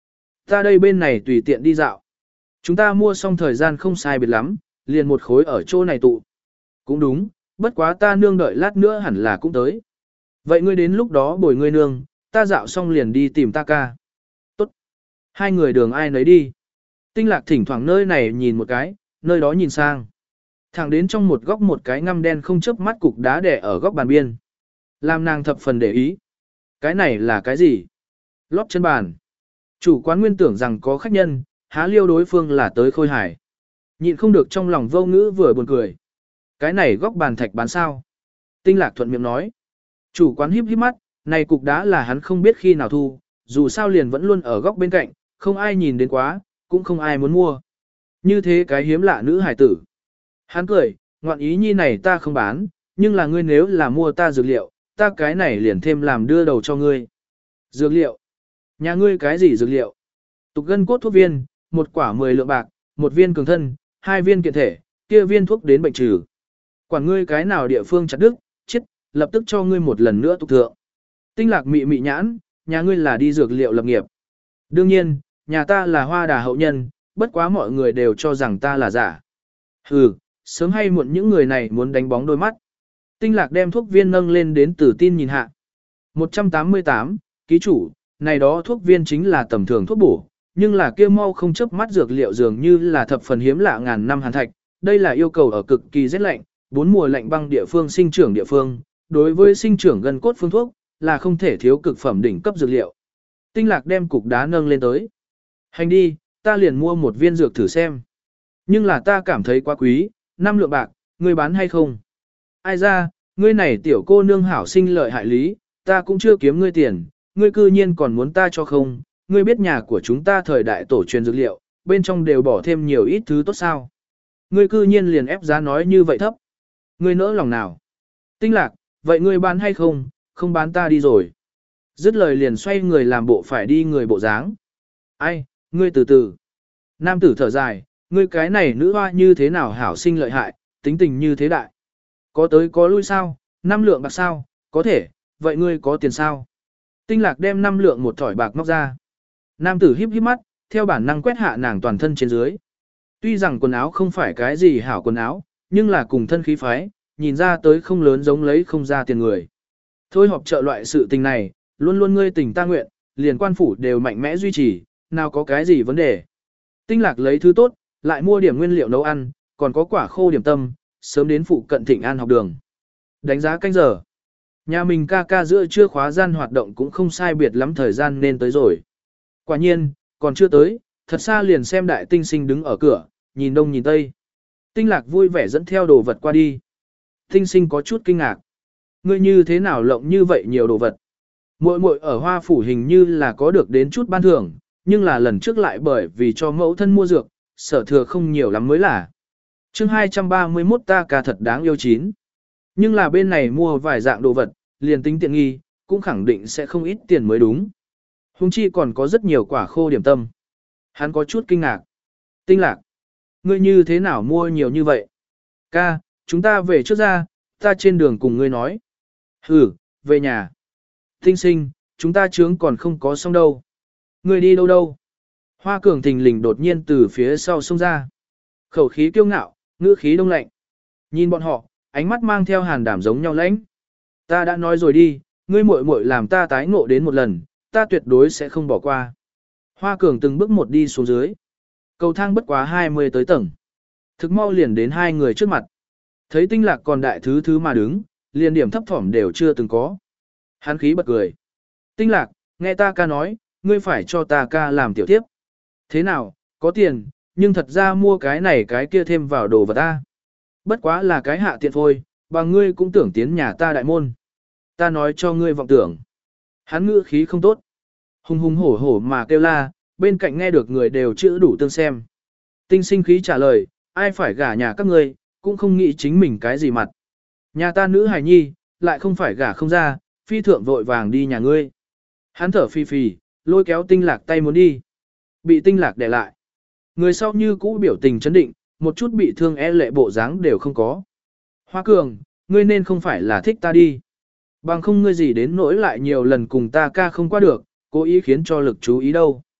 Ta đây bên này tùy tiện đi dạo. Chúng ta mua xong thời gian không sai biệt lắm, liền một khối ở chỗ này tụ. Cũng đúng, bất quá ta nương đợi lát nữa hẳn là cũng tới. Vậy ngươi đến lúc đó bồi ngươi nương, ta dạo xong liền đi tìm ta ca. Tốt. Hai người đường ai nấy đi. Tinh Lạc thỉnh thoảng nơi này nhìn một cái, nơi đó nhìn sang. Thẳng đến trong một góc một cái ngăm đen không chớp mắt cục đá đè ở góc bàn biên. Làm nàng thập phần để ý. Cái này là cái gì? Lót chân bàn. Chủ quán nguyên tưởng rằng có khách nhân, há liêu đối phương là tới Khôi Hải. Nhịn không được trong lòng vô ngữ vừa buồn cười. Cái này góc bàn thạch bán sao? Tinh Lạc thuận miệng nói. Chủ quán híp híp mắt, này cục đá là hắn không biết khi nào thu, dù sao liền vẫn luôn ở góc bên cạnh, không ai nhìn đến quá, cũng không ai muốn mua. Như thế cái hiếm lạ nữ hải tử. Hắn cười, ngoạn ý nhi này ta không bán, nhưng là ngươi nếu là mua ta dược liệu, ta cái này liền thêm làm đưa đầu cho ngươi. Dược liệu? Nhà ngươi cái gì dược liệu? Tục gân cốt thuốc viên, một quả mười lượng bạc, một viên cường thân, hai viên kiện thể, kia viên thuốc đến bệnh trừ. Quản ngươi cái nào địa phương chặt đức, chết, lập tức cho ngươi một lần nữa tục thượng. Tinh Lạc mị mị nhãn, nhà ngươi là đi dược liệu lập nghiệp. Đương nhiên, nhà ta là Hoa Đà hậu nhân, bất quá mọi người đều cho rằng ta là giả. Hừ, sớm hay muộn những người này muốn đánh bóng đôi mắt. Tinh Lạc đem thuốc viên nâng lên đến Tử Tin nhìn hạ. một trăm tám mươi tám, ký chủ, này đó thuốc viên chính là tầm thường thuốc bổ, nhưng là kia mau không chớp mắt dược liệu dường như là thập phần hiếm lạ ngàn năm hàn thạch, đây là yêu cầu ở cực kỳ rét lạnh, bốn mùa lạnh băng địa phương sinh trưởng địa phương, đối với sinh trưởng gần cốt phương thuốc, là không thể thiếu cực phẩm đỉnh cấp dược liệu. Tinh Lạc đem cục đá nâng lên tới. Hành đi, ta liền mua một viên dược thử xem. Nhưng là ta cảm thấy quá quý, năm lượng bạc, ngươi bán hay không? Ai ra, ngươi này tiểu cô nương hảo sinh lợi hại lý, ta cũng chưa kiếm ngươi tiền, ngươi cư nhiên còn muốn ta cho không? Ngươi biết nhà của chúng ta thời đại tổ truyền dược liệu, bên trong đều bỏ thêm nhiều ít thứ tốt sao? Ngươi cư nhiên liền ép giá nói như vậy thấp. Ngươi nỡ lòng nào? Tinh Lạc, vậy ngươi bán hay không? Không bán ta đi rồi. Dứt lời liền xoay người làm bộ phải đi người bộ dáng. Ai, ngươi từ từ. Nam tử thở dài, ngươi cái này nữ hoa như thế nào hảo sinh lợi hại, tính tình như thế đại. Có tới có lui sao, năm lượng bạc sao, có thể, vậy ngươi có tiền sao? Tinh Lạc đem năm lượng một thỏi bạc móc ra. Nam tử híp híp mắt, theo bản năng quét hạ nàng toàn thân trên dưới. Tuy rằng quần áo không phải cái gì hảo quần áo, nhưng là cùng thân khí phái, nhìn ra tới không lớn giống lấy không ra tiền người. Thôi họp trợ loại sự tình này, luôn luôn ngươi tình ta nguyện, liền quan phủ đều mạnh mẽ duy trì, nào có cái gì vấn đề. Tinh Lạc lấy thứ tốt, lại mua điểm nguyên liệu nấu ăn, còn có quả khô điểm tâm, sớm đến phụ cận Thịnh An học đường. Đánh giá canh giờ. Nhà mình ca ca giữa trưa khóa gian hoạt động cũng không sai biệt lắm thời gian nên tới rồi. Quả nhiên, còn chưa tới, thật xa liền xem đại tinh sinh đứng ở cửa, nhìn đông nhìn tây. Tinh Lạc vui vẻ dẫn theo đồ vật qua đi. Tinh sinh có chút kinh ngạc. Ngươi như thế nào lộng như vậy nhiều đồ vật? Muội muội ở Hoa Phủ hình như là có được đến chút ban thưởng, nhưng là lần trước lại bởi vì cho mẫu thân mua dược, sở thừa không nhiều lắm mới là. Chương hai trăm ba mươi mốt ta ca thật đáng yêu chín. Nhưng là bên này mua vài dạng đồ vật, liền tính tiện nghi, cũng khẳng định sẽ không ít tiền mới đúng. Hùng chi còn có rất nhiều quả khô điểm tâm. Hắn có chút kinh ngạc. Tinh Lạc, ngươi như thế nào mua nhiều như vậy? Ca, chúng ta về trước ra, ta trên đường cùng ngươi nói. Ừ, về nhà. Tinh sinh, chúng ta chướng còn không có xong đâu. Ngươi đi đâu đâu? Hoa Cường thình lình đột nhiên từ phía sau xông ra. Khẩu khí kiêu ngạo, ngữ khí đông lạnh. Nhìn bọn họ, ánh mắt mang theo hàn đảm giống nhau lãnh. Ta đã nói rồi đi, ngươi muội muội làm ta tái ngộ đến một lần, ta tuyệt đối sẽ không bỏ qua. Hoa Cường từng bước một đi xuống dưới. Cầu thang bất quá hai mươi tới tầng. Thực mau liền đến hai người trước mặt. Thấy Tinh Lạc còn đại thứ thứ mà đứng, liền điểm thấp thỏm đều chưa từng có. Hắn khí bật cười. Tinh Lạc, nghe ta ca nói, ngươi phải cho ta ca làm tiểu tiếp. Thế nào, có tiền, nhưng thật ra mua cái này cái kia thêm vào đồ vật ta. Bất quá là cái hạ tiện thôi, bằng ngươi cũng tưởng tiến nhà ta đại môn. Ta nói cho ngươi vọng tưởng. Hắn ngữ khí không tốt. Hùng hùng hổ hổ mà kêu la, bên cạnh nghe được người đều chữ đủ tương xem. Tinh sinh khí trả lời, ai phải gả nhà các ngươi, cũng không nghĩ chính mình cái gì mặt. Nhà ta nữ hài nhi, lại không phải gả không ra, phi thượng vội vàng đi nhà ngươi. Hắn thở phì phì, lôi kéo Tinh Lạc tay muốn đi. Bị Tinh Lạc để lại. Người sau như cũ biểu tình chấn định, một chút bị thương e lệ bộ dáng đều không có. Hoa Cường, ngươi nên không phải là thích ta đi. Bằng không ngươi gì đến nỗi lại nhiều lần cùng ta ca không qua được, cố ý khiến cho lực chú ý đâu.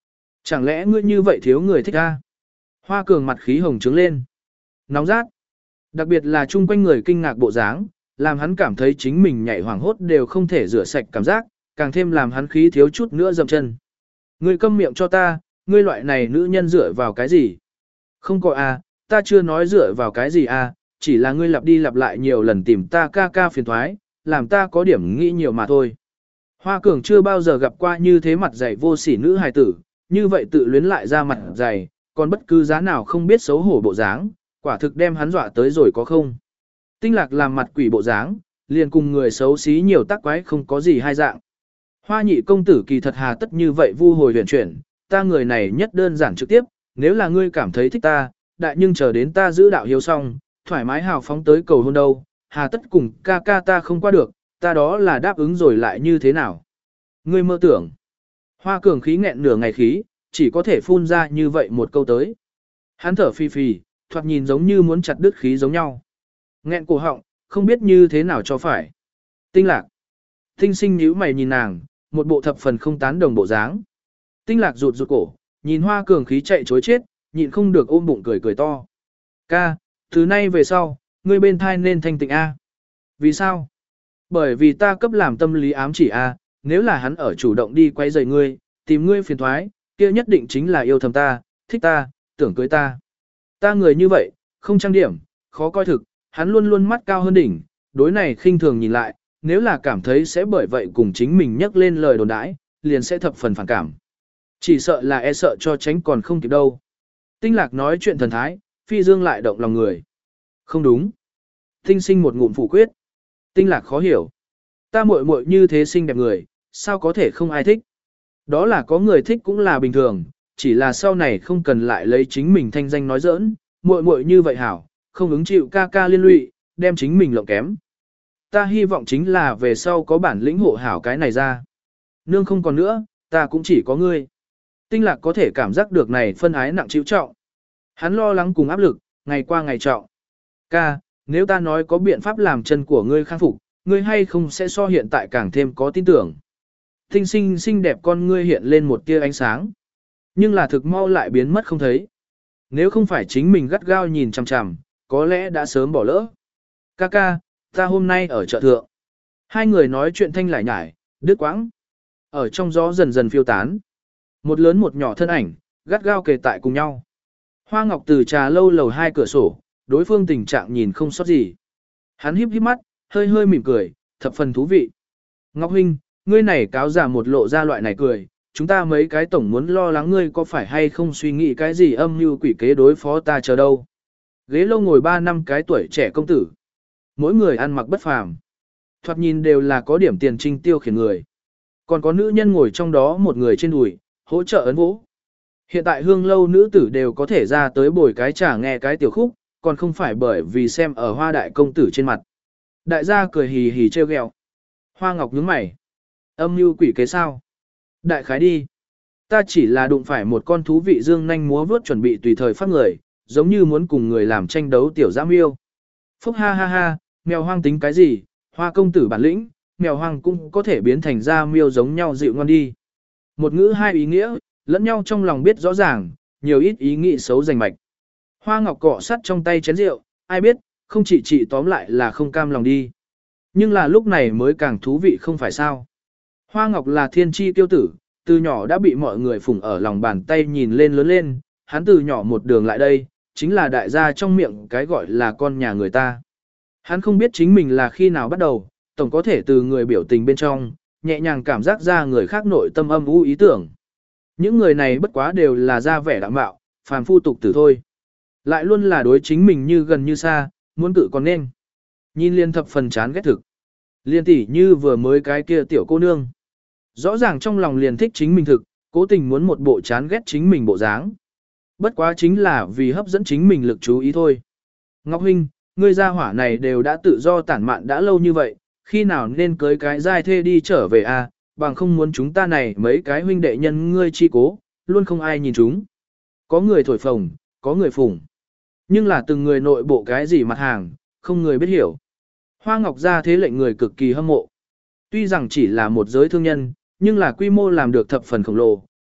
Chẳng lẽ ngươi như vậy thiếu người thích a? Hoa Cường mặt khí hồng trướng lên. Nóng rát. Đặc biệt là chung quanh người kinh ngạc bộ dáng, làm hắn cảm thấy chính mình nhảy hoảng hốt đều không thể rửa sạch cảm giác, càng thêm làm hắn khí thiếu chút nữa dậm chân. Ngươi câm miệng cho ta, ngươi loại này nữ nhân dựa vào cái gì? Không có a, ta chưa nói dựa vào cái gì a, chỉ là ngươi lặp đi lặp lại nhiều lần tìm ta ca ca phiền thoái, làm ta có điểm nghĩ nhiều mà thôi. Hoa Cường chưa bao giờ gặp qua như thế mặt dày vô sỉ nữ hài tử, như vậy tự luyến lại ra mặt dày, còn bất cứ giá nào không biết xấu hổ bộ dáng, quả thực đem hắn dọa tới rồi có không. Tinh Lạc làm mặt quỷ bộ dáng, liền cùng người xấu xí nhiều tác quái không có gì hai dạng. Hoa nhị công tử kỳ thật hà tất như vậy vu hồi huyền chuyển, ta người này nhất đơn giản trực tiếp, nếu là ngươi cảm thấy thích ta, đại nhưng chờ đến ta giữ đạo hiếu xong, thoải mái hào phóng tới cầu hôn đâu, hà tất cùng ca ca ta không qua được, ta đó là đáp ứng rồi lại như thế nào. Ngươi mơ tưởng. Hoa Cường khí nghẹn nửa ngày khí, chỉ có thể phun ra như vậy một câu tới. Hắn thở phì phì, thoạt nhìn giống như muốn chặt đứt khí giống nhau. Nghẹn cổ họng, không biết như thế nào cho phải. Tinh Lạc. Tinh Sinh nhíu mày nhìn nàng, một bộ thập phần không tán đồng bộ dáng. Tinh Lạc rụt rụt cổ, nhìn Hoa Cường khí chạy chối chết, nhịn không được ôm bụng cười cười to. Ca, từ nay về sau, ngươi bên thai nên thanh tịnh A. Vì sao? Bởi vì ta cấp làm tâm lý ám chỉ A, nếu là hắn ở chủ động đi quay rời ngươi, tìm ngươi phiền thoái, kia nhất định chính là yêu thầm ta, thích ta, tưởng cưới ta. Ta người như vậy, không trang điểm, khó coi thực, hắn luôn luôn mắt cao hơn đỉnh, đối này khinh thường nhìn lại, nếu là cảm thấy sẽ bởi vậy cùng chính mình nhắc lên lời đồn đãi, liền sẽ thập phần phản cảm. Chỉ sợ là e sợ cho tránh còn không kịp đâu. Tinh Lạc nói chuyện thần thái, Phi Dương lại động lòng người. Không đúng. Tinh Sinh một ngụm phủ quyết. Tinh Lạc khó hiểu. Ta muội muội như thế xinh đẹp người, sao có thể không ai thích? Đó là có người thích cũng là bình thường, chỉ là sau này không cần lại lấy chính mình thanh danh nói giỡn, muội muội như vậy hảo, không ứng chịu ca ca liên lụy, đem chính mình lộng kém. Ta hy vọng chính là về sau có bản lĩnh hộ hảo cái này ra. Nương không còn nữa, ta cũng chỉ có ngươi. Tinh Lạc có thể cảm giác được này phân ái nặng chịu trọng. Hắn lo lắng cùng áp lực, ngày qua ngày trọng. Ca, nếu ta nói có biện pháp làm chân của ngươi khang phục, ngươi hay không sẽ so hiện tại càng thêm có tin tưởng. Tinh Sinh xinh đẹp con ngươi hiện lên một tia ánh sáng. Nhưng là thực mau lại biến mất không thấy. Nếu không phải chính mình gắt gao nhìn chằm chằm, có lẽ đã sớm bỏ lỡ. Ca ca, ta hôm nay ở chợ thượng. Hai người nói chuyện thanh lại nhải, đứt quãng. Ở trong gió dần dần phiêu tán. Một lớn một nhỏ thân ảnh, gắt gao kề tại cùng nhau. Hoa Ngọc từ trà lâu lầu hai cửa sổ, đối phương tình trạng nhìn không sót gì. Hắn híp híp mắt, hơi hơi mỉm cười, thập phần thú vị. Ngọc huynh, ngươi này cáo giả một lộ ra loại này cười, chúng ta mấy cái tổng muốn lo lắng ngươi có phải hay không suy nghĩ cái gì âm mưu quỷ kế đối phó ta chờ đâu. Ghế lâu ngồi ba năm cái tuổi trẻ công tử. Mỗi người ăn mặc bất phàm. Thoạt nhìn đều là có điểm tiền trinh tiêu khiển người. Còn có nữ nhân ngồi trong đó một người trên đùi, hỗ trợ ấn vỗ. Hiện tại hương lâu nữ tử đều có thể ra tới bồi cái trà nghe cái tiểu khúc, còn không phải bởi vì xem ở hoa đại công tử trên mặt. Đại gia cười hì hì trêu ghẹo. Hoa Ngọc nhướng mày. Âm mưu quỷ kế sao? Đại khái đi. Ta chỉ là đụng phải một con thú vị dương nhanh múa vớt chuẩn bị tùy thời phát người, giống như muốn cùng người làm tranh đấu tiểu giã miêu. Phúc ha ha ha, mèo hoang tính cái gì, Hoa công tử bản lĩnh, mèo hoang cũng có thể biến thành ra miêu giống nhau dịu ngon đi. Một ngữ hai ý nghĩa, lẫn nhau trong lòng biết rõ ràng, nhiều ít ý nghĩ xấu rành mạch. Hoa Ngọc cọ sắt trong tay chén rượu, ai biết, không chỉ chị tóm lại là không cam lòng đi. Nhưng là lúc này mới càng thú vị không phải sao. Hoa Ngọc là thiên tri tiêu tử, từ nhỏ đã bị mọi người phụng ở lòng bàn tay nhìn lên lớn lên, hắn từ nhỏ một đường lại đây, chính là đại gia trong miệng cái gọi là con nhà người ta. Hắn không biết chính mình là khi nào bắt đầu, tổng có thể từ người biểu tình bên trong, nhẹ nhàng cảm giác ra người khác nội tâm âm u ý tưởng. Những người này bất quá đều là ra vẻ đạm bạo, phàm phu tục tử thôi. Lại luôn là đối chính mình như gần như xa, muốn cự còn nên. Nhìn liên thập phần chán ghét thực. Liên tỷ như vừa mới cái kia tiểu cô nương. Rõ ràng trong lòng liền thích chính mình thực, cố tình muốn một bộ chán ghét chính mình bộ dáng. Bất quá chính là vì hấp dẫn chính mình lực chú ý thôi. Ngọc Huynh, ngươi gia hỏa này đều đã tự do tản mạn đã lâu như vậy, khi nào nên cưới cái giai thê đi trở về a, bằng không muốn chúng ta này mấy cái huynh đệ nhân ngươi chi cố, luôn không ai nhìn chúng. Có người thổi phồng, có người phủng. Nhưng là từng người nội bộ cái gì mặt hàng, không người biết hiểu. Hoa Ngọc gia thế lệnh người cực kỳ hâm mộ. Tuy rằng chỉ là một giới thương nhân, nhưng là quy mô làm được thập phần khổng lồ,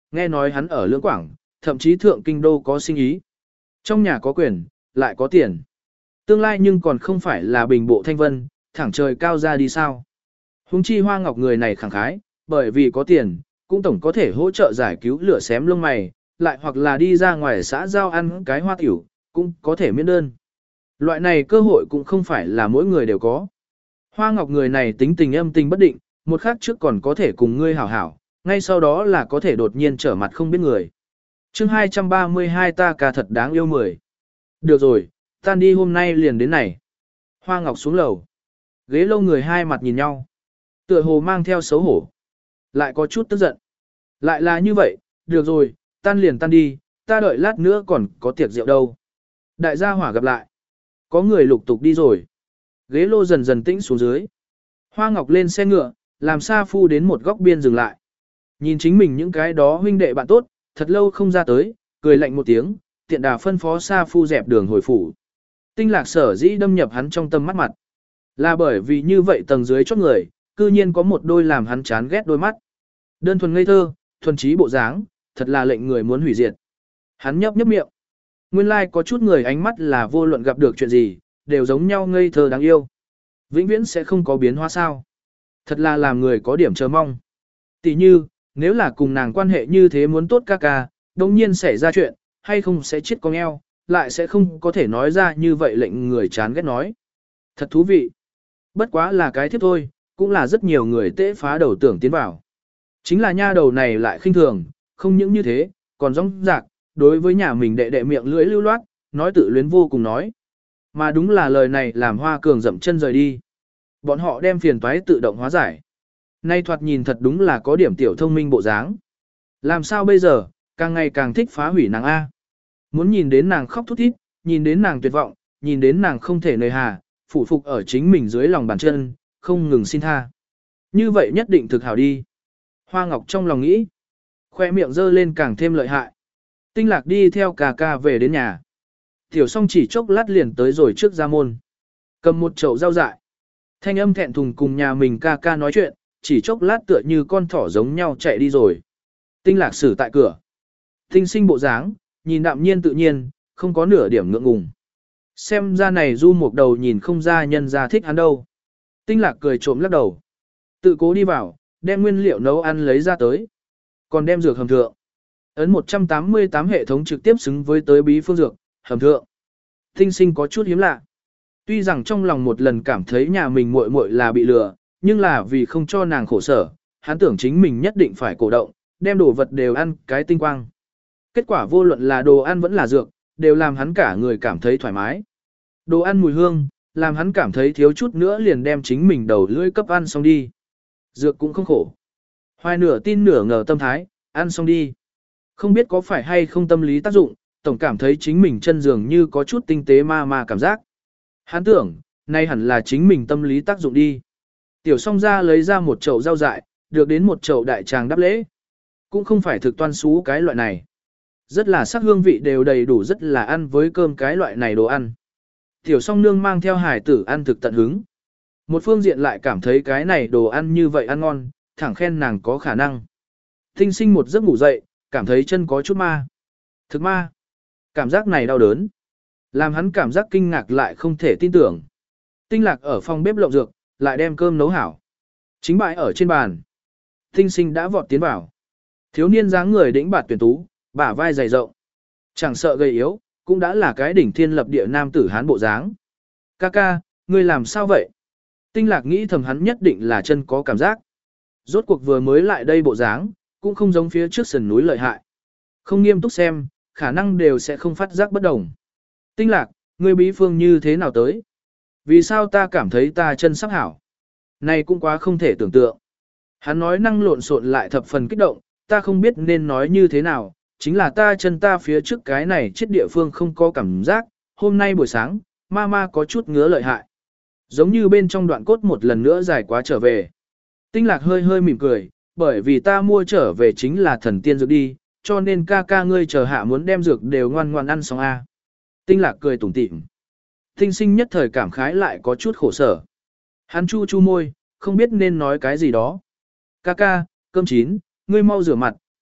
nghe nói hắn ở Lưỡng Quảng, thậm chí thượng kinh đô có sinh ý. Trong nhà có quyền, lại có tiền. Tương lai nhưng còn không phải là bình bộ thanh vân, thẳng trời cao ra đi sao. Hùng chi Hoa Ngọc người này khẳng khái, bởi vì có tiền, cũng tổng có thể hỗ trợ giải cứu lửa xém lông mày, lại hoặc là đi ra ngoài xã giao ăn cái hoa tiểu, cũng có thể miễn đơn. Loại này cơ hội cũng không phải là mỗi người đều có. Hoa Ngọc người này tính tình âm tình bất định, một khắc trước còn có thể cùng ngươi hảo hảo, ngay sau đó là có thể đột nhiên trở mặt không biết người. chương hai trăm ba mươi hai ta ca thật đáng yêu mười. Được rồi, tan đi hôm nay liền đến này. Hoa Ngọc xuống lầu. Ghế lâu người hai mặt nhìn nhau. Tựa hồ mang theo xấu hổ. Lại có chút tức giận. Lại là như vậy, được rồi, tan liền tan đi, ta đợi lát nữa còn có tiệc rượu đâu. Đại gia hỏa gặp lại. Có người lục tục đi rồi. Ghế lô dần dần tĩnh xuống dưới. Hoa Ngọc lên xe ngựa, làm Sa Phu đến một góc biên dừng lại. Nhìn chính mình những cái đó huynh đệ bạn tốt, thật lâu không ra tới, cười lạnh một tiếng, tiện đà phân phó Sa Phu dẹp đường hồi phủ. Tinh Lạc sở dĩ đâm nhập hắn trong tâm mắt mặt. Là bởi vì như vậy tầng dưới chót người, cư nhiên có một đôi làm hắn chán ghét đôi mắt. Đơn thuần ngây thơ, thuần trí bộ dáng, thật là lệnh người muốn hủy diệt. Hắn nhấp nhấp miệng. Nguyên lai like có chút người ánh mắt là vô luận gặp được chuyện gì, đều giống nhau ngây thơ đáng yêu. Vĩnh viễn sẽ không có biến hóa sao. Thật là làm người có điểm chờ mong. Tỷ như, nếu là cùng nàng quan hệ như thế muốn tốt ca ca, đồng nhiên xảy ra chuyện, hay không sẽ chết con eo, lại sẽ không có thể nói ra như vậy lệnh người chán ghét nói. Thật thú vị. Bất quá là cái thiếp thôi, cũng là rất nhiều người tễ phá đầu tưởng tiến vào. Chính là nha đầu này lại khinh thường, không những như thế, còn rong rạc, đối với nhà mình đệ đệ miệng lưỡi lưu loát, nói tự luyến vô cùng nói. Mà đúng là lời này làm Hoa Cường dậm chân rời đi. Bọn họ đem phiền toái tự động hóa giải. Nay thoạt nhìn thật đúng là có điểm tiểu thông minh bộ dáng. Làm sao bây giờ, càng ngày càng thích phá hủy nàng A. Muốn nhìn đến nàng khóc thút thít, nhìn đến nàng tuyệt vọng, nhìn đến nàng không thể nơi hà, phủ phục ở chính mình dưới lòng bàn chân, không ngừng xin tha. Như vậy nhất định thực hảo đi. Hoa Ngọc trong lòng nghĩ. Khoe miệng dơ lên càng thêm lợi hại. Tinh Lạc đi theo cà ca về đến nhà. Tiểu song chỉ chốc lát liền tới rồi trước ra môn. Cầm một chậu rau dại. Thanh âm thẹn thùng cùng nhà mình ca ca nói chuyện, chỉ chốc lát tựa như con thỏ giống nhau chạy đi rồi. Tinh Lạc xử tại cửa. Tinh sinh bộ dáng, nhìn đạm nhiên tự nhiên, không có nửa điểm ngượng ngùng. Xem ra này du một đầu nhìn không ra nhân ra thích hắn đâu. Tinh Lạc cười trộm lắc đầu. Tự cố đi vào, đem nguyên liệu nấu ăn lấy ra tới. Còn đem dược hầm thượng. Ấn một trăm tám mươi tám hệ thống trực tiếp xứng với tới bí phương dược, hầm thượng. Tinh sinh có chút hiếm lạ. Tuy rằng trong lòng một lần cảm thấy nhà mình muội muội là bị lừa, nhưng là vì không cho nàng khổ sở, hắn tưởng chính mình nhất định phải cổ động, đem đồ vật đều ăn cái tinh quang. Kết quả vô luận là đồ ăn vẫn là dược, đều làm hắn cả người cảm thấy thoải mái. Đồ ăn mùi hương, làm hắn cảm thấy thiếu chút nữa liền đem chính mình đầu lưỡi cấp ăn xong đi. Dược cũng không khổ. Hoài nửa tin nửa ngờ tâm thái, ăn xong đi. Không biết có phải hay không tâm lý tác dụng, tổng cảm thấy chính mình chân dường như có chút tinh tế ma ma cảm giác. Hắn tưởng, nay hẳn là chính mình tâm lý tác dụng đi. Tiểu song ra lấy ra một chậu rau dại, được đến một chậu đại tràng đáp lễ. Cũng không phải thực toan xú cái loại này. Rất là sắc hương vị đều đầy đủ, rất là ăn với cơm cái loại này đồ ăn. Tiểu song nương mang theo hải tử ăn thực tận hứng. Một phương diện lại cảm thấy cái này đồ ăn như vậy ăn ngon, thẳng khen nàng có khả năng. Tinh sinh một giấc ngủ dậy, cảm thấy chân có chút ma. Thực ma. Cảm giác này đau đớn. Làm hắn cảm giác kinh ngạc lại không thể tin tưởng. Tinh Lạc ở phòng bếp lộng dược, lại đem cơm nấu hảo. Chính bãi ở trên bàn. Tinh sinh đã vọt tiến vào. Thiếu niên dáng người đĩnh bạt tuyển tú, bả vai dày rộng. Chẳng sợ gầy yếu, cũng đã là cái đỉnh thiên lập địa nam tử hán bộ dáng. Ca ca, ngươi làm sao vậy? Tinh Lạc nghĩ thầm hắn nhất định là chân có cảm giác. Rốt cuộc vừa mới lại đây bộ dáng, cũng không giống phía trước sườn núi lợi hại. Không nghiêm túc xem, khả năng đều sẽ không phát giác bất đồng. Tinh Lạc, ngươi bí phương như thế nào tới? Vì sao ta cảm thấy ta chân sắp hảo? Này cũng quá không thể tưởng tượng. Hắn nói năng lộn xộn lại thập phần kích động, ta không biết nên nói như thế nào, chính là ta chân ta phía trước cái này chết địa phương không có cảm giác, hôm nay buổi sáng, mama có chút ngứa lợi hại. Giống như bên trong đoạn cốt một lần nữa dài quá trở về. Tinh Lạc hơi hơi mỉm cười, bởi vì ta mua trở về chính là thần tiên dược đi, cho nên ca ca ngươi chờ hạ muốn đem dược đều ngoan ngoan ăn xong a. Tinh Lạc cười tủm tỉm. Tinh sinh nhất thời cảm khái lại có chút khổ sở. Hắn chu chu môi, không biết nên nói cái gì đó. Ca ca, cơm chín, ngươi mau rửa mặt,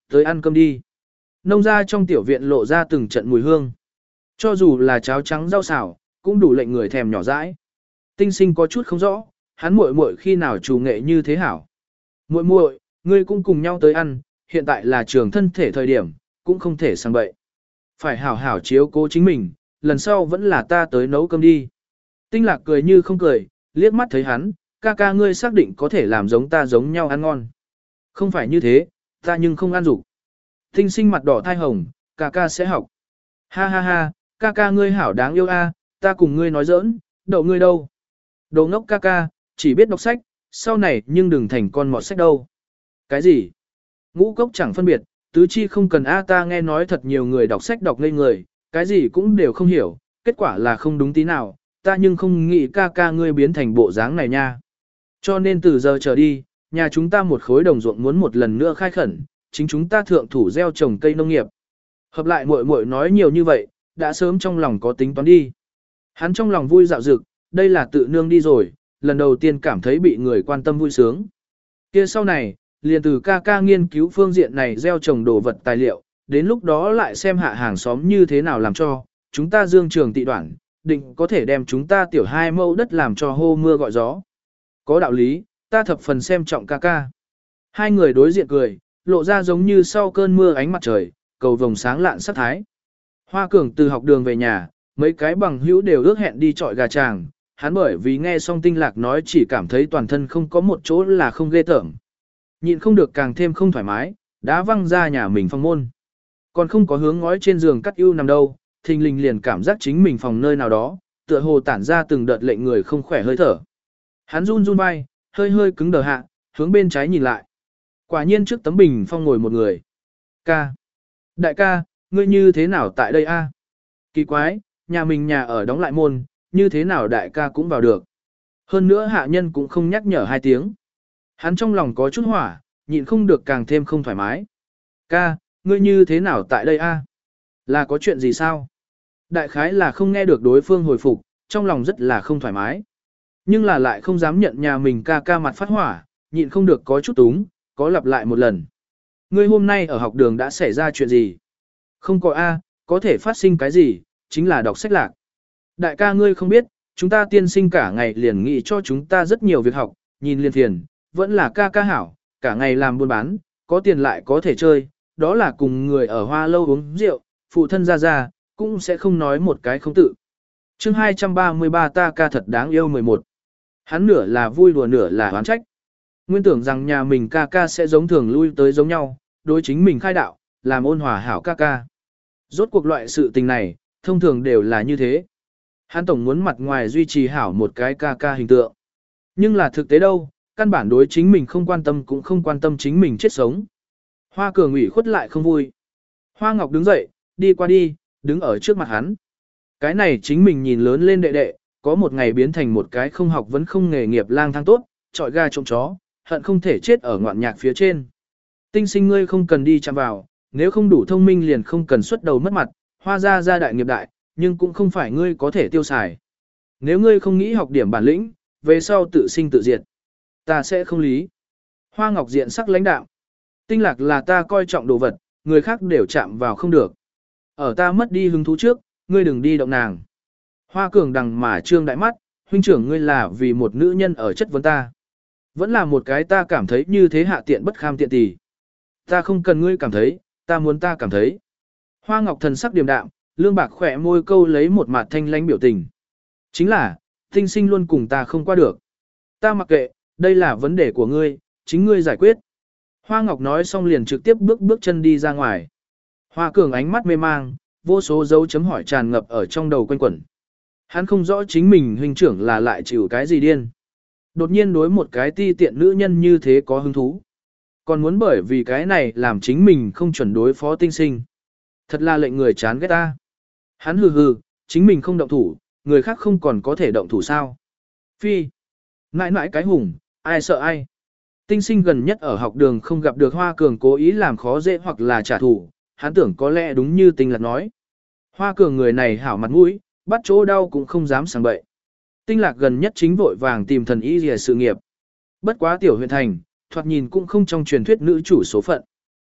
Tới ăn cơm đi. Nông gia trong tiểu viện lộ ra từng trận mùi hương. Cho dù là cháo trắng rau xào, cũng đủ lệnh người thèm nhỏ dãi. Tinh Sinh có chút không rõ, hắn muội muội khi nào chủ nghệ như thế hảo. Muội muội, ngươi cũng cùng nhau tới ăn, hiện tại là trường thân thể thời điểm, cũng không thể sang bậy. Phải hảo hảo chiếu cố chính mình, lần sau vẫn là ta tới nấu cơm đi. Tinh Lạc cười như không cười, liếc mắt thấy hắn, ca ca ngươi xác định có thể làm giống ta giống nhau ăn ngon. Không phải như thế, ta nhưng không ăn dục. Tinh Sinh mặt đỏ thai hồng, ca ca sẽ học. Ha ha ha, ca ca ngươi hảo đáng yêu a, ta cùng ngươi nói giỡn, đậu ngươi đâu. Đồ ngốc ca ca, chỉ biết đọc sách, sau này nhưng đừng thành con mọt sách đâu. Cái gì? Ngũ cốc chẳng phân biệt, tứ chi không cần a, ta nghe nói thật nhiều người đọc sách đọc ngây người, cái gì cũng đều không hiểu, kết quả là không đúng tí nào, ta nhưng không nghĩ ca ca ngươi biến thành bộ dáng này nha. Cho nên từ giờ trở đi, nhà chúng ta một khối đồng ruộng muốn một lần nữa khai khẩn, chính chúng ta thượng thủ gieo trồng cây nông nghiệp. Hợp lại muội muội nói nhiều như vậy, đã sớm trong lòng có tính toán đi. Hắn trong lòng vui dạo dực, đây là tự nương đi rồi, lần đầu tiên cảm thấy bị người quan tâm vui sướng. Kia sau này, liền từ ca ca nghiên cứu phương diện này gieo trồng đồ vật tài liệu, đến lúc đó lại xem hạ hàng xóm như thế nào làm cho, chúng ta dương trường tị đoạn, định có thể đem chúng ta tiểu hai mẫu đất làm cho hô mưa gọi gió. Có đạo lý, ta thập phần xem trọng ca ca. Hai người đối diện cười, lộ ra giống như sau cơn mưa ánh mặt trời, cầu vồng sáng lạn sắc thái. Hoa Cường từ học đường về nhà, mấy cái bằng hữu đều ước hẹn đi chọi gà tràng, hắn bởi vì nghe xong Tinh Lạc nói chỉ cảm thấy toàn thân không có một chỗ là không ghê tởm. Nhịn không được càng thêm không thoải mái, đã văng ra nhà mình phòng môn. Còn không có hướng ngói trên giường cắt ưu nằm đâu, thình lình liền cảm giác chính mình phòng nơi nào đó, tựa hồ tản ra từng đợt lệnh người không khỏe hơi thở. Hắn run run vai, hơi hơi cứng đờ hạ, hướng bên trái nhìn lại. Quả nhiên trước tấm bình phong ngồi một người. Ca. Đại ca, ngươi như thế nào tại đây a? Kỳ quái, nhà mình nhà ở đóng lại môn, như thế nào đại ca cũng vào được. Hơn nữa hạ nhân cũng không nhắc nhở hai tiếng. Hắn trong lòng có chút hỏa, nhịn không được càng thêm không thoải mái. Ca, ngươi như thế nào tại đây a? Là có chuyện gì sao? Đại khái là không nghe được đối phương hồi phục, trong lòng rất là không thoải mái. Nhưng là lại không dám nhận nhà mình ca ca mặt phát hỏa, nhịn không được có chút túng, có lặp lại một lần. Ngươi hôm nay ở học đường đã xảy ra chuyện gì? Không có A, có thể phát sinh cái gì, chính là đọc sách lạc. Đại ca ngươi không biết, chúng ta tiên sinh cả ngày liền nghĩ cho chúng ta rất nhiều việc học, nhìn liền thiền, vẫn là ca ca hảo, cả ngày làm buôn bán, có tiền lại có thể chơi, đó là cùng người ở hoa lâu uống rượu, phụ thân ra ra, cũng sẽ không nói một cái không tự. chương hai trăm ba mươi ba ta ca thật đáng yêu mười một. Hắn nửa là vui đùa nửa là oán trách. Nguyên tưởng rằng nhà mình ca ca sẽ giống thường lui tới giống nhau, đối chính mình khai đạo, làm ôn hòa hảo ca ca. Rốt cuộc loại sự tình này, thông thường đều là như thế. Hắn tổng muốn mặt ngoài duy trì hảo một cái ca ca hình tượng. Nhưng là thực tế đâu, căn bản đối chính mình không quan tâm cũng không quan tâm chính mình chết sống. Hoa Cường ủy khuất lại không vui. Hoa Ngọc đứng dậy, đi qua đi, đứng ở trước mặt hắn. Cái này chính mình nhìn lớn lên đệ đệ, có một ngày biến thành một cái không học vẫn không nghề nghiệp lang thang tốt, trọi ga trộm chó, hận không thể chết ở ngoạn nhạc phía trên. Tinh Sinh ngươi không cần đi chạm vào, nếu không đủ thông minh liền không cần xuất đầu mất mặt, hoa ra ra đại nghiệp đại, nhưng cũng không phải ngươi có thể tiêu xài. Nếu ngươi không nghĩ học điểm bản lĩnh, về sau tự sinh tự diệt. Ta sẽ không lý. Hoa Ngọc diện sắc lãnh đạo. Tinh Lạc là ta coi trọng đồ vật, người khác đều chạm vào không được. Ở ta mất đi hứng thú trước, ngươi đừng đi động nàng. Hoa Cường đằng mà trương đại mắt, huynh trưởng ngươi là vì một nữ nhân ở chất vấn ta. Vẫn là một cái ta cảm thấy như thế hạ tiện bất kham tiện tỷ. Ta không cần ngươi cảm thấy, ta muốn ta cảm thấy. Hoa Ngọc thần sắc điềm đạm, lương bạc khỏe môi câu lấy một mặt thanh lãnh biểu tình. Chính là, Tinh Sinh luôn cùng ta không qua được. Ta mặc kệ, đây là vấn đề của ngươi, chính ngươi giải quyết. Hoa Ngọc nói xong liền trực tiếp bước bước chân đi ra ngoài. Hoa Cường ánh mắt mê mang, vô số dấu chấm hỏi tràn ngập ở trong đầu quanh quẩn. Hắn không rõ chính mình huynh trưởng là lại chịu cái gì điên. Đột nhiên đối một cái ti tiện nữ nhân như thế có hứng thú. Còn muốn bởi vì cái này làm chính mình không chuẩn đối phó Tinh Sinh. Thật là lệnh người chán ghét ta. Hắn hừ hừ, chính mình không động thủ, người khác không còn có thể động thủ sao. Phi. Mãi mãi cái hùng, ai sợ ai. Tinh Sinh gần nhất ở học đường không gặp được Hoa Cường cố ý làm khó dễ hoặc là trả thù, hắn tưởng có lẽ đúng như Tinh Lạc nói. Hoa Cường người này hảo mặt mũi, bắt chỗ đau cũng không dám sang bậy. Tinh Lạc gần nhất chính vội vàng tìm thần y rìa sự nghiệp. Bất quá tiểu huyện thành, thoạt nhìn cũng không trong truyền thuyết nữ chủ số phận.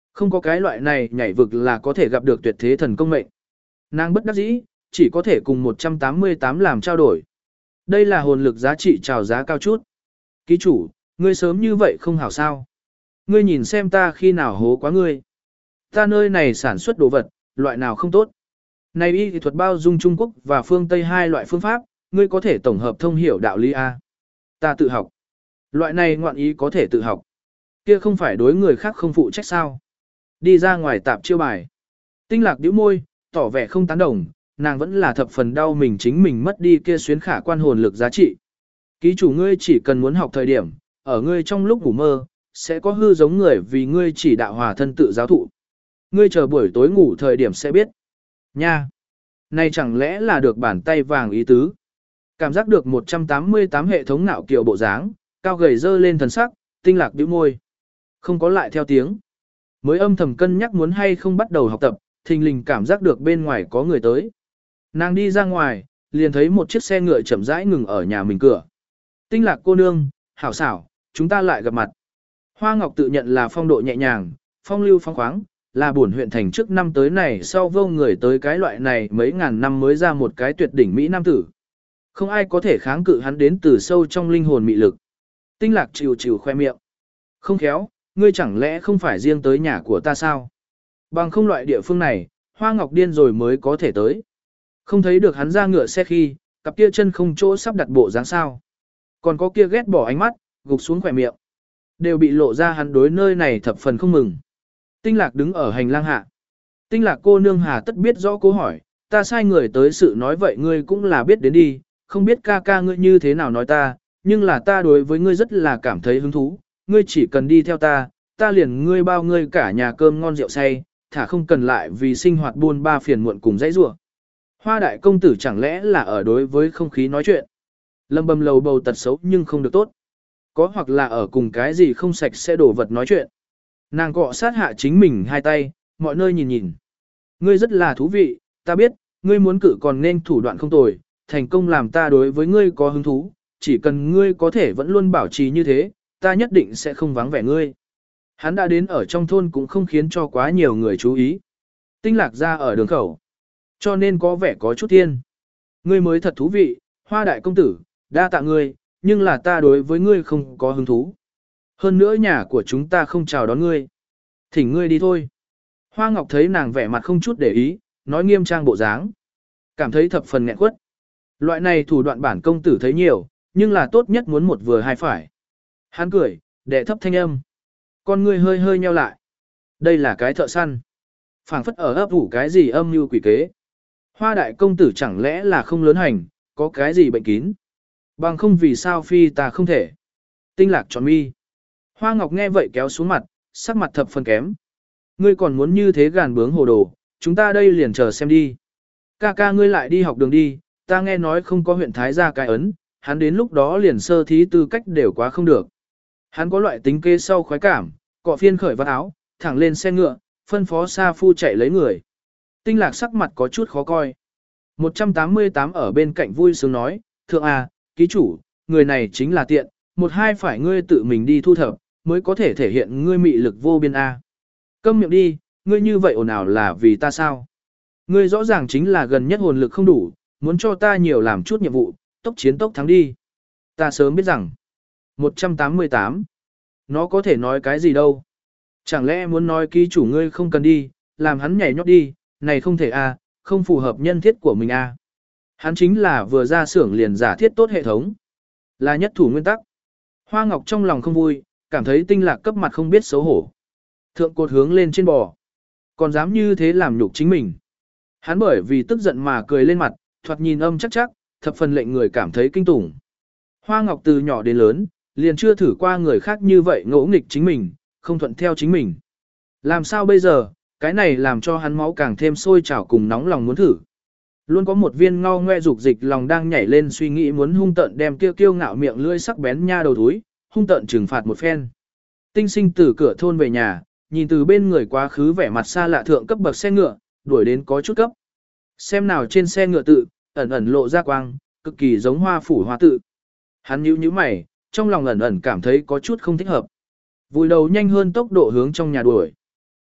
Không có cái loại này nhảy vực là có thể gặp được tuyệt thế thần công mệnh. Nàng bất đắc dĩ, chỉ có thể cùng một trăm tám mươi tám làm trao đổi. Đây là hồn lực giá trị chào giá cao chút. Ký chủ, ngươi sớm như vậy không hảo sao. Ngươi nhìn xem ta khi nào hố quá ngươi. Ta nơi này sản xuất đồ vật, loại nào không tốt. Này y thuật bao dung Trung Quốc và phương Tây hai loại phương pháp, ngươi có thể tổng hợp thông hiểu đạo lý A. Ta tự học. Loại này ngoạn ý có thể tự học. Kia không phải đối người khác không phụ trách sao. Đi ra ngoài tạp chiêu bài. Tinh lạc điếu môi, tỏ vẻ không tán đồng, nàng vẫn là thập phần đau mình chính mình mất đi kia xuyến khả quan hồn lực giá trị. Ký chủ ngươi chỉ cần muốn học thời điểm, ở ngươi trong lúc ngủ mơ, sẽ có hư giống người vì ngươi chỉ đạo hòa thân tự giáo thụ. Ngươi chờ buổi tối ngủ thời điểm sẽ biết. Nha! Này chẳng lẽ là được bàn tay vàng ý tứ? Cảm giác được một trăm tám mươi tám hệ thống nạo kiều bộ dáng, cao gầy dơ lên thần sắc, tinh lạc điếu môi. Không có lại theo tiếng. Mới âm thầm cân nhắc muốn hay không bắt đầu học tập, thình lình cảm giác được bên ngoài có người tới. Nàng đi ra ngoài, liền thấy một chiếc xe ngựa chậm rãi ngừng ở nhà mình cửa. Tinh lạc cô nương, hảo xảo, chúng ta lại gặp mặt. Hoa Ngọc tự nhận là phong độ nhẹ nhàng, phong lưu phong khoáng, là buồn huyện thành trước năm tới này sau vô người tới cái loại này mấy ngàn năm mới ra một cái tuyệt đỉnh Mỹ Nam tử. Không ai có thể kháng cự hắn đến từ sâu trong linh hồn mị lực. Tinh lạc chịu chịu khoe miệng. Không khéo, ngươi chẳng lẽ không phải riêng tới nhà của ta sao? Bằng không loại địa phương này, Hoa Ngọc điên rồi mới có thể tới. Không thấy được hắn ra ngựa xe khi, cặp kia chân không chỗ sắp đặt bộ dáng sao. Còn có kia ghét bỏ ánh mắt, gục xuống khỏe miệng. Đều bị lộ ra hắn đối nơi này thập phần không mừng. Tinh lạc đứng ở hành lang hạ. Tinh lạc cô nương hà tất biết rõ câu hỏi, ta sai người tới sự nói vậy ngươi cũng là biết đến đi, không biết ca ca ngươi như thế nào nói ta, nhưng là ta đối với ngươi rất là cảm thấy hứng thú, ngươi chỉ cần đi theo ta, ta liền ngươi bao ngươi cả nhà cơm ngon rượu say, thả không cần lại vì sinh hoạt buôn ba phiền muộn cùng dãy rủa. Hoa đại công tử chẳng lẽ là ở đối với không khí nói chuyện. Lâm bầm lầu bầu tật xấu nhưng không được tốt. Có hoặc là ở cùng cái gì không sạch sẽ đổ vật nói chuyện. Nàng cọ sát hạ chính mình hai tay, mọi nơi nhìn nhìn. Ngươi rất là thú vị, ta biết, ngươi muốn cự còn nên thủ đoạn không tồi, thành công làm ta đối với ngươi có hứng thú, chỉ cần ngươi có thể vẫn luôn bảo trì như thế, ta nhất định sẽ không vắng vẻ ngươi. Hắn đã đến ở trong thôn cũng không khiến cho quá nhiều người chú ý. Tinh lạc ra ở đường khẩu, cho nên có vẻ có chút thiên. Ngươi mới thật thú vị, Hoa đại công tử, đa tạ ngươi, nhưng là ta đối với ngươi không có hứng thú. Hơn nữa nhà của chúng ta không chào đón ngươi. Thỉnh ngươi đi thôi. Hoa Ngọc thấy nàng vẻ mặt không chút để ý, nói nghiêm trang bộ dáng. Cảm thấy thập phần nghẹn quất. Loại này thủ đoạn bản công tử thấy nhiều, nhưng là tốt nhất muốn một vừa hai phải. Hắn cười, đệ thấp thanh âm. Con ngươi hơi hơi nheo lại. Đây là cái thợ săn. Phảng phất ở ấp ủ cái gì âm mưu quỷ kế. Hoa đại công tử chẳng lẽ là không lớn hành, có cái gì bệnh kín. Bằng không vì sao phi ta không thể. Tinh lạc tròn mi. Hoa Ngọc nghe vậy kéo xuống mặt, sắc mặt thập phần kém. Ngươi còn muốn như thế gàn bướng hồ đồ, chúng ta đây liền chờ xem đi. Ca ca ngươi lại đi học đường đi, ta nghe nói không có huyện Thái gia cái ấn, hắn đến lúc đó liền sơ thí tư cách đều quá không được. Hắn có loại tính kê sau khoái cảm, cọ phiên khởi vạt áo, thẳng lên xe ngựa, phân phó Sa Phu chạy lấy người. Tinh lạc sắc mặt có chút khó coi. một trăm tám mươi tám ở bên cạnh vui sướng nói, thượng à, ký chủ, người này chính là tiện, một hai phải ngươi tự mình đi thu thập, mới có thể thể hiện ngươi mị lực vô biên a. Câm miệng đi, ngươi như vậy ồn ào là vì ta sao? Ngươi rõ ràng chính là gần nhất hồn lực không đủ, muốn cho ta nhiều làm chút nhiệm vụ, tốc chiến tốc thắng đi. Ta sớm biết rằng, một trăm tám mươi tám, nó có thể nói cái gì đâu. Chẳng lẽ muốn nói ký chủ ngươi không cần đi, làm hắn nhảy nhót đi, này không thể a, không phù hợp nhân thiết của mình a. Hắn chính là vừa ra xưởng liền giả thiết tốt hệ thống, là nhất thủ nguyên tắc. Hoa Ngọc trong lòng không vui, cảm thấy tinh lạc cấp mặt không biết xấu hổ. Thượng cột hướng lên trên bò, còn dám như thế làm nhục chính mình. Hắn bởi vì tức giận mà cười lên mặt, thoạt nhìn âm chắc chắc, thập phần lệnh người cảm thấy kinh tủng. Hoa Ngọc từ nhỏ đến lớn, liền chưa thử qua người khác như vậy ngỗ nghịch chính mình, không thuận theo chính mình. Làm sao bây giờ, cái này làm cho hắn máu càng thêm sôi trào cùng nóng lòng muốn thử. Luôn có một viên ngao ngoe dục dịch lòng đang nhảy lên suy nghĩ muốn hung tợn đem kia kiêu ngạo miệng lưỡi sắc bén nha đầu túi, hung tợn trừng phạt một phen. Tinh Sinh từ cửa thôn về nhà, nhìn từ bên người quá khứ vẻ mặt xa lạ thượng cấp bậc xe ngựa, đuổi đến có chút cấp. Xem nào trên xe ngựa tự, ẩn ẩn lộ ra quang, cực kỳ giống hoa phủ hoa tự. Hắn nhíu nhíu mày, trong lòng ẩn ẩn cảm thấy có chút không thích hợp. Vùi đầu nhanh hơn tốc độ hướng trong nhà đuổi.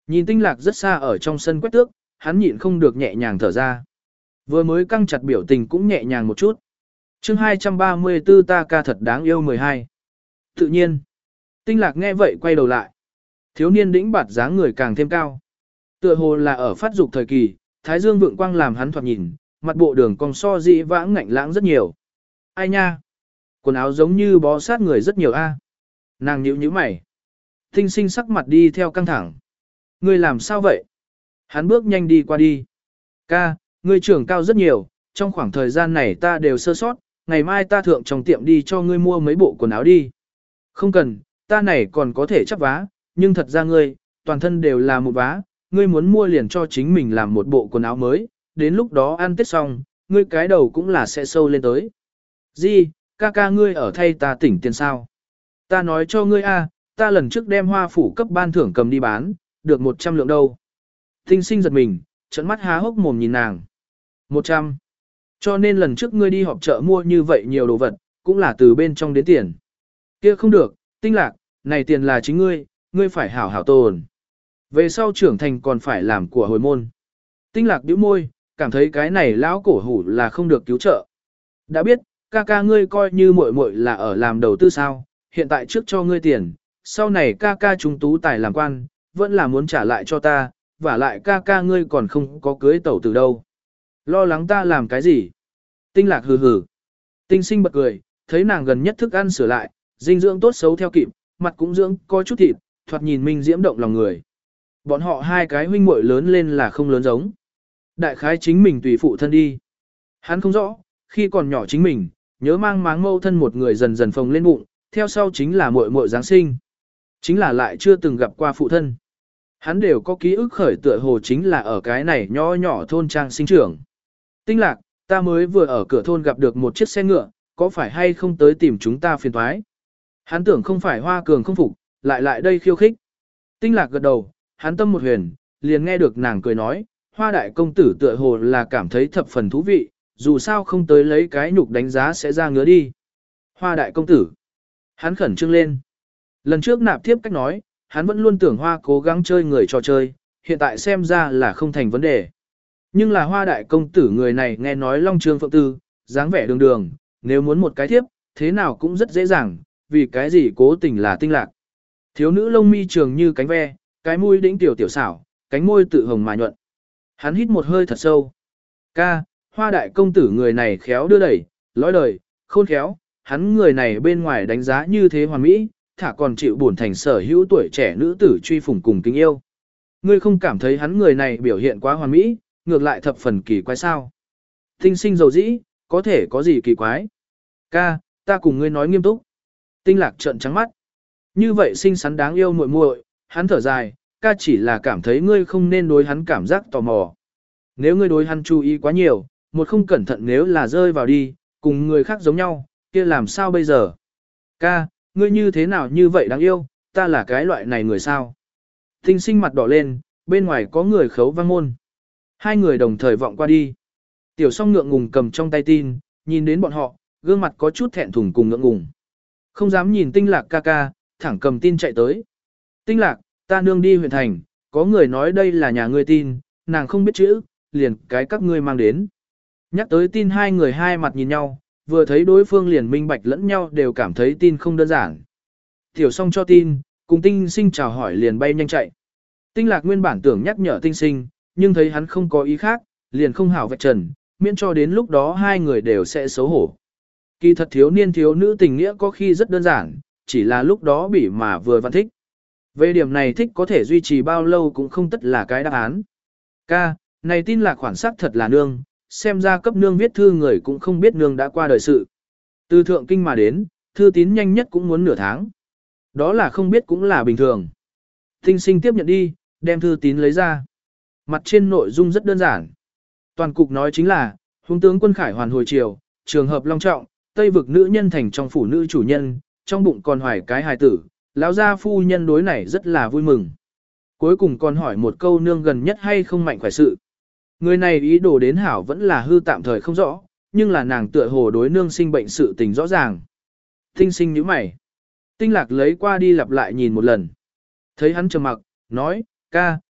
Nhìn tinh lạc rất xa ở trong sân quét tước, hắn nhịn không được nhẹ nhàng thở ra. Vừa mới căng chặt biểu tình cũng nhẹ nhàng một chút. chương hai trăm ba mươi tư ta ca thật đáng yêu mười hai. Tự nhiên, tinh lạc nghe vậy quay đầu lại. Thiếu niên đĩnh bạt dáng người càng thêm cao. Tựa hồ là ở phát dục thời kỳ, thái dương vượng quang làm hắn thoạt nhìn, mặt bộ đường cong so dị vãng ngạnh lãng rất nhiều. Ai nha? Quần áo giống như bó sát người rất nhiều a. Nàng nhíu nhíu mày. Tinh sinh sắc mặt đi theo căng thẳng. Ngươi làm sao vậy? Hắn bước nhanh đi qua đi. Ca, ngươi trưởng cao rất nhiều, trong khoảng thời gian này ta đều sơ sót, ngày mai ta thượng trong tiệm đi cho ngươi mua mấy bộ quần áo đi. Không cần, ta này còn có thể chắp vá, nhưng thật ra ngươi, toàn thân đều là một vá, ngươi muốn mua liền cho chính mình làm một bộ quần áo mới, đến lúc đó ăn tết xong, ngươi cái đầu cũng là sẽ sâu lên tới. Di, ca ca ngươi ở thay ta tỉnh tiền sao? Ta nói cho ngươi a, ta lần trước đem hoa phủ cấp ban thưởng cầm đi bán, được một trăm lượng đâu. Tinh sinh giật mình, trận mắt há hốc mồm nhìn nàng. một trăm. Cho nên lần trước ngươi đi họp chợ mua như vậy nhiều đồ vật, cũng là từ bên trong đến tiền. Kia không được, tinh lạc, này tiền là chính ngươi, ngươi phải hảo hảo tồn. Về sau trưởng thành còn phải làm của hồi môn. Tinh lạc bĩu môi, cảm thấy cái này lão cổ hủ là không được cứu trợ. Đã biết, ca ca ngươi coi như muội muội là ở làm đầu tư sao, hiện tại trước cho ngươi tiền, sau này ca ca chúng tú tài làm quan, vẫn là muốn trả lại cho ta, và lại ca ca ngươi còn không có cưới tẩu từ đâu. Lo lắng ta làm cái gì? Tinh lạc hừ hừ. Tinh sinh bật cười, thấy nàng gần nhất thức ăn sửa lại, dinh dưỡng tốt xấu theo kịp, mặt cũng dưỡng có chút thịt, thoạt nhìn minh diễm động lòng người. Bọn họ hai cái huynh muội lớn lên là không lớn giống. Đại khái chính mình tùy phụ thân đi. Hắn không rõ, khi còn nhỏ chính mình, nhớ mang máng mâu thân một người dần dần phồng lên bụng, theo sau chính là muội muội Giáng sinh. Chính là lại chưa từng gặp qua phụ thân. Hắn đều có ký ức khởi tựa hồ chính là ở cái này nhỏ nhỏ thôn trang sinh trưởng. Tinh lạc, ta mới vừa ở cửa thôn gặp được một chiếc xe ngựa, có phải hay không tới tìm chúng ta phiền toái? Hắn tưởng không phải Hoa Cường không phục, lại lại đây khiêu khích. Tinh lạc gật đầu, hắn tâm một huyền, liền nghe được nàng cười nói, Hoa đại công tử tựa hồ là cảm thấy thập phần thú vị, dù sao không tới lấy cái nhục đánh giá sẽ ra ngứa đi. Hoa đại công tử. Hắn khẩn trương lên. Lần trước nạp tiếp cách nói, hắn vẫn luôn tưởng Hoa cố gắng chơi người trò chơi, hiện tại xem ra là không thành vấn đề. Nhưng là Hoa đại công tử người này nghe nói long trương phượng tư, dáng vẻ đường đường, nếu muốn một cái thiếp, thế nào cũng rất dễ dàng, vì cái gì cố tình là tinh lạc. Thiếu nữ lông mi trường như cánh ve, cái mũi đĩnh tiểu tiểu xảo, cánh môi tự hồng mà nhuận. Hắn hít một hơi thật sâu. Ca, Hoa đại công tử người này khéo đưa đẩy, lối đời, khôn khéo, hắn người này bên ngoài đánh giá như thế hoàn mỹ, thả còn chịu buồn thành sở hữu tuổi trẻ nữ tử truy phủng cùng kính yêu. Ngươi không cảm thấy hắn người này biểu hiện quá hoàn mỹ, ngược lại thập phần kỳ quái sao? Tinh sinh dầu dĩ, có thể có gì kỳ quái? Ca, ta cùng ngươi nói nghiêm túc. Tinh lạc trợn trắng mắt. Như vậy xinh xắn đáng yêu muội muội, hắn thở dài, ca chỉ là cảm thấy ngươi không nên đối hắn cảm giác tò mò. Nếu ngươi đối hắn chú ý quá nhiều, một không cẩn thận nếu là rơi vào đi, cùng người khác giống nhau, kia làm sao bây giờ? Ca, ngươi như thế nào như vậy đáng yêu, ta là cái loại này người sao? Tinh sinh mặt đỏ lên, bên ngoài có người khấu vang môn. Hai người đồng thời vọng qua đi. Tiểu song ngượng ngùng cầm trong tay tin, nhìn đến bọn họ, gương mặt có chút thẹn thùng cùng ngượng ngùng. Không dám nhìn tinh lạc ca ca, thẳng cầm tin chạy tới. Tinh lạc, ta nương đi huyện thành, có người nói đây là nhà ngươi tin, nàng không biết chữ, liền cái các ngươi mang đến. Nhắc tới tin hai người hai mặt nhìn nhau, vừa thấy đối phương liền minh bạch lẫn nhau đều cảm thấy tin không đơn giản. Tiểu song cho tin, cùng tinh sinh chào hỏi liền bay nhanh chạy. Tinh lạc nguyên bản tưởng nhắc nhở tinh sinh, nhưng thấy hắn không có ý khác, liền không hảo vạch trần, miễn cho đến lúc đó hai người đều sẽ xấu hổ. Kỳ thật thiếu niên thiếu nữ tình nghĩa có khi rất đơn giản, chỉ là lúc đó bị mà vừa văn thích. Về điểm này thích có thể duy trì bao lâu cũng không tất là cái đáp án. Ca, này tin là khoản sắc thật là nương, xem ra cấp nương viết thư người cũng không biết nương đã qua đời sự. Từ thượng kinh mà đến, thư tín nhanh nhất cũng muốn nửa tháng. Đó là không biết cũng là bình thường. Tinh sinh tiếp nhận đi, đem thư tín lấy ra. Mặt trên nội dung rất đơn giản. Toàn cục nói chính là, huống tướng quân khải hoàn hồi triều, trường hợp long trọng, Tây vực nữ nhân thành trong phủ nữ chủ nhân, trong bụng còn hoài cái hài tử, lão gia phu nhân đối này rất là vui mừng. Cuối cùng còn hỏi một câu nương gần nhất hay không mạnh khỏe sự. Người này ý đồ đến hảo vẫn là hư tạm thời không rõ, nhưng là nàng tựa hồ đối nương sinh bệnh sự tình rõ ràng. Tinh sinh nhíu mày. Tinh lạc lấy qua đi lặp lại nhìn một lần. Thấy hắn trầm mặc, nói, ca,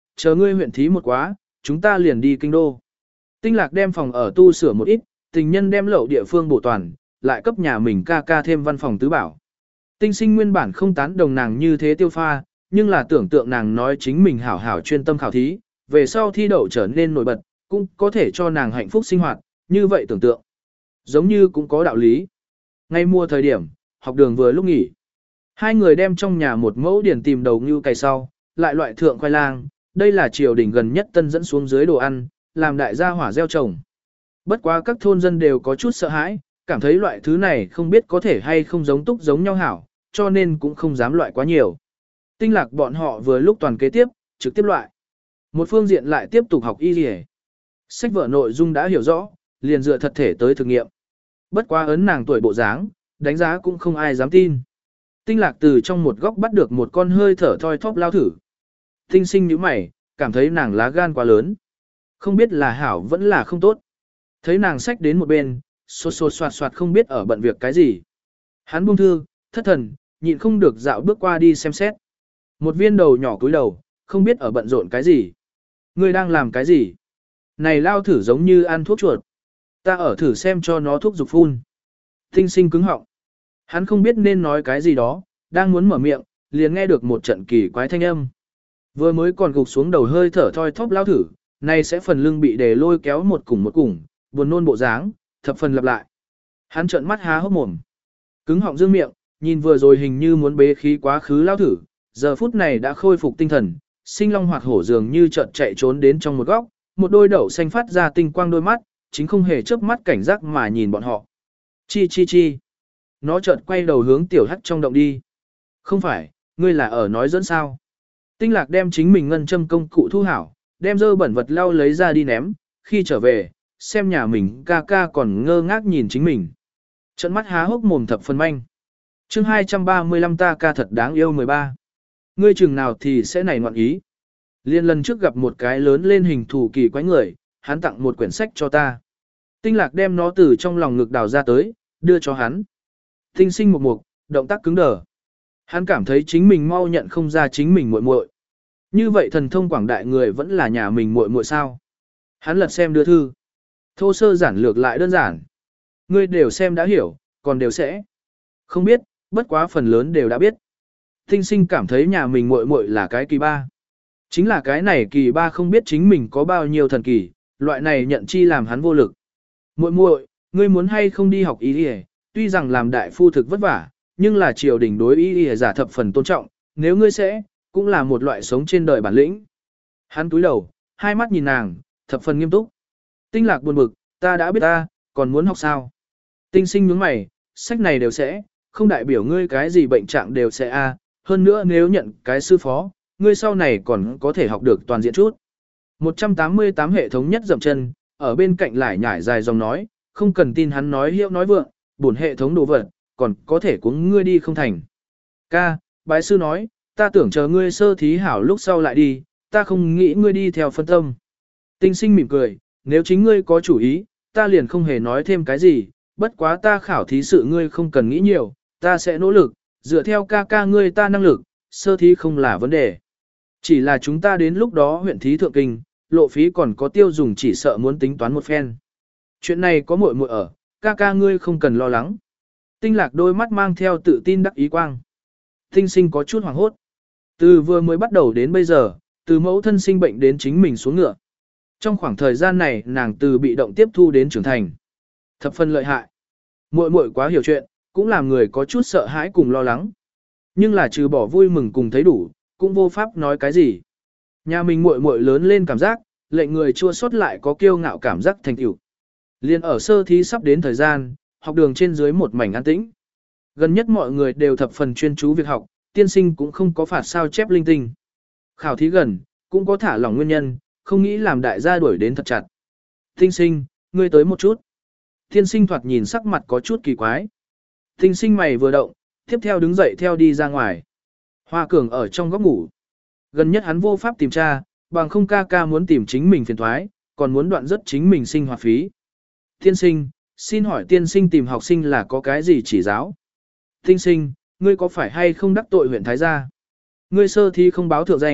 chờ ngươi huyện thí một quá, chúng ta liền đi kinh đô. Tinh Lạc đem phòng ở tu sửa một ít, tình nhân đem lậu địa phương bổ toàn, lại cấp nhà mình ca ca thêm văn phòng tứ bảo. Tinh Sinh nguyên bản không tán đồng nàng như thế tiêu pha, nhưng là tưởng tượng nàng nói chính mình hảo hảo chuyên tâm khảo thí, về sau thi đậu trở nên nổi bật, cũng có thể cho nàng hạnh phúc sinh hoạt, như vậy tưởng tượng. Giống như cũng có đạo lý. Ngay mua thời điểm, học đường vừa lúc nghỉ. Hai người đem trong nhà một mẫu điển tìm đầu ngưu cày sau, lại loại thượng khoai lang, đây là triều đình gần nhất tân dẫn xuống dưới đồ ăn, làm đại gia hỏa gieo trồng. Bất quá các thôn dân đều có chút sợ hãi, cảm thấy loại thứ này không biết có thể hay không giống túc giống nhau hảo, cho nên cũng không dám loại quá nhiều. Tinh Lạc bọn họ vừa lúc toàn kế tiếp, trực tiếp loại. Một phương diện lại tiếp tục học y y. Sách vở nội dung đã hiểu rõ, liền dựa thật thể tới thực nghiệm. Bất quá ấn nàng tuổi bộ dáng, đánh giá cũng không ai dám tin. Tinh Lạc từ trong một góc bắt được một con hơi thở thoi thóp lao thử. Tinh Sinh nhíu mày, cảm thấy nàng lá gan quá lớn. Không biết là hảo vẫn là không tốt. Thấy nàng xách đến một bên, xô xô soạt soạt không biết ở bận việc cái gì. Hắn buông thư, thất thần, nhịn không được dạo bước qua đi xem xét. Một viên đầu nhỏ cúi đầu, không biết ở bận rộn cái gì. Ngươi đang làm cái gì? Này lao thử giống như ăn thuốc chuột. Ta ở thử xem cho nó thuốc dục phun. Tinh Sinh cứng họng. Hắn không biết nên nói cái gì đó, đang muốn mở miệng, liền nghe được một trận kỳ quái thanh âm. Vừa mới còn gục xuống đầu hơi thở thoi thóp lao thử, nay sẽ phần lưng bị đề lôi kéo một củng một củng, buồn nôn bộ dáng, thập phần lặp lại. Hắn trợn mắt há hốc mồm. Cứng họng dương miệng, nhìn vừa rồi hình như muốn bế khí quá khứ lao thử, giờ phút này đã khôi phục tinh thần, sinh long hoạt hổ dường như chợt chạy trốn đến trong một góc, một đôi đậu xanh phát ra tinh quang đôi mắt, chính không hề chớp mắt cảnh giác mà nhìn bọn họ. Chi chi chi. Nó chợt quay đầu hướng tiểu hắc trong động đi. Không phải, ngươi là ở nói dẫn sao. Tinh Lạc đem chính mình ngân châm công cụ thu hảo, đem dơ bẩn vật lau lấy ra đi ném, khi trở về, xem nhà mình ca ca còn ngơ ngác nhìn chính mình. Trận mắt há hốc mồm thập phân manh. chương hai trăm ba mươi lăm ta ca thật đáng yêu mười ba. Ngươi chừng nào thì sẽ nảy ngoạn ý. Liên lần trước gặp một cái lớn lên hình thù kỳ quái người, hắn tặng một quyển sách cho ta. Tinh Lạc đem nó từ trong lòng ngực đào ra tới, đưa cho hắn. Tinh Sinh một mục, động tác cứng đờ. Hắn cảm thấy chính mình mau nhận không ra chính mình muội muội. Như vậy thần thông quảng đại người vẫn là nhà mình muội muội sao? Hắn lật xem đưa thư. Thô sơ giản lược lại đơn giản. Ngươi đều xem đã hiểu, còn đều sẽ. Không biết, bất quá phần lớn đều đã biết. Tinh Sinh cảm thấy nhà mình muội muội là cái kỳ ba. Chính là cái này kỳ ba không biết chính mình có bao nhiêu thần kỳ, loại này nhận chi làm hắn vô lực. Muội muội, ngươi muốn hay không đi học y y, tuy rằng làm đại phu thực vất vả, nhưng là triều đình đối y y giả thập phần tôn trọng, nếu ngươi sẽ, cũng là một loại sống trên đời bản lĩnh. Hắn túi đầu, hai mắt nhìn nàng, thập phần nghiêm túc. Tinh Lạc buồn bực, ta đã biết ta, còn muốn học sao? Tinh Sinh nhướng mày, sách này đều sẽ, không đại biểu ngươi cái gì bệnh trạng đều sẽ a. Hơn nữa nếu nhận cái sư phó, ngươi sau này còn có thể học được toàn diện chút. một trăm tám mươi tám hệ thống nhất dậm chân, ở bên cạnh lại nhải dài dòng nói, không cần tin hắn nói hiệu nói vượng, bổn hệ thống đồ vật, còn có thể cuống ngươi đi không thành. Ca, bái sư nói, ta tưởng chờ ngươi sơ thí hảo lúc sau lại đi, ta không nghĩ ngươi đi theo phân tâm. Tinh Sinh mỉm cười, nếu chính ngươi có chủ ý, ta liền không hề nói thêm cái gì, bất quá ta khảo thí sự ngươi không cần nghĩ nhiều, ta sẽ nỗ lực, dựa theo ca ca ngươi ta năng lực, sơ thí không là vấn đề. Chỉ là chúng ta đến lúc đó huyện thí thượng kinh, lộ phí còn có tiêu dùng chỉ sợ muốn tính toán một phen. Chuyện này có muội muội ở, ca ca ngươi không cần lo lắng. Tinh Lạc đôi mắt mang theo tự tin đắc ý quang. Tinh Sinh có chút hoảng hốt. Từ vừa mới bắt đầu đến bây giờ, từ mẫu thân sinh bệnh đến chính mình xuống ngựa. Trong khoảng thời gian này nàng từ bị động tiếp thu đến trưởng thành. Thập phân lợi hại. Muội muội quá hiểu chuyện, cũng làm người có chút sợ hãi cùng lo lắng. Nhưng là trừ bỏ vui mừng cùng thấy đủ, cũng vô pháp nói cái gì. Nhà mình muội muội lớn lên cảm giác, lệnh người chua xót lại có kiêu ngạo cảm giác thành tựu. Liên ở sơ thí sắp đến thời gian, học đường trên dưới một mảnh an tĩnh. Gần nhất mọi người đều thập phần chuyên chú việc học, tiên sinh cũng không có phạt sao chép linh tinh. Khảo thí gần, cũng có thả lỏng nguyên nhân, không nghĩ làm đại gia đuổi đến thật chặt. Tiên sinh, ngươi tới một chút. Tiên sinh thoạt nhìn sắc mặt có chút kỳ quái. Tiên sinh mày vừa động, tiếp theo đứng dậy theo đi ra ngoài. Hoa Cường ở trong góc ngủ. Gần nhất hắn vô pháp tìm tra, bằng không ca ca muốn tìm chính mình phiền thoái, còn muốn đoạn rất chính mình sinh hoạt phí. Tiên sinh, xin hỏi tiên sinh tìm học sinh là có cái gì chỉ giáo? Tiên sinh, ngươi có phải hay không đắc tội huyện Thái Gia? Ngươi sơ thi không báo thượng danh,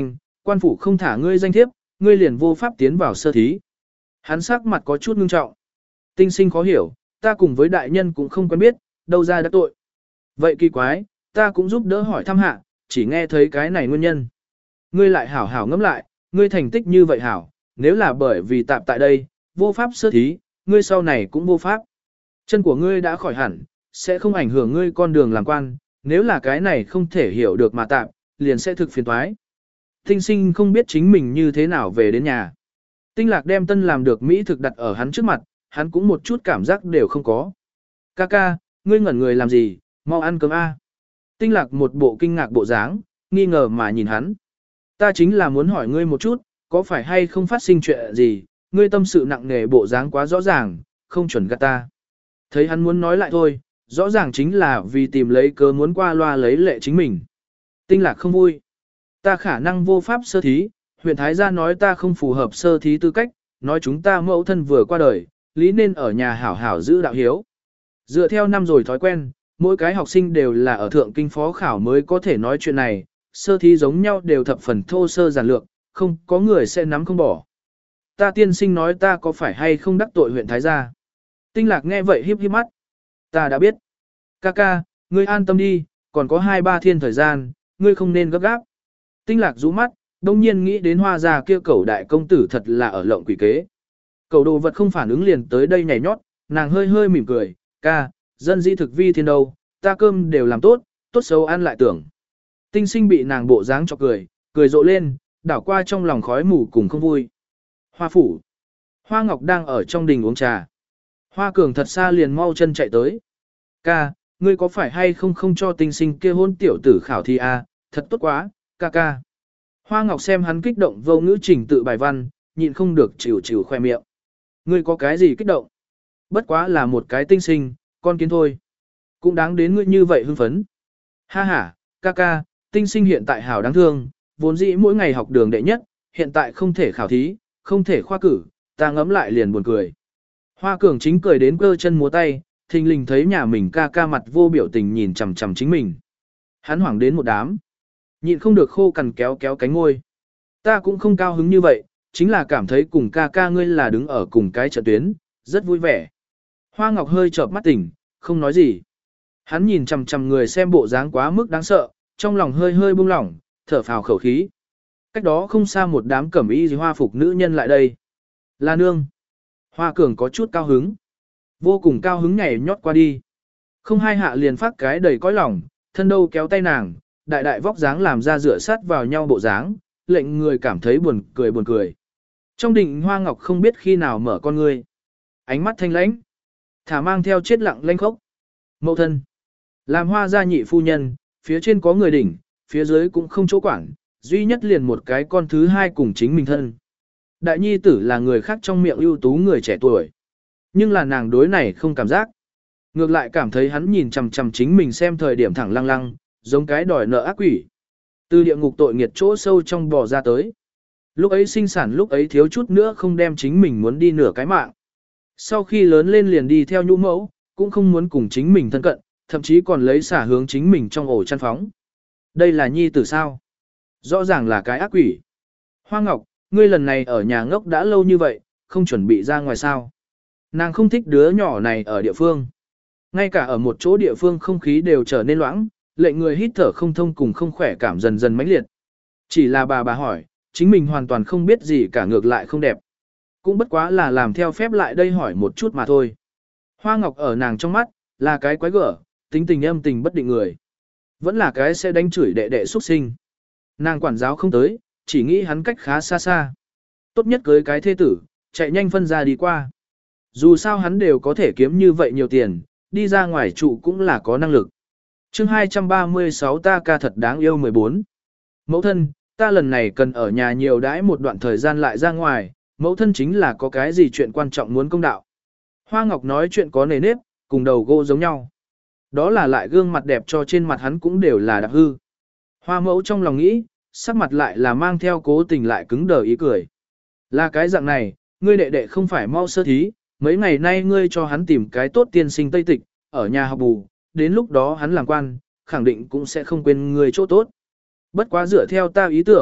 Quan phủ không thả ngươi danh thiếp, ngươi liền vô pháp tiến vào sơ thí. Hắn sắc mặt có chút ngưng trọng. Tinh sinh khó hiểu, ta cùng với đại nhân cũng không quen biết, đâu ra đã tội. Vậy kỳ quái, ta cũng giúp đỡ hỏi thăm hạ, chỉ nghe thấy cái này nguyên nhân. Ngươi lại hảo hảo ngẫm lại, ngươi thành tích như vậy hảo, nếu là bởi vì tạm tại đây, vô pháp sơ thí, ngươi sau này cũng vô pháp. Chân của ngươi đã khỏi hẳn, sẽ không ảnh hưởng ngươi con đường làm quan, nếu là cái này không thể hiểu được mà tạm, liền sẽ thực phiền toái. Tinh sinh không biết chính mình như thế nào về đến nhà. Tinh lạc đem tân làm được Mỹ thực đặt ở hắn trước mặt, hắn cũng một chút cảm giác đều không có. Ca ca, ngươi ngẩn người làm gì, mau ăn cơm a. Tinh lạc một bộ kinh ngạc bộ dáng, nghi ngờ mà nhìn hắn. Ta chính là muốn hỏi ngươi một chút, có phải hay không phát sinh chuyện gì, ngươi tâm sự nặng nề bộ dáng quá rõ ràng, không chuẩn gạt ta. Thấy hắn muốn nói lại thôi, rõ ràng chính là vì tìm lấy cớ muốn qua loa lấy lệ chính mình. Tinh lạc không vui. Ta khả năng vô pháp sơ thí, huyện Thái gia nói ta không phù hợp sơ thí tư cách, nói chúng ta mẫu thân vừa qua đời, lý nên ở nhà hảo hảo giữ đạo hiếu. Dựa theo năm rồi thói quen, mỗi cái học sinh đều là ở thượng kinh phó khảo mới có thể nói chuyện này, sơ thí giống nhau đều thập phần thô sơ giản lược, không có người sẽ nắm không bỏ. Ta tiên sinh nói ta có phải hay không đắc tội huyện Thái gia. Tinh lạc nghe vậy hiếp hiếp mắt. Ta đã biết. Ca ca, ngươi an tâm đi, còn có hai ba thiên thời gian, ngươi không nên gấp gáp. Tinh lạc rũ mắt, đông nhiên nghĩ đến hoa gia kia cẩu đại công tử thật là ở lộng quỷ kế. Cẩu đồ vật không phản ứng liền tới đây nhảy nhót, nàng hơi hơi mỉm cười, ca, dân dĩ thực vi thiên đâu, ta cơm đều làm tốt, tốt xấu ăn lại tưởng. Tinh sinh bị nàng bộ dáng cho cười, cười rộ lên, đảo qua trong lòng khói mù cùng không vui. Hoa phủ. Hoa Ngọc đang ở trong đình uống trà. Hoa Cường thật xa liền mau chân chạy tới. Ca, ngươi có phải hay không không cho tinh sinh kia hôn tiểu tử khảo thi a? Thật tốt quá, ca ca. Hoa Ngọc xem hắn kích động vô ngữ trình tự bài văn, nhịn không được chịu chịu khoe miệng. Ngươi có cái gì kích động? Bất quá là một cái tinh sinh, con kiến thôi. Cũng đáng đến ngươi như vậy hưng phấn. Ha ha, ca ca, tinh sinh hiện tại hảo đáng thương, vốn dĩ mỗi ngày học đường đệ nhất, hiện tại không thể khảo thí, không thể khoa cử, ta ngẫm lại liền buồn cười. Hoa Cường chính cười đến cơ chân múa tay, thình lình thấy nhà mình ca ca mặt vô biểu tình nhìn chằm chằm chính mình. Hắn hoảng đến một đám. Nhịn không được khô cằn kéo kéo cánh ngôi. Ta cũng không cao hứng như vậy, chính là cảm thấy cùng ca ca ngươi là đứng ở cùng cái trận tuyến, rất vui vẻ. Hoa Ngọc hơi chợp mắt tỉnh, không nói gì. Hắn nhìn chằm chằm người xem bộ dáng quá mức đáng sợ, trong lòng hơi hơi buông lỏng, thở phào khẩu khí. Cách đó không xa một đám cẩm y hoa phục nữ nhân lại đây. Là nương. Hoa Cường có chút cao hứng. Vô cùng cao hứng nhảy nhót qua đi. Không hai hạ liền phát cái đầy cõi lòng, thân đâu kéo tay nàng, đại đại vóc dáng làm ra rửa sát vào nhau bộ dáng, lệnh người cảm thấy buồn cười buồn cười. Trong đình Hoa Ngọc không biết khi nào mở con ngươi. Ánh mắt thanh lãnh, thả mang theo chết lặng lanh khốc. Mậu thân. Làm Hoa gia nhị phu nhân, phía trên có người đỉnh, phía dưới cũng không chỗ quản, duy nhất liền một cái con thứ hai cùng chính mình thân. Đại nhi tử là người khác trong miệng ưu tú người trẻ tuổi. Nhưng là nàng đối này không cảm giác. Ngược lại cảm thấy hắn nhìn chằm chằm chính mình xem thời điểm thẳng lăng lăng, giống cái đòi nợ ác quỷ. Từ địa ngục tội nghiệt chỗ sâu trong bò ra tới. Lúc ấy sinh sản lúc ấy thiếu chút nữa không đem chính mình muốn đi nửa cái mạng. Sau khi lớn lên liền đi theo nhũ mẫu, cũng không muốn cùng chính mình thân cận, thậm chí còn lấy xả hướng chính mình trong ổ chăn phóng. Đây là nhi tử sao? Rõ ràng là cái ác quỷ. Hoa Ngọc, ngươi lần này ở nhà ngốc đã lâu như vậy, không chuẩn bị ra ngoài sao? Nàng không thích đứa nhỏ này ở địa phương. Ngay cả ở một chỗ địa phương không khí đều trở nên loãng, lệnh người hít thở không thông cùng không khỏe cảm dần dần mãnh liệt. Chỉ là bà bà hỏi, chính mình hoàn toàn không biết gì cả ngược lại không đẹp. Cũng bất quá là làm theo phép lại đây hỏi một chút mà thôi. Hoa Ngọc ở nàng trong mắt, là cái quái gở, tính tình âm tình bất định người. Vẫn là cái sẽ đánh chửi đệ đệ xuất sinh. Nàng quản giáo không tới, chỉ nghĩ hắn cách khá xa xa. Tốt nhất cưới cái thê tử, chạy nhanh phân ra đi qua. Dù sao hắn đều có thể kiếm như vậy nhiều tiền, đi ra ngoài trụ cũng là có năng lực. chương hai trăm ba mươi sáu ta ca thật đáng yêu mười bốn. Mẫu thân, ta lần này cần ở nhà nhiều đãi một đoạn thời gian lại ra ngoài, mẫu thân chính là có cái gì chuyện quan trọng muốn công đạo. Hoa Ngọc nói chuyện có nề nếp, cùng đầu gỗ giống nhau. Đó là lại gương mặt đẹp cho trên mặt hắn cũng đều là đặc hư. Hoa mẫu trong lòng nghĩ, sắc mặt lại là mang theo cố tình lại cứng đờ ý cười. Là cái dạng này, ngươi đệ đệ không phải mau sơ thí, mấy ngày nay ngươi cho hắn tìm cái tốt tiên sinh Tây Tịch, ở nhà học bù, đến lúc đó hắn làm quan, khẳng định cũng sẽ không quên ngươi chỗ tốt. Bất quá dựa theo ta ý tưởng,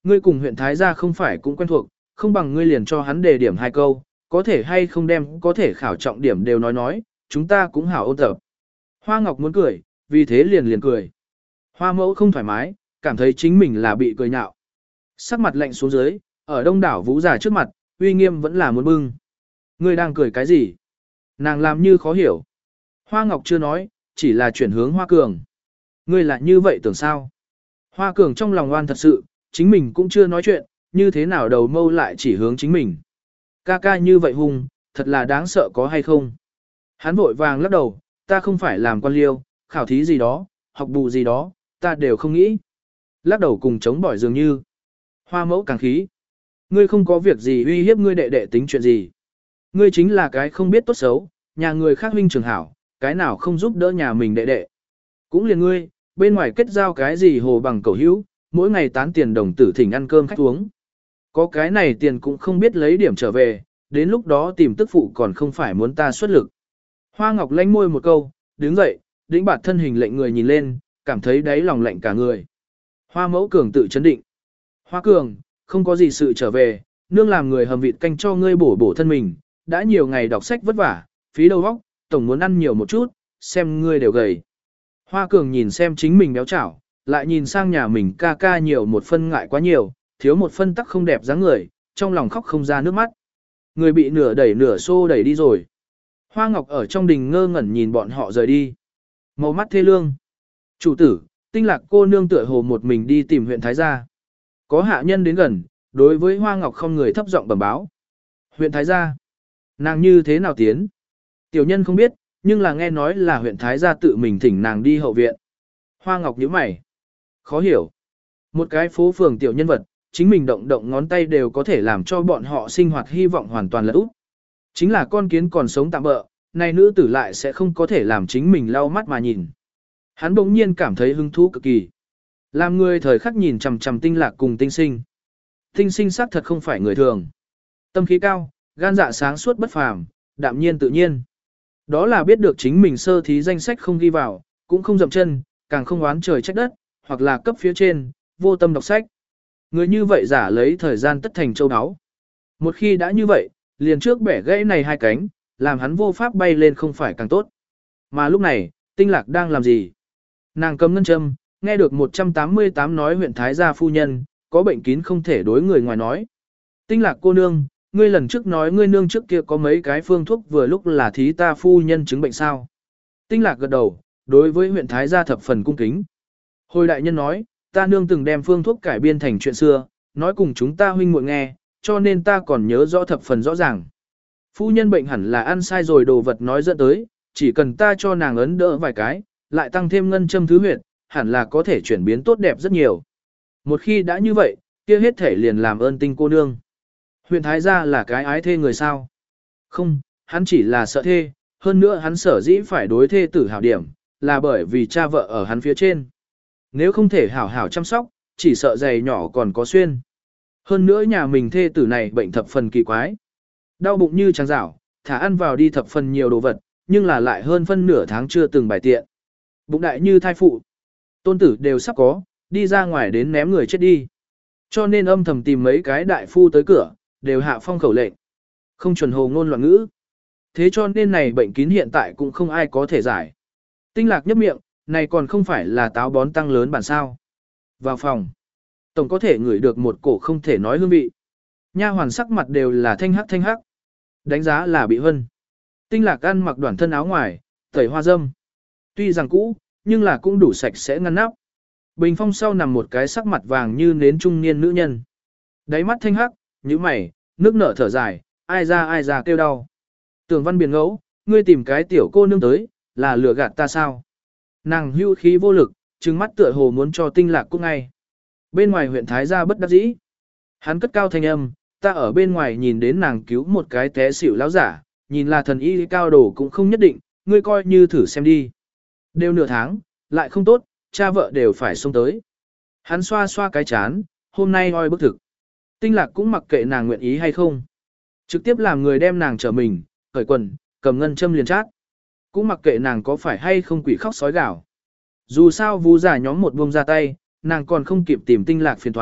ngươi cùng huyện Thái gia không phải cũng quen thuộc, không bằng ngươi liền cho hắn đề điểm hai câu, có thể hay không đem có thể khảo trọng điểm đều nói nói, chúng ta cũng hảo ôn tập. Hoa Ngọc muốn cười, vì thế liền liền cười. Hoa mẫu không thoải mái, cảm thấy chính mình là bị cười nhạo. Sắc mặt lạnh xuống dưới, ở đông đảo vũ giả trước mặt, uy nghiêm vẫn là muốn bưng. Ngươi đang cười cái gì? Nàng làm như khó hiểu. Hoa Ngọc chưa nói, chỉ là chuyển hướng Hoa Cường. Ngươi là như vậy tưởng sao? Hoa Cường trong lòng oan thật sự, chính mình cũng chưa nói chuyện, như thế nào đầu mâu lại chỉ hướng chính mình. Ca ca như vậy hung, thật là đáng sợ có hay không? Hắn vội vàng lắc đầu, ta không phải làm quan liêu, khảo thí gì đó, học bù gì đó, ta đều không nghĩ. Lắc đầu cùng chống bỏi dường như. Hoa mẫu càng khí. Ngươi không có việc gì uy hiếp ngươi đệ đệ tính chuyện gì. Ngươi chính là cái không biết tốt xấu, nhà người khác huynh trường hảo, cái nào không giúp đỡ nhà mình đệ đệ. Cũng liền ngươi, bên ngoài kết giao cái gì hồ bằng cầu hữu, mỗi ngày tán tiền đồng tử thỉnh ăn cơm khách uống. Có cái này tiền cũng không biết lấy điểm trở về, đến lúc đó tìm tức phụ còn không phải muốn ta xuất lực. Hoa Ngọc lanh môi một câu, đứng dậy, đĩnh bạt thân hình lệnh người nhìn lên, cảm thấy đáy lòng lạnh cả người. Hoa mẫu cường tự chấn định. Hoa Cường, không có gì sự trở về, nương làm người hầm vịt canh cho ngươi bổ bổ thân mình, đã nhiều ngày đọc sách vất vả, phí đầu óc, tổng muốn ăn nhiều một chút, xem ngươi đều gầy. Hoa Cường nhìn xem chính mình béo chảo, lại nhìn sang nhà mình ca ca nhiều một phân ngại quá nhiều, thiếu một phân tắc không đẹp dáng người, trong lòng khóc không ra nước mắt. Người bị nửa đẩy nửa xô đẩy đi rồi. Hoa Ngọc ở trong đình ngơ ngẩn nhìn bọn họ rời đi. Màu mắt thê lương. Chủ tử, Tinh Lạc cô nương tựa hồ một mình đi tìm huyện Thái gia. Có hạ nhân đến gần, đối với Hoa Ngọc không người thấp giọng bẩm báo. Huyện Thái gia. Nàng như thế nào tiến? Tiểu nhân không biết, nhưng là nghe nói là huyện Thái gia tự mình thỉnh nàng đi hậu viện. Hoa Ngọc nhíu mày. Khó hiểu. Một cái phố phường tiểu nhân vật, chính mình động động ngón tay đều có thể làm cho bọn họ sinh hoạt hy vọng hoàn toàn lật úp. Chính là con kiến còn sống tạm bỡ, này nữ tử lại sẽ không có thể làm chính mình lau mắt mà nhìn. Hắn bỗng nhiên cảm thấy hứng thú cực kỳ. Làm người thời khắc nhìn chằm chằm Tinh Lạc cùng Tinh Sinh. Tinh Sinh xác thật không phải người thường. Tâm khí cao, gan dạ sáng suốt bất phàm, đạm nhiên tự nhiên. Đó là biết được chính mình sơ thí danh sách không ghi vào, cũng không dậm chân, càng không oán trời trách đất, hoặc là cấp phía trên, vô tâm đọc sách. Người như vậy giả lấy thời gian tất thành châu áo. Một khi đã như vậy, liền trước bẻ gãy này hai cánh, làm hắn vô pháp bay lên không phải càng tốt. Mà lúc này, Tinh Lạc đang làm gì? Nàng cầm ngân châm, nghe được một trăm tám mươi tám nói huyện Thái gia phu nhân, có bệnh kín không thể đối người ngoài nói. Tinh Lạc cô nương, ngươi lần trước nói ngươi nương trước kia có mấy cái phương thuốc vừa lúc là thí ta phu nhân chứng bệnh sao. Tinh Lạc gật đầu, đối với huyện Thái gia thập phần cung kính. Hồi đại nhân nói, ta nương từng đem phương thuốc cải biên thành chuyện xưa, nói cùng chúng ta huynh muội nghe, cho nên ta còn nhớ rõ thập phần rõ ràng. Phu nhân bệnh hẳn là ăn sai rồi đồ vật nói dẫn tới, chỉ cần ta cho nàng ấn đỡ vài cái, lại tăng thêm ngân châm thứ huyệt, hẳn là có thể chuyển biến tốt đẹp rất nhiều. Một khi đã như vậy, kia hết thể liền làm ơn Tinh cô nương. Huyện Thái gia là cái ái thê người sao? Không, hắn chỉ là sợ thê, hơn nữa hắn sở dĩ phải đối thê tử hảo điểm, là bởi vì cha vợ ở hắn phía trên. Nếu không thể hảo hảo chăm sóc, chỉ sợ giày nhỏ còn có xuyên. Hơn nữa nhà mình thê tử này bệnh thập phần kỳ quái. Đau bụng như trắng rảo, thả ăn vào đi thập phần nhiều đồ vật, nhưng là lại hơn phân nửa tháng chưa từng bài tiện. Bụng đại như thai phụ. Tôn tử đều sắp có, đi ra ngoài đến ném người chết đi. Cho nên âm thầm tìm mấy cái đại phu tới cửa, đều hạ phong khẩu lệnh. Không chuẩn hồ ngôn loạn ngữ. Thế cho nên này bệnh kín hiện tại cũng không ai có thể giải. Tinh Lạc nhấp miệng, này còn không phải là táo bón tăng lớn bản sao. Vào phòng. Tổng có thể ngửi được một cổ không thể nói hương vị. Nha hoàn sắc mặt đều là thanh hắc thanh hắc. Đánh giá là bị hân. Tinh Lạc ăn mặc đoạn thân áo ngoài, tẩy hoa dâm. Tuy rằng cũ, nhưng là cũng đủ sạch sẽ ngăn nắp. Bình phong sau nằm một cái sắc mặt vàng như nến trung niên nữ nhân. Đáy mắt thanh hắc, như mày, nước nở thở dài, ai ra ai ra kêu đau. Tường văn biển ngẫu, ngươi tìm cái tiểu cô nương tới, là lừa gạt ta sao? Nàng hưu khí vô lực, trừng mắt tựa hồ muốn cho Tinh Lạc cút ngay. Bên ngoài huyện Thái gia bất đắc dĩ. Hắn cất cao thanh âm, ta ở bên ngoài nhìn đến nàng cứu một cái té xỉu lão giả, nhìn là thần y cao đồ cũng không nhất định, ngươi coi như thử xem đi. Đều nửa tháng, lại không tốt, cha vợ đều phải xông tới. Hắn xoa xoa cái chán, hôm nay oi bức thực. Tinh Lạc cũng mặc kệ nàng nguyện ý hay không. Trực tiếp làm người đem nàng trở mình, cởi quần, cầm ngân châm liền chát. Cũng mặc kệ nàng có phải hay không quỷ khóc sói gào. Dù sao vú giả nhóm một buông ra tay, nàng còn không kịp tìm Tinh Lạc phiền thoái,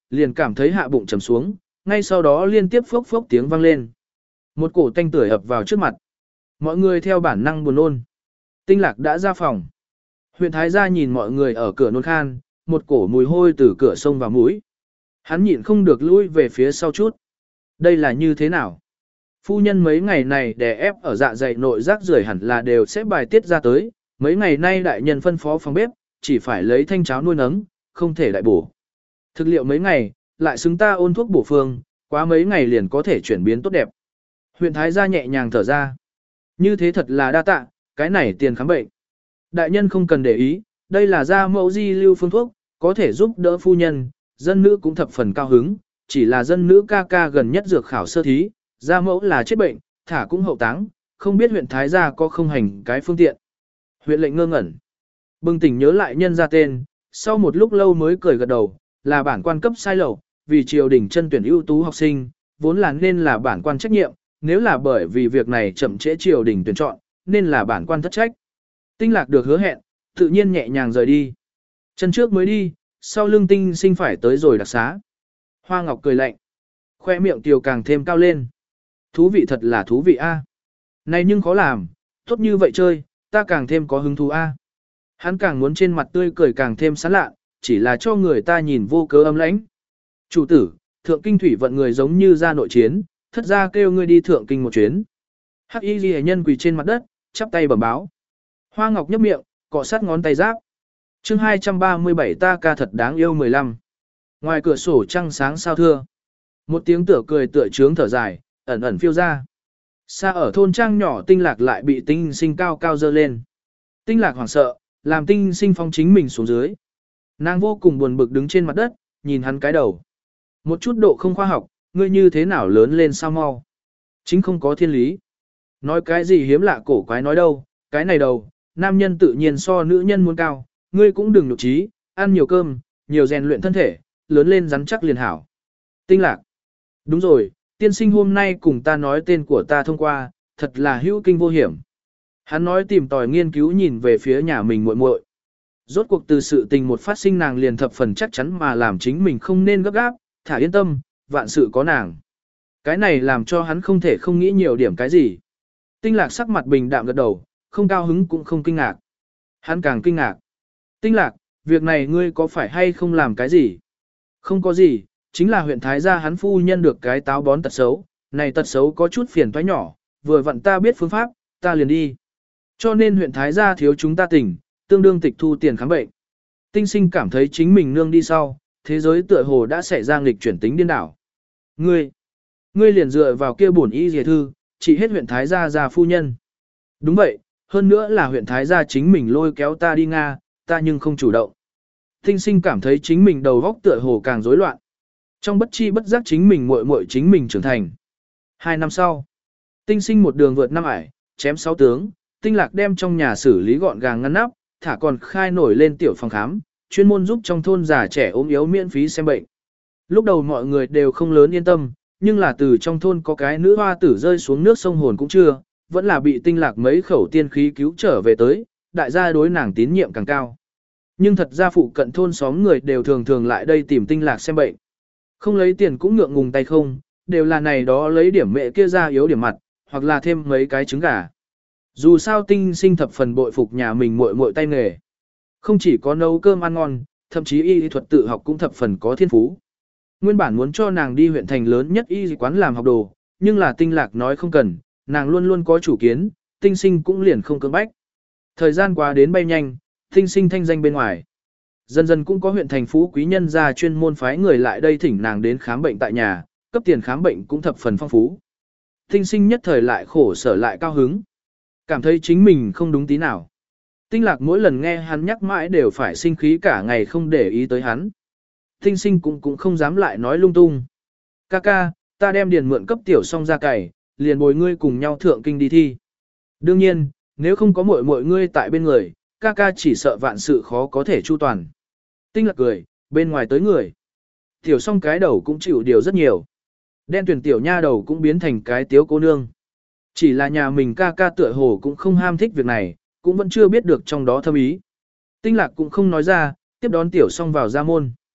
liền cảm thấy hạ bụng trầm xuống, ngay sau đó liên tiếp phốc phốc tiếng vang lên. Một cổ tanh tưởi ập vào trước mặt. Mọi người theo bản năng buồn nôn. Tinh Lạc đã ra phòng. Huyện Thái gia nhìn mọi người ở cửa nôn khan, một cổ mùi hôi từ cửa sông vào mũi. Hắn nhịn không được lui về phía sau chút. Đây là như thế nào? Phu nhân mấy ngày này đè ép ở dạ dày nội rác rưởi hẳn là đều sẽ bài tiết ra tới. Mấy ngày nay đại nhân phân phó phòng bếp, chỉ phải lấy thanh cháo nuôi nấng, không thể đại bổ. Thực liệu mấy ngày, lại xứng ta ôn thuốc bổ phương, quá mấy ngày liền có thể chuyển biến tốt đẹp. Huyện Thái gia nhẹ nhàng thở ra. Như thế thật là đa tạ, cái này tiền khám bệnh. Đại nhân không cần để ý, đây là gia mẫu di lưu phương thuốc, có thể giúp đỡ phu nhân, dân nữ cũng thập phần cao hứng, chỉ là dân nữ ca ca gần nhất dược khảo sơ thí, gia mẫu là chết bệnh, thả cũng hậu táng, không biết huyện Thái gia có không hành cái phương tiện. Huyện lệnh ngơ ngẩn, bừng tỉnh nhớ lại nhân ra tên, sau một lúc lâu mới cười gật đầu, là bản quan cấp sai lầu, vì triều đình chân tuyển ưu tú học sinh, vốn là nên là bản quan trách nhiệm, nếu là bởi vì việc này chậm trễ triều đình tuyển chọn, nên là bản quan thất trách. Tinh Lạc được hứa hẹn, tự nhiên nhẹ nhàng rời đi. Chân trước mới đi, sau lưng Tinh Sinh phải tới rồi đặc xá. Hoa Ngọc cười lạnh, khoe miệng tiểu càng thêm cao lên. Thú vị thật là thú vị a. Này nhưng khó làm, tốt như vậy chơi, ta càng thêm có hứng thú a. Hắn càng muốn trên mặt tươi cười càng thêm sán lạ, chỉ là cho người ta nhìn vô cớ âm lãnh. Chủ tử, thượng kinh thủy vận người giống như ra nội chiến, thất ra kêu ngươi đi thượng kinh một chuyến. Hắc y ghi nhân quỳ trên mặt đất, chắp tay bẩm báo. Hoa Ngọc nhấp miệng, cọ sát ngón tay giáp. chương hai trăm ba mươi bảy ta ca thật đáng yêu mười lăm. Ngoài cửa sổ trăng sáng sao thưa. Một tiếng tựa cười tựa trướng thở dài, ẩn ẩn phiêu ra. Xa ở thôn trang nhỏ Tinh Lạc lại bị Tinh Sinh cao cao dơ lên. Tinh Lạc hoảng sợ, làm Tinh Sinh phong chính mình xuống dưới. Nàng vô cùng buồn bực đứng trên mặt đất, nhìn hắn cái đầu. Một chút độ không khoa học, ngươi như thế nào lớn lên sao mau. Chính không có thiên lý. Nói cái gì hiếm lạ cổ quái nói đâu, cái này đầu, nam nhân tự nhiên so nữ nhân muốn cao, ngươi cũng đừng nhục trí, ăn nhiều cơm, nhiều rèn luyện thân thể, lớn lên rắn chắc liền hảo. Tinh Lạc. Đúng rồi, tiên sinh hôm nay cùng ta nói tên của ta thông qua, thật là hữu kinh vô hiểm. Hắn nói tìm tòi nghiên cứu nhìn về phía nhà mình muội muội. Rốt cuộc từ sự tình một phát sinh nàng liền thập phần chắc chắn mà làm chính mình không nên gấp gáp, thả yên tâm, vạn sự có nàng. Cái này làm cho hắn không thể không nghĩ nhiều điểm cái gì. Tinh Lạc sắc mặt bình đạm gật đầu, không cao hứng cũng không kinh ngạc. Hắn càng kinh ngạc. Tinh Lạc, việc này ngươi có phải hay không làm cái gì? Không có gì, chính là huyện Thái gia hắn phu nhân được cái táo bón tật xấu, này tật xấu có chút phiền toái nhỏ, vừa vặn ta biết phương pháp, ta liền đi. Cho nên huyện Thái gia thiếu chúng ta tỉnh, tương đương tịch thu tiền khám bệnh. Tinh Sinh cảm thấy chính mình nương đi sau, thế giới tựa hồ đã xảy ra nghịch chuyển tính điên đảo. Ngươi, ngươi liền dựa vào kia bổn y dìa thư, chỉ hết huyện Thái gia gia phu nhân. Đúng vậy, hơn nữa là huyện Thái gia chính mình lôi kéo ta đi Nga, ta nhưng không chủ động. Tinh Sinh cảm thấy chính mình đầu góc tựa hồ càng rối loạn. Trong bất chi bất giác chính mình muội muội chính mình trưởng thành. Hai năm sau, Tinh Sinh một đường vượt năm ải, chém sáu tướng, Tinh Lạc đem trong nhà xử lý gọn gàng ngăn nắp, thả còn khai nổi lên tiểu phòng khám, chuyên môn giúp trong thôn già trẻ ốm yếu miễn phí xem bệnh. Lúc đầu mọi người đều không lớn yên tâm, nhưng là từ trong thôn có cái nữ hoa tử rơi xuống nước sông hồn cũng chưa, vẫn là bị Tinh Lạc mấy khẩu tiên khí cứu trở về tới, đại gia đối nàng tín nhiệm càng cao. Nhưng thật ra phụ cận thôn xóm người đều thường thường lại đây tìm Tinh Lạc xem bệnh. Không lấy tiền cũng ngượng ngùng tay không, đều là này đó lấy điểm mẹ kia ra yếu điểm mặt, hoặc là thêm mấy cái trứng gà. Dù sao Tinh Sinh thập phần bội phục nhà mình muội muội tay nghề. Không chỉ có nấu cơm ăn ngon, thậm chí y thuật tự học cũng thập phần có thiên phú. Nguyên bản muốn cho nàng đi huyện thành lớn nhất y quán làm học đồ, nhưng là Tinh Lạc nói không cần, nàng luôn luôn có chủ kiến, Tinh Sinh cũng liền không cưỡng bách. Thời gian qua đến bay nhanh, Tinh Sinh thanh danh bên ngoài. Dần dần cũng có huyện thành phú quý nhân ra chuyên môn phái người lại đây thỉnh nàng đến khám bệnh tại nhà, cấp tiền khám bệnh cũng thập phần phong phú. Tinh Sinh nhất thời lại khổ sở lại cao hứng. Cảm thấy chính mình không đúng tí nào. Tinh Lạc mỗi lần nghe hắn nhắc mãi đều phải sinh khí cả ngày không để ý tới hắn. Tinh Sinh cũng cũng không dám lại nói lung tung. Ca ca, ta đem điền mượn cấp tiểu xong ra cày, liền bồi ngươi cùng nhau thượng kinh đi thi. Đương nhiên, nếu không có muội muội ngươi tại bên người, ca ca chỉ sợ vạn sự khó có thể chu toàn. Tinh Lạc cười, bên ngoài tới người. Tiểu xong cái đầu cũng chịu điều rất nhiều. Đen tuyển tiểu nha đầu cũng biến thành cái tiếu cô nương. Chỉ là nhà mình ca ca tựa hồ cũng không ham thích việc này, cũng vẫn chưa biết được trong đó thâm ý. Tinh Lạc cũng không nói ra, tiếp đón tiểu xong vào ra môn.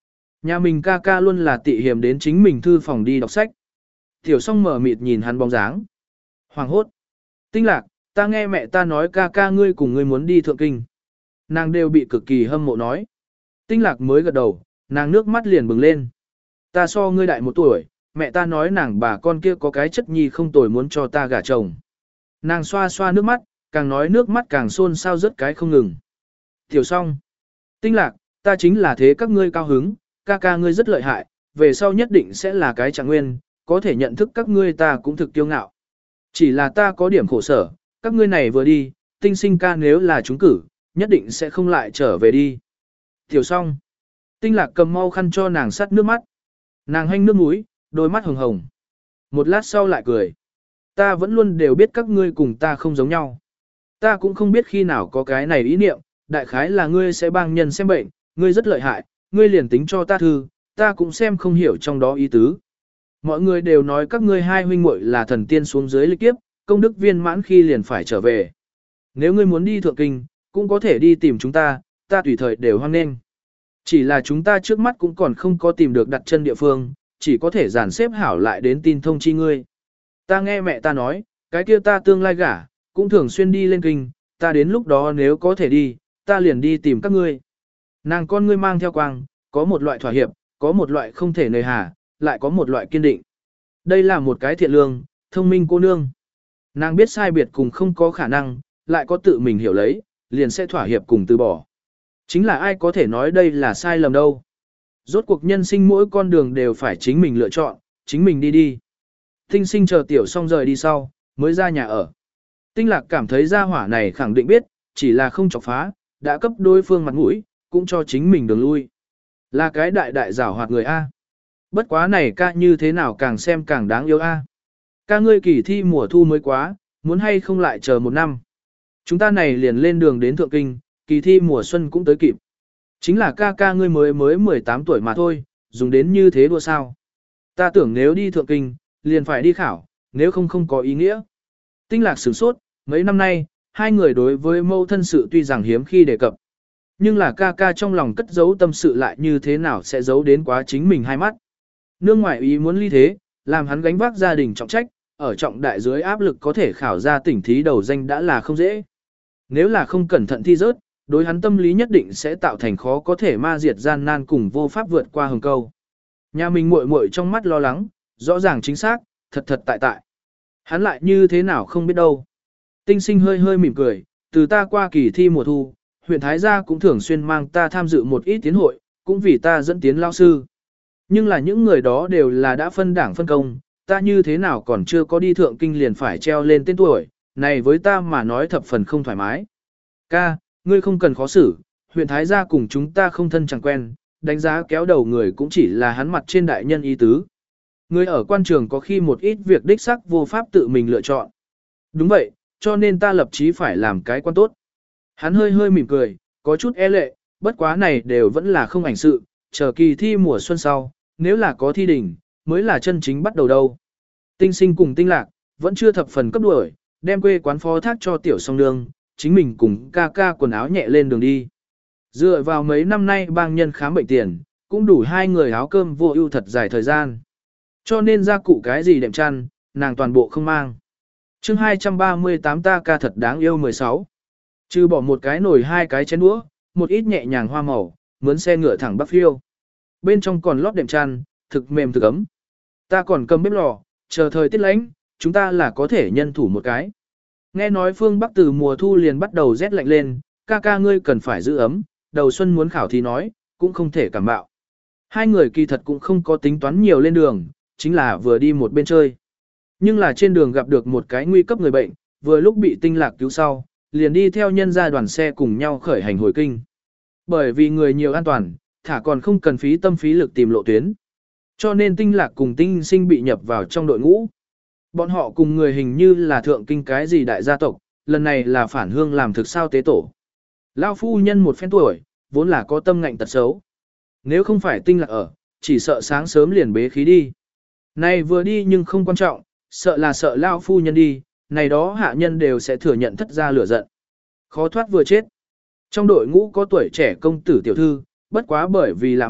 Nhà mình ca ca luôn là tị hiểm đến chính mình thư phòng đi đọc sách. Tiểu song mở mịt nhìn hắn bóng dáng. Hoàng hốt. Tinh lạc, ta nghe mẹ ta nói ca ca ngươi cùng ngươi muốn đi thượng kinh. Nàng đều bị cực kỳ hâm mộ nói. Tinh lạc mới gật đầu, nàng nước mắt liền bừng lên. Ta so ngươi đại một tuổi, mẹ ta nói nàng bà con kia có cái chất nhi không tồi muốn cho ta gả chồng. Nàng xoa xoa nước mắt, càng nói nước mắt càng xôn xao rớt cái không ngừng. Tiểu song. Tinh lạc, ta chính là thế các ngươi cao hứng, ca ca ngươi rất lợi hại, về sau nhất định sẽ là cái trạng nguyên, có thể nhận thức các ngươi ta cũng thực kiêu ngạo. Chỉ là ta có điểm khổ sở, các ngươi này vừa đi, tinh sinh ca nếu là trúng cử, nhất định sẽ không lại trở về đi. Tiểu song. Tinh lạc cầm mau khăn cho nàng sắt nước mắt. Nàng hanh nước mũi, đôi mắt hồng hồng. Một lát sau lại cười. Ta vẫn luôn đều biết các ngươi cùng ta không giống nhau. Ta cũng không biết khi nào có cái này ý niệm, đại khái là ngươi sẽ bang nhân xem bệnh, ngươi rất lợi hại, ngươi liền tính cho ta thư, ta cũng xem không hiểu trong đó ý tứ. Mọi người đều nói các ngươi hai huynh muội là thần tiên xuống dưới lịch kiếp, công đức viên mãn khi liền phải trở về. Nếu ngươi muốn đi thượng kinh, cũng có thể đi tìm chúng ta, ta tùy thời đều hoan nghênh. Chỉ là chúng ta trước mắt cũng còn không có tìm được đặt chân địa phương, chỉ có thể dàn xếp hảo lại đến tin thông chi ngươi. Ta nghe mẹ ta nói, cái kia ta tương lai gả, cũng thường xuyên đi lên kinh, ta đến lúc đó nếu có thể đi, ta liền đi tìm các ngươi. Nàng con ngươi mang theo quang, có một loại thỏa hiệp, có một loại không thể nề hà, lại có một loại kiên định. Đây là một cái thiện lương, thông minh cô nương. Nàng biết sai biệt cùng không có khả năng, lại có tự mình hiểu lấy, liền sẽ thỏa hiệp cùng từ bỏ. Chính là ai có thể nói đây là sai lầm đâu. Rốt cuộc nhân sinh mỗi con đường đều phải chính mình lựa chọn, chính mình đi đi. Tinh sinh chờ tiểu xong rời đi sau, mới ra nhà ở. Tinh lạc cảm thấy gia hỏa này khẳng định biết, chỉ là không chọc phá, đã cấp đối phương mặt mũi, cũng cho chính mình đường lui. Là cái đại đại giảo hoạt người A. Bất quá này ca như thế nào càng xem càng đáng yêu A. Ca ngươi kỳ thi mùa thu mới quá, muốn hay không lại chờ một năm. Chúng ta này liền lên đường đến Thượng Kinh, kỳ thi mùa xuân cũng tới kịp. Chính là ca ca ngươi mới mới mười tám tuổi mà thôi, dùng đến như thế đua sao. Ta tưởng nếu đi Thượng Kinh, liền phải đi khảo, nếu không không có ý nghĩa. Tinh lạc sửng sốt, mấy năm nay, hai người đối với mâu thân sự tuy rằng hiếm khi đề cập. Nhưng là ca ca trong lòng cất giấu tâm sự lại như thế nào sẽ giấu đến quá chính mình hai mắt. Nương ngoại ý muốn ly thế, làm hắn gánh vác gia đình trọng trách, ở trọng đại dưới áp lực có thể khảo ra tỉnh thí đầu danh đã là không dễ. Nếu là không cẩn thận thi rớt, đối hắn tâm lý nhất định sẽ tạo thành khó có thể ma diệt gian nan cùng vô pháp vượt qua hừng câu. Nhà mình muội muội trong mắt lo lắng, rõ ràng chính xác, thật thật tại tại. Hắn lại như thế nào không biết đâu. Tinh sinh hơi hơi mỉm cười, từ ta qua kỳ thi mùa thu, huyện Thái Gia cũng thường xuyên mang ta tham dự một ít tiến hội, cũng vì ta dẫn tiến lao sư. Nhưng là những người đó đều là đã phân đảng phân công, ta như thế nào còn chưa có đi thượng kinh liền phải treo lên tên tuổi, này với ta mà nói thập phần không thoải mái. Ca, ngươi không cần khó xử, huyện Thái Gia cùng chúng ta không thân chẳng quen, đánh giá kéo đầu người cũng chỉ là hắn mặt trên đại nhân ý tứ. Người ở quan trường có khi một ít việc đích sắc vô pháp tự mình lựa chọn. Đúng vậy, cho nên ta lập chí phải làm cái quan tốt. Hắn hơi hơi mỉm cười, có chút e lệ, bất quá này đều vẫn là không ảnh sự, chờ kỳ thi mùa xuân sau, nếu là có thi đỉnh, mới là chân chính bắt đầu đâu. Tinh sinh cùng tinh lạc, vẫn chưa thập phần cấp đuổi, đem quê quán phó thác cho tiểu song nương, chính mình cùng ca ca quần áo nhẹ lên đường đi. Dựa vào mấy năm nay bang nhân khám bệnh tiền, cũng đủ hai người áo cơm vô ưu thật dài thời gian. Cho nên gia cụ cái gì đệm chăn, nàng toàn bộ không mang. chương hai trăm ba mươi tám ta ca thật đáng yêu mười sáu. Trừ bỏ một cái nồi hai cái chén đũa, một ít nhẹ nhàng hoa màu, mướn xe ngựa thẳng Bắc Phiêu. Bên trong còn lót đệm chăn, thực mềm thực ấm. Ta còn cầm bếp lò, chờ thời tiết lạnh, chúng ta là có thể nhân thủ một cái. Nghe nói phương Bắc từ mùa thu liền bắt đầu rét lạnh lên, ca ca ngươi cần phải giữ ấm, đầu xuân muốn khảo thì nói, cũng không thể cảm bạo. Hai người kỳ thật cũng không có tính toán nhiều lên đường, chính là vừa đi một bên chơi. Nhưng là trên đường gặp được một cái nguy cấp người bệnh, vừa lúc bị tinh lạc cứu sau, liền đi theo nhân gia đoàn xe cùng nhau khởi hành hồi kinh. Bởi vì người nhiều an toàn, thả còn không cần phí tâm phí lực tìm lộ tuyến. Cho nên tinh lạc cùng tinh sinh bị nhập vào trong đội ngũ. Bọn họ cùng người hình như là thượng kinh cái gì đại gia tộc, lần này là phản hương làm thực sao tế tổ. Lao phu nhân một phen tuổi, vốn là có tâm ngạnh tật xấu. Nếu không phải tinh lạc ở, chỉ sợ sáng sớm liền bế khí đi. Này vừa đi nhưng không quan trọng, sợ là sợ Lao phu nhân đi, này đó hạ nhân đều sẽ thừa nhận thất gia lửa giận. Khó thoát vừa chết. Trong đội ngũ có tuổi trẻ công tử tiểu thư, bất quá bởi vì lạ mặt,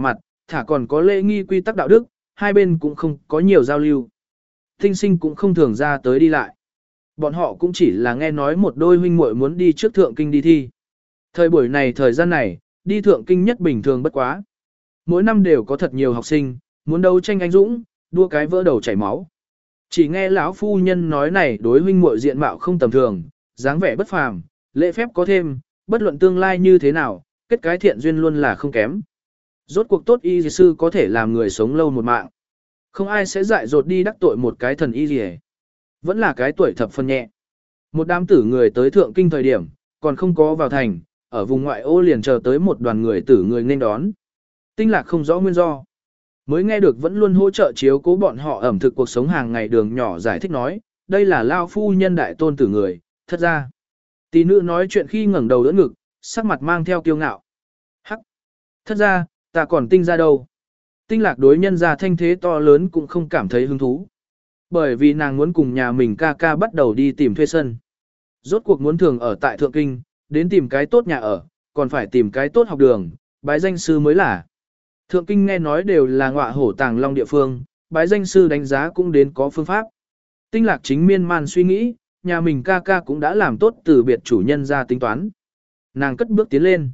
thả còn có lễ nghi quy tắc đạo đức, hai bên cũng không có nhiều giao lưu. Tinh sinh cũng không thường ra tới đi lại. Bọn họ cũng chỉ là nghe nói một đôi huynh muội muốn đi trước thượng kinh đi thi. Thời buổi này thời gian này, đi thượng kinh nhất bình thường bất quá. Mỗi năm đều có thật nhiều học sinh, muốn đấu tranh anh dũng, đua cái vỡ đầu chảy máu. Chỉ nghe lão phu nhân nói này đối huynh muội diện mạo không tầm thường, dáng vẻ bất phàm, lễ phép có thêm, bất luận tương lai như thế nào, kết cái thiện duyên luôn là không kém. Rốt cuộc tốt y sư có thể làm người sống lâu một mạng. Không ai sẽ dại dột đi đắc tội một cái thần y gì hết. Vẫn là cái tuổi thập phân nhẹ. Một đám tử người tới thượng kinh thời điểm, còn không có vào thành, ở vùng ngoại ô liền chờ tới một đoàn người tử người nên đón. Tinh Lạc không rõ nguyên do. Mới nghe được vẫn luôn hỗ trợ chiếu cố bọn họ ẩm thực cuộc sống hàng ngày đường nhỏ giải thích nói, đây là lao phu nhân đại tôn tử người, thật ra. Tỷ nữ nói chuyện khi ngẩng đầu đỡ ngực, sắc mặt mang theo kiêu ngạo. Hắc! Thật ra, ta còn tinh ra đâu. Tinh Lạc đối nhân ra thanh thế to lớn cũng không cảm thấy hứng thú. Bởi vì nàng muốn cùng nhà mình ca ca bắt đầu đi tìm thuê sân. Rốt cuộc muốn thường ở tại Thượng Kinh, đến tìm cái tốt nhà ở, còn phải tìm cái tốt học đường, bái danh sư mới là. Thượng Kinh nghe nói đều là ngọa hổ tàng long địa phương, bái danh sư đánh giá cũng đến có phương pháp. Tinh Lạc chính miên man suy nghĩ, nhà mình ca ca cũng đã làm tốt từ biệt chủ nhân ra tính toán. Nàng cất bước tiến lên.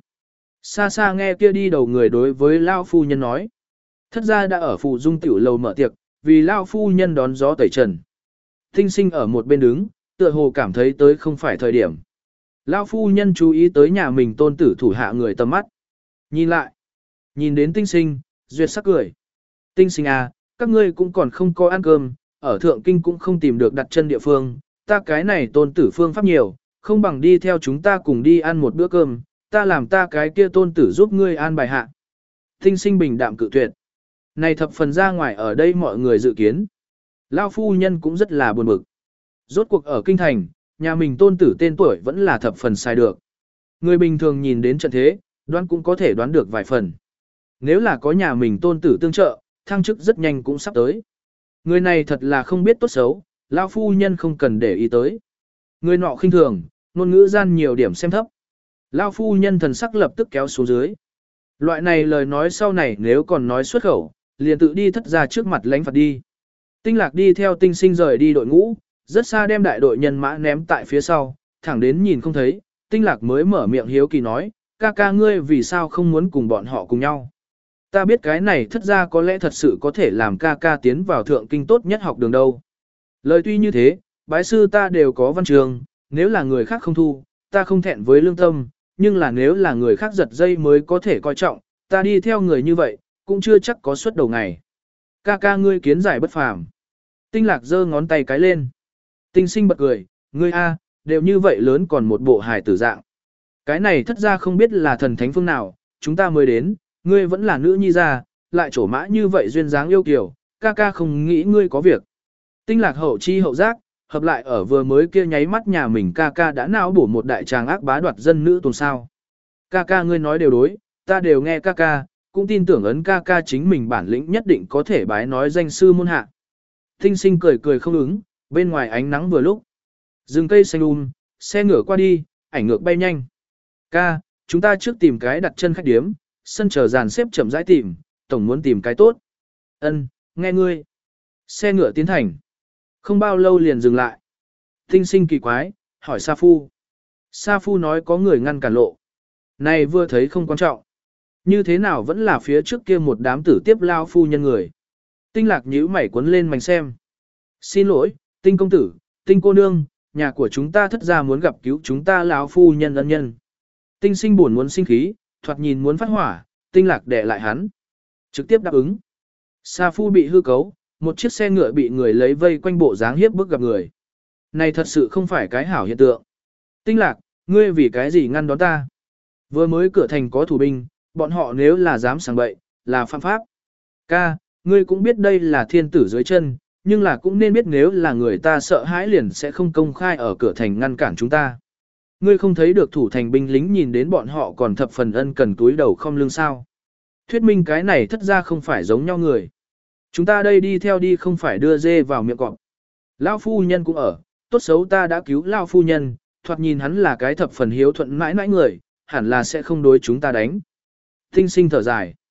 Xa xa nghe kia đi đầu người đối với Lao phu nhân nói. Thất gia đã ở phụ dung tiểu lầu mở tiệc, vì Lao phu nhân đón gió tẩy trần. Tinh sinh ở một bên đứng, tựa hồ cảm thấy tới không phải thời điểm. Lao phu nhân chú ý tới nhà mình tôn tử thủ hạ người tầm mắt. Nhìn lại. Nhìn đến tinh sinh, duyệt sắc cười. Tinh sinh à, các ngươi cũng còn không có ăn cơm, ở thượng kinh cũng không tìm được đặt chân địa phương, ta cái này tôn tử phương pháp nhiều, không bằng đi theo chúng ta cùng đi ăn một bữa cơm, ta làm ta cái kia tôn tử giúp ngươi an bài hạ. Tinh sinh bình đạm cự tuyệt. Này thập phần ra ngoài ở đây mọi người dự kiến. Lao phu nhân cũng rất là buồn bực. Rốt cuộc ở kinh thành, nhà mình tôn tử tên tuổi vẫn là thập phần sai được. Người bình thường nhìn đến trận thế, đoán cũng có thể đoán được vài phần. Nếu là có nhà mình tôn tử tương trợ, thăng chức rất nhanh cũng sắp tới. Người này thật là không biết tốt xấu, Lao phu nhân không cần để ý tới. Người nọ khinh thường, ngôn ngữ gian nhiều điểm xem thấp. Lao phu nhân thần sắc lập tức kéo xuống dưới. Loại này lời nói sau này nếu còn nói xuất khẩu, liền tự đi thất ra trước mặt lánh phạt đi. Tinh Lạc đi theo tinh sinh rời đi đội ngũ, rất xa đem đại đội nhân mã ném tại phía sau, thẳng đến nhìn không thấy, Tinh Lạc mới mở miệng hiếu kỳ nói, ca ca ngươi vì sao không muốn cùng bọn họ cùng nhau. Ta biết cái này thất ra có lẽ thật sự có thể làm ca ca tiến vào thượng kinh tốt nhất học đường đâu. Lời tuy như thế, bái sư ta đều có văn trường, nếu là người khác không thu, ta không thẹn với lương tâm, nhưng là nếu là người khác giật dây mới có thể coi trọng, ta đi theo người như vậy, cũng chưa chắc có suất đầu ngày. Ca ca ngươi kiến giải bất phàm. Tinh Lạc giơ ngón tay cái lên. Tinh sinh bật cười, ngươi a, đều như vậy lớn còn một bộ hài tử dạng. Cái này thất ra không biết là thần thánh phương nào, chúng ta mới đến, ngươi vẫn là nữ nhi ra, lại trổ mã như vậy duyên dáng yêu kiều, ca ca không nghĩ ngươi có việc. Tinh Lạc hậu chi hậu giác, hợp lại ở vừa mới kia nháy mắt nhà mình ca ca đã não bổ một đại tràng ác bá đoạt dân nữ tuần sao. Ca ca ngươi nói đều đối, ta đều nghe ca ca, cũng tin tưởng ấn ca ca chính mình bản lĩnh nhất định có thể bái nói danh sư môn hạ. Tinh sinh cười cười không ứng, bên ngoài ánh nắng vừa lúc. Rừng cây xanh um, xe ngựa qua đi, ảnh ngược bay nhanh. Ca, chúng ta trước tìm cái đặt chân khách điếm, sân chờ dàn xếp chậm rãi tìm, tổng muốn tìm cái tốt. Ân, nghe ngươi. Xe ngựa tiến thành. Không bao lâu liền dừng lại. Tinh sinh kỳ quái, hỏi Sa Phu. Sa Phu nói có người ngăn cản lộ. Này vừa thấy không quan trọng. Như thế nào vẫn là phía trước kia một đám tử tiếp lao phu nhân người. Tinh Lạc nhíu mày cuốn lên mảnh xem. Xin lỗi, Tinh công tử, Tinh cô nương, nhà của chúng ta thất gia muốn gặp cứu chúng ta lão phu nhân ân nhân. Tinh sinh buồn muốn sinh khí, thoạt nhìn muốn phát hỏa, Tinh Lạc đè lại hắn. Trực tiếp đáp ứng. Sa Phu bị hư cấu, một chiếc xe ngựa bị người lấy vây quanh bộ dáng hiếp bức gặp người. Này thật sự không phải cái hảo hiện tượng. Tinh Lạc, ngươi vì cái gì ngăn đón ta? Vừa mới cửa thành có thủ binh, bọn họ nếu là dám sang bậy, là phạm pháp. Ca, ngươi cũng biết đây là thiên tử dưới chân, nhưng là cũng nên biết nếu là người ta sợ hãi liền sẽ không công khai ở cửa thành ngăn cản chúng ta. Ngươi không thấy được thủ thành binh lính nhìn đến bọn họ còn thập phần ân cần túi đầu không lưng sao. Thuyết minh cái này thất ra không phải giống nhau người. Chúng ta đây đi theo đi không phải đưa dê vào miệng cọp. Lão phu nhân cũng ở, tốt xấu ta đã cứu Lão phu nhân, thoạt nhìn hắn là cái thập phần hiếu thuận mãi mãi người, hẳn là sẽ không đối chúng ta đánh. Tinh sinh thở dài.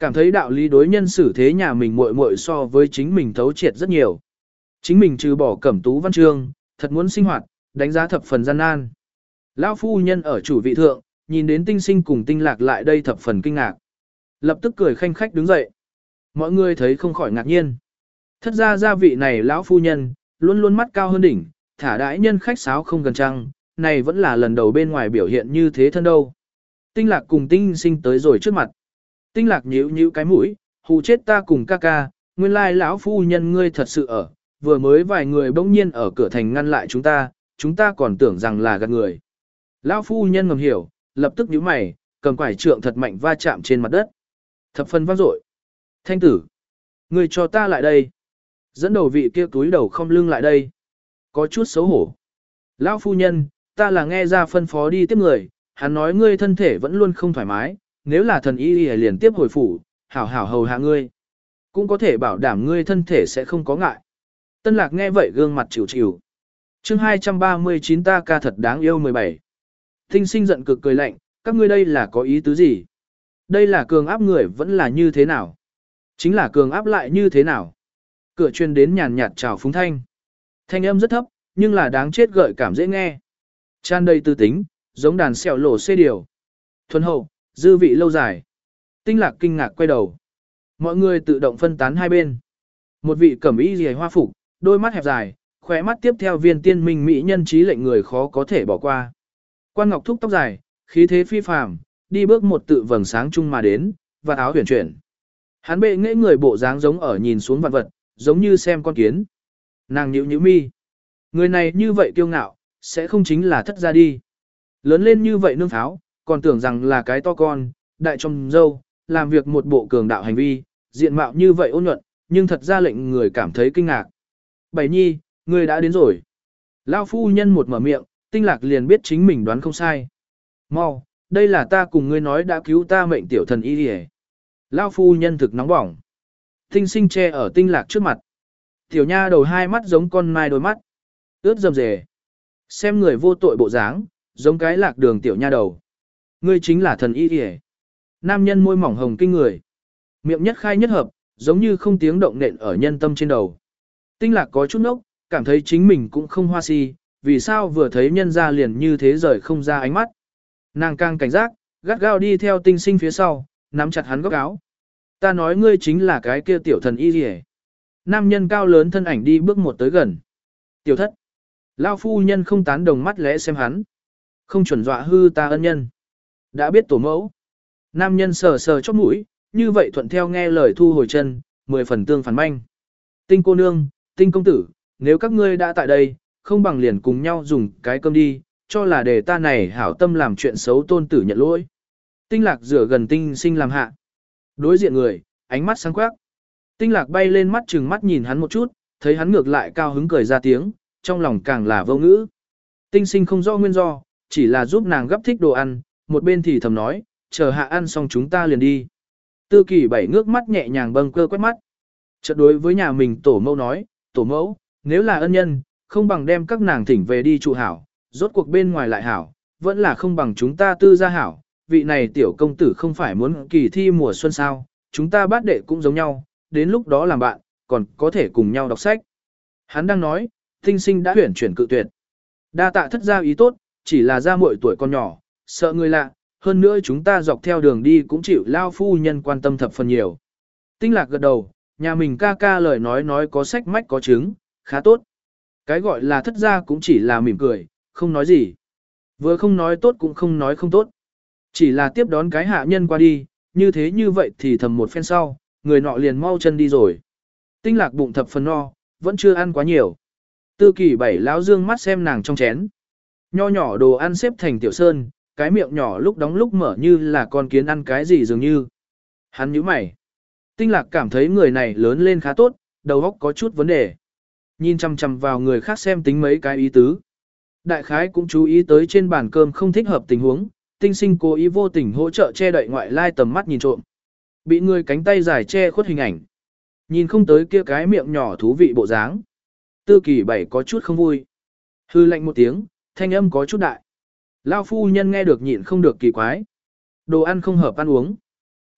Cảm thấy đạo lý đối nhân xử thế nhà mình muội muội so với chính mình thấu triệt rất nhiều. Chính mình trừ bỏ cẩm tú văn chương, thật muốn sinh hoạt, đánh giá thập phần gian nan. Lão phu nhân ở chủ vị thượng, nhìn đến tinh sinh cùng tinh lạc lại đây thập phần kinh ngạc. Lập tức cười khanh khách đứng dậy. Mọi người thấy không khỏi ngạc nhiên. Thất ra gia vị này lão phu nhân, luôn luôn mắt cao hơn đỉnh, thả đãi nhân khách sáo không gần trăng, này vẫn là lần đầu bên ngoài biểu hiện như thế thân đâu. Tinh lạc cùng tinh sinh tới rồi trước mặt. Tinh lạc nhíu nhíu cái mũi, hù chết ta cùng ca ca, nguyên lai lão phu nhân ngươi thật sự ở, vừa mới vài người bỗng nhiên ở cửa thành ngăn lại chúng ta, chúng ta còn tưởng rằng là gạt người. Lão phu nhân ngầm hiểu, lập tức nhíu mày, cầm quải trượng thật mạnh va chạm trên mặt đất. Thập phân vang dội. Thanh tử, ngươi cho ta lại đây. Dẫn đầu vị kia túi đầu không lưng lại đây. Có chút xấu hổ. Lão phu nhân, ta là nghe ra phân phó đi tiếp người, hắn nói ngươi thân thể vẫn luôn không thoải mái, nếu là thần y liền tiếp hồi phủ, hảo hảo hầu hạ ngươi. Cũng có thể bảo đảm ngươi thân thể sẽ không có ngại. Tân lạc nghe vậy gương mặt chịu chịu. chương hai trăm ba mươi chín ta ca thật đáng yêu mười bảy. Tinh sinh giận cực cười lạnh, các ngươi đây là có ý tứ gì? Đây là cường áp người vẫn là như thế nào? Chính là cường áp lại như thế nào? Cửa truyền đến nhàn nhạt chào phúng thanh. Thanh âm rất thấp, nhưng là đáng chết gợi cảm dễ nghe. Tràn đầy tư tính, giống đàn xẻo lổ xê điều. Thuần hậu, dư vị lâu dài. Tinh lạc kinh ngạc quay đầu. Mọi người tự động phân tán hai bên. Một vị cẩm y rìa hoa phục, đôi mắt hẹp dài, khóe mắt tiếp theo viên tiên minh mỹ nhân trí lệnh người khó có thể bỏ qua. Quan ngọc thúc tóc dài, khí thế phi phàm, đi bước một tự vầng sáng chung mà đến, và áo huyền chuyển. Hắn bệ nghệ người bộ dáng giống ở nhìn xuống vạn vật, giống như xem con kiến. Nàng nhíu nhíu mi. Người này như vậy kiêu ngạo, sẽ không chính là thất gia đi. Lớn lên như vậy nương pháo, còn tưởng rằng là cái to con, đại trong dâu, làm việc một bộ cường đạo hành vi, diện mạo như vậy ôn nhuận, nhưng thật ra lệnh người cảm thấy kinh ngạc. Bảy nhi, người đã đến rồi. Lao phu nhân một mở miệng, tinh lạc liền biết chính mình đoán không sai. Mau, đây là ta cùng ngươi nói đã cứu ta mệnh tiểu thần y đi. Lao phu nhân thực nóng bỏng. Tinh sinh che ở tinh lạc trước mặt. Tiểu nha đầu hai mắt giống con mai đôi mắt. Ướt rầm rề. Xem người vô tội bộ dáng, giống cái lạc đường tiểu nha đầu. Ngươi chính là thần y đi. Nam nhân môi mỏng hồng kinh người. Miệng nhất khai nhất hợp, giống như không tiếng động nện ở nhân tâm trên đầu. Tinh lạc có chút nốc, cảm thấy chính mình cũng không hoa si, vì sao vừa thấy nhân ra liền như thế rời không ra ánh mắt. Nàng càng cảnh giác, gắt gao đi theo tinh sinh phía sau, nắm chặt hắn góc áo. Ta nói ngươi chính là cái kia tiểu thần y rỉ. Nam nhân cao lớn thân ảnh đi bước một tới gần. Tiểu thất. Lao phu nhân không tán đồng mắt lẽ xem hắn. Không chuẩn dọa hư ta ân nhân. Đã biết tổ mẫu. Nam nhân sờ sờ chóp mũi, như vậy thuận theo nghe lời thu hồi chân, mười phần tương phản manh. Tinh cô nương, tinh công tử, nếu các ngươi đã tại đây, không bằng liền cùng nhau dùng cái cơm đi, cho là để ta này hảo tâm làm chuyện xấu tôn tử nhận lỗi. Tinh lạc rửa gần tinh sinh làm hạ. Đối diện người, ánh mắt sáng quắc. Tinh lạc bay lên mắt chừng mắt nhìn hắn một chút, thấy hắn ngược lại cao hứng cười ra tiếng, trong lòng càng là vô ngữ. Tinh sinh không rõ nguyên do, chỉ là giúp nàng gấp thích đồ ăn, một bên thì thầm nói, chờ hạ ăn xong chúng ta liền đi. Tư kỳ bảy ngước mắt nhẹ nhàng bâng cơ quét mắt. Chợt đối với nhà mình tổ mẫu nói, tổ mẫu, nếu là ân nhân, không bằng đem các nàng thỉnh về đi trụ hảo, rốt cuộc bên ngoài lại hảo, vẫn là không bằng chúng ta tư gia hảo, vị này tiểu công tử không phải muốn kỳ thi mùa xuân sao, chúng ta bát đệ cũng giống nhau, đến lúc đó làm bạn, còn có thể cùng nhau đọc sách. Hắn đang nói, tinh sinh đã huyển chuyển cự tuyệt. Đa tạ thất gia ý tốt, chỉ là ra muội tuổi con nhỏ, sợ người lạ, hơn nữa chúng ta dọc theo đường đi cũng chịu lao phu nhân quan tâm thập phần nhiều. Tinh lạc gật đầu, nhà mình ca ca lời nói nói có sách mách có chứng, khá tốt. Cái gọi là thất gia cũng chỉ là mỉm cười, không nói gì. Vừa không nói tốt cũng không nói không tốt. Chỉ là tiếp đón cái hạ nhân qua đi, như thế như vậy thì thầm một phen sau, người nọ liền mau chân đi rồi. Tinh lạc bụng thập phần no, vẫn chưa ăn quá nhiều. Tư kỳ bảy lão dương mắt xem nàng trong chén. Nho nhỏ đồ ăn xếp thành tiểu sơn, cái miệng nhỏ lúc đóng lúc mở như là con kiến ăn cái gì dường như. Hắn nhíu mày. Tinh lạc cảm thấy người này lớn lên khá tốt, đầu óc có chút vấn đề. Nhìn chăm chăm vào người khác xem tính mấy cái ý tứ. Đại khái cũng chú ý tới trên bàn cơm không thích hợp tình huống, tinh sinh cố ý vô tình hỗ trợ che đậy ngoại lai tầm mắt nhìn trộm. Bị người cánh tay dài che khuất hình ảnh. Nhìn không tới kia cái miệng nhỏ thú vị bộ dáng. Tư kỳ bảy có chút không vui. Hư lạnh một tiếng, thanh âm có chút đại. Lao phu nhân nghe được nhịn không được kỳ quái. Đồ ăn không hợp ăn uống.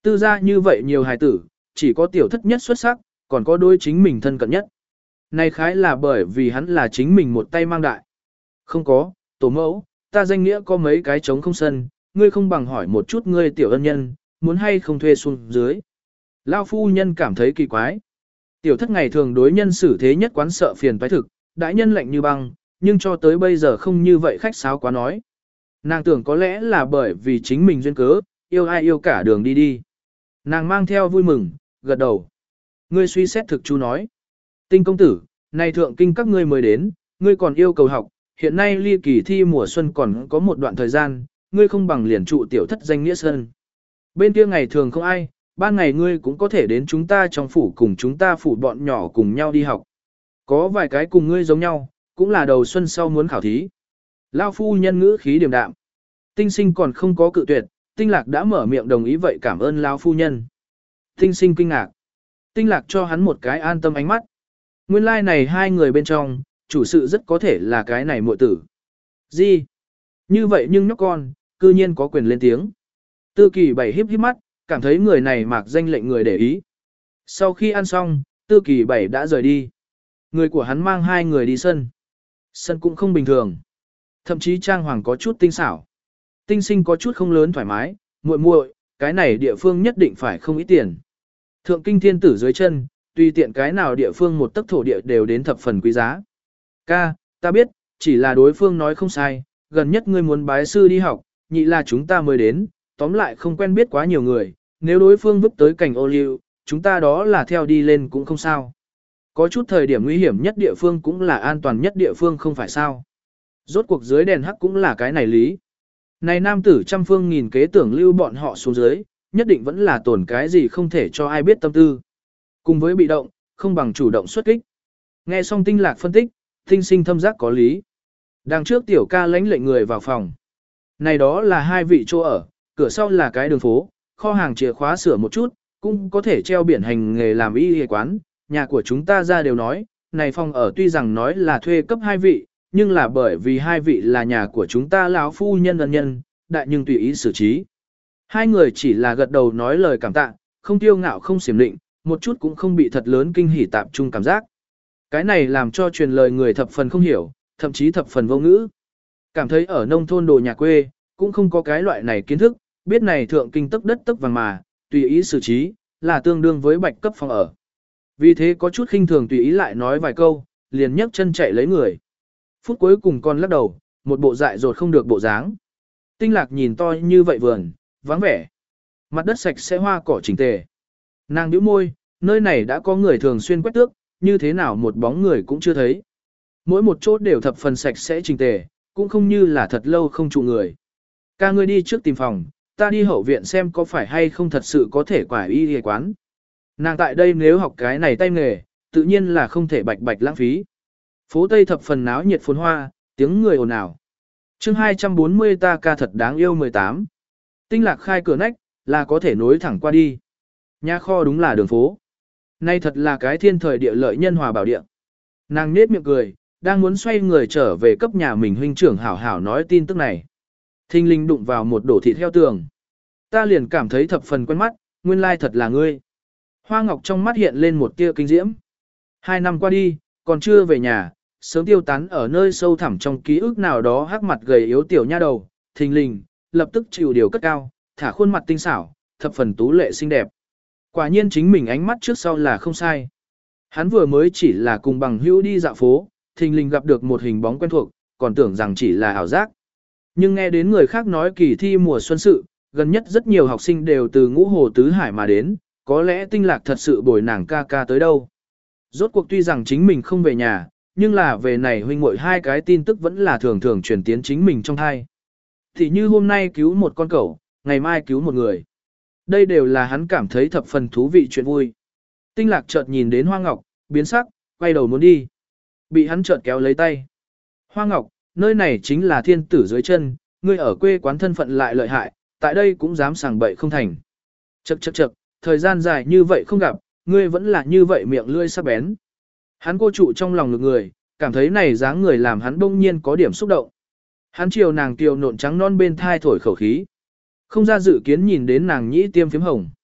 Tư gia như vậy nhiều hài tử, chỉ có tiểu thất nhất xuất sắc, còn có đôi chính mình thân cận nhất. Này khái là bởi vì hắn là chính mình một tay mang đại. Không có, tổ mẫu, ta danh nghĩa có mấy cái trống không sân, ngươi không bằng hỏi một chút ngươi tiểu ân nhân, muốn hay không thuê xuống dưới. Lao phu nhân cảm thấy kỳ quái. Tiểu thất ngày thường đối nhân xử thế nhất quán sợ phiền toái thực, đại nhân lạnh như băng, nhưng cho tới bây giờ không như vậy khách sáo quá nói. Nàng tưởng có lẽ là bởi vì chính mình duyên cớ, yêu ai yêu cả đường đi đi. Nàng mang theo vui mừng, gật đầu. Ngươi suy xét thực chú nói. Tinh công tử, này thượng kinh các ngươi mới đến, ngươi còn yêu cầu học, hiện nay ly kỳ thi mùa xuân còn có một đoạn thời gian, ngươi không bằng liền trụ tiểu thất danh nghĩa sơn. Bên kia ngày thường không ai, ban ngày ngươi cũng có thể đến chúng ta trong phủ cùng chúng ta phủ bọn nhỏ cùng nhau đi học. Có vài cái cùng ngươi giống nhau, cũng là đầu xuân sau muốn khảo thí. Lao phu nhân ngữ khí điềm đạm. Tinh sinh còn không có cự tuyệt, tinh lạc đã mở miệng đồng ý vậy cảm ơn Lao phu nhân. Tinh sinh kinh ngạc. Tinh lạc cho hắn một cái an tâm ánh mắt. Nguyên lai like này hai người bên trong, chủ sự rất có thể là cái này muội tử. Gì? Như vậy nhưng nhóc con, cư nhiên có quyền lên tiếng. Tư kỳ bảy híp híp mắt, cảm thấy người này mạc danh lệnh người để ý. Sau khi ăn xong, tư kỳ bảy đã rời đi. Người của hắn mang hai người đi sân. Sân cũng không bình thường. Thậm chí trang hoàng có chút tinh xảo. Tinh sinh có chút không lớn thoải mái, muội muội, cái này địa phương nhất định phải không ít tiền. Thượng kinh thiên tử dưới chân, tùy tiện cái nào địa phương một tấc thổ địa đều đến thập phần quý giá. Ca, ta biết, chỉ là đối phương nói không sai, gần nhất ngươi muốn bái sư đi học, nhị là chúng ta mới đến, tóm lại không quen biết quá nhiều người, nếu đối phương vứt tới cảnh ô liu, chúng ta đó là theo đi lên cũng không sao. Có chút thời điểm nguy hiểm nhất địa phương cũng là an toàn nhất địa phương không phải sao. Rốt cuộc dưới đèn hắc cũng là cái này lý. Này nam tử trăm phương nghìn kế tưởng lưu bọn họ xuống dưới, nhất định vẫn là tổn cái gì không thể cho ai biết tâm tư. Cùng với bị động, không bằng chủ động xuất kích. Nghe xong tinh lạc phân tích, tinh sinh thâm giác có lý. Đằng trước tiểu ca lãnh lệnh người vào phòng. Này đó là hai vị chỗ ở, cửa sau là cái đường phố, kho hàng chìa khóa sửa một chút, cũng có thể treo biển hành nghề làm y y quán. Nhà của chúng ta ra đều nói, này phòng ở tuy rằng nói là thuê cấp hai vị, nhưng là bởi vì hai vị là nhà của chúng ta lão phu nhân ân nhân, đại nhưng tùy ý xử trí. Hai người chỉ là gật đầu nói lời cảm tạ, không tiêu ngạo không xiểm định, một chút cũng không bị thật lớn kinh hỉ tạp trung cảm giác. Cái này làm cho truyền lời người thập phần không hiểu, thậm chí thập phần vô ngữ. Cảm thấy ở nông thôn đồ nhà quê, cũng không có cái loại này kiến thức, biết này thượng kinh tức đất tức vàng mà, tùy ý xử trí, là tương đương với bạch cấp phòng ở. Vì thế có chút khinh thường tùy ý lại nói vài câu, liền nhấc chân chạy lấy người. Phút cuối cùng còn lắc đầu, một bộ dại dột không được bộ dáng. Tinh lạc nhìn to như vậy vườn, vắng vẻ. Mặt đất sạch sẽ hoa cỏ chỉnh tề. Nàng nhíu môi, nơi này đã có người thường xuyên quét tước, như thế nào một bóng người cũng chưa thấy. Mỗi một chỗ đều thập phần sạch sẽ chỉnh tề, cũng không như là thật lâu không trụ người. Ca ngươi đi trước tìm phòng, ta đi hậu viện xem có phải hay không thật sự có thể quải y y quán. Nàng tại đây nếu học cái này tay nghề, tự nhiên là không thể bạch bạch lãng phí. Phố Tây thập phần náo nhiệt phồn hoa, tiếng người ồn ào. Chương hai trăm bốn mươi ta ca thật đáng yêu mười tám. Tinh lạc khai cửa nách, là có thể nối thẳng qua đi. Nhà kho đúng là đường phố. Nay thật là cái thiên thời địa lợi nhân hòa bảo địa. Nàng nết miệng cười, đang muốn xoay người trở về cấp nhà mình huynh trưởng hảo hảo nói tin tức này. Thinh linh đụng vào một đổ thịt heo tường. Ta liền cảm thấy thập phần quen mắt, nguyên lai thật là ngươi. Hoa Ngọc trong mắt hiện lên một tia kinh diễm. Hai năm qua đi, còn chưa về nhà, sớm tiêu tán ở nơi sâu thẳm trong ký ức nào đó hắc mặt gầy yếu tiểu nha đầu, thình lình, lập tức chịu điều cất cao, thả khuôn mặt tinh xảo, thập phần tú lệ xinh đẹp. Quả nhiên chính mình ánh mắt trước sau là không sai. Hắn vừa mới chỉ là cùng bằng hữu đi dạo phố, thình lình gặp được một hình bóng quen thuộc, còn tưởng rằng chỉ là ảo giác. Nhưng nghe đến người khác nói kỳ thi mùa xuân sự, gần nhất rất nhiều học sinh đều từ ngũ hồ tứ hải mà đến, có lẽ tinh lạc thật sự bồi nàng ca ca tới đâu. Rốt cuộc tuy rằng chính mình không về nhà, nhưng là về này huynh muội hai cái tin tức vẫn là thường thường truyền tiến chính mình trong thai. Thì như hôm nay cứu một con cẩu, ngày mai cứu một người. Đây đều là hắn cảm thấy thập phần thú vị chuyện vui. Tinh lạc chợt nhìn đến Hoa Ngọc, biến sắc, quay đầu muốn đi. Bị hắn chợt kéo lấy tay. Hoa Ngọc, nơi này chính là thiên tử dưới chân, ngươi ở quê quán thân phận lại lợi hại, tại đây cũng dám sảng bậy không thành. Chậc chậc chậc, thời gian dài như vậy không gặp, ngươi vẫn là như vậy miệng lươi sắc bén. Hắn cô trụ trong lòng ngực người, cảm thấy này dáng người làm hắn bỗng nhiên có điểm xúc động. Hắn chiều nàng kiều nộn trắng non bên thai thổi khẩu khí. Không ra dự kiến nhìn đến nàng nhĩ tiêm phím hồng.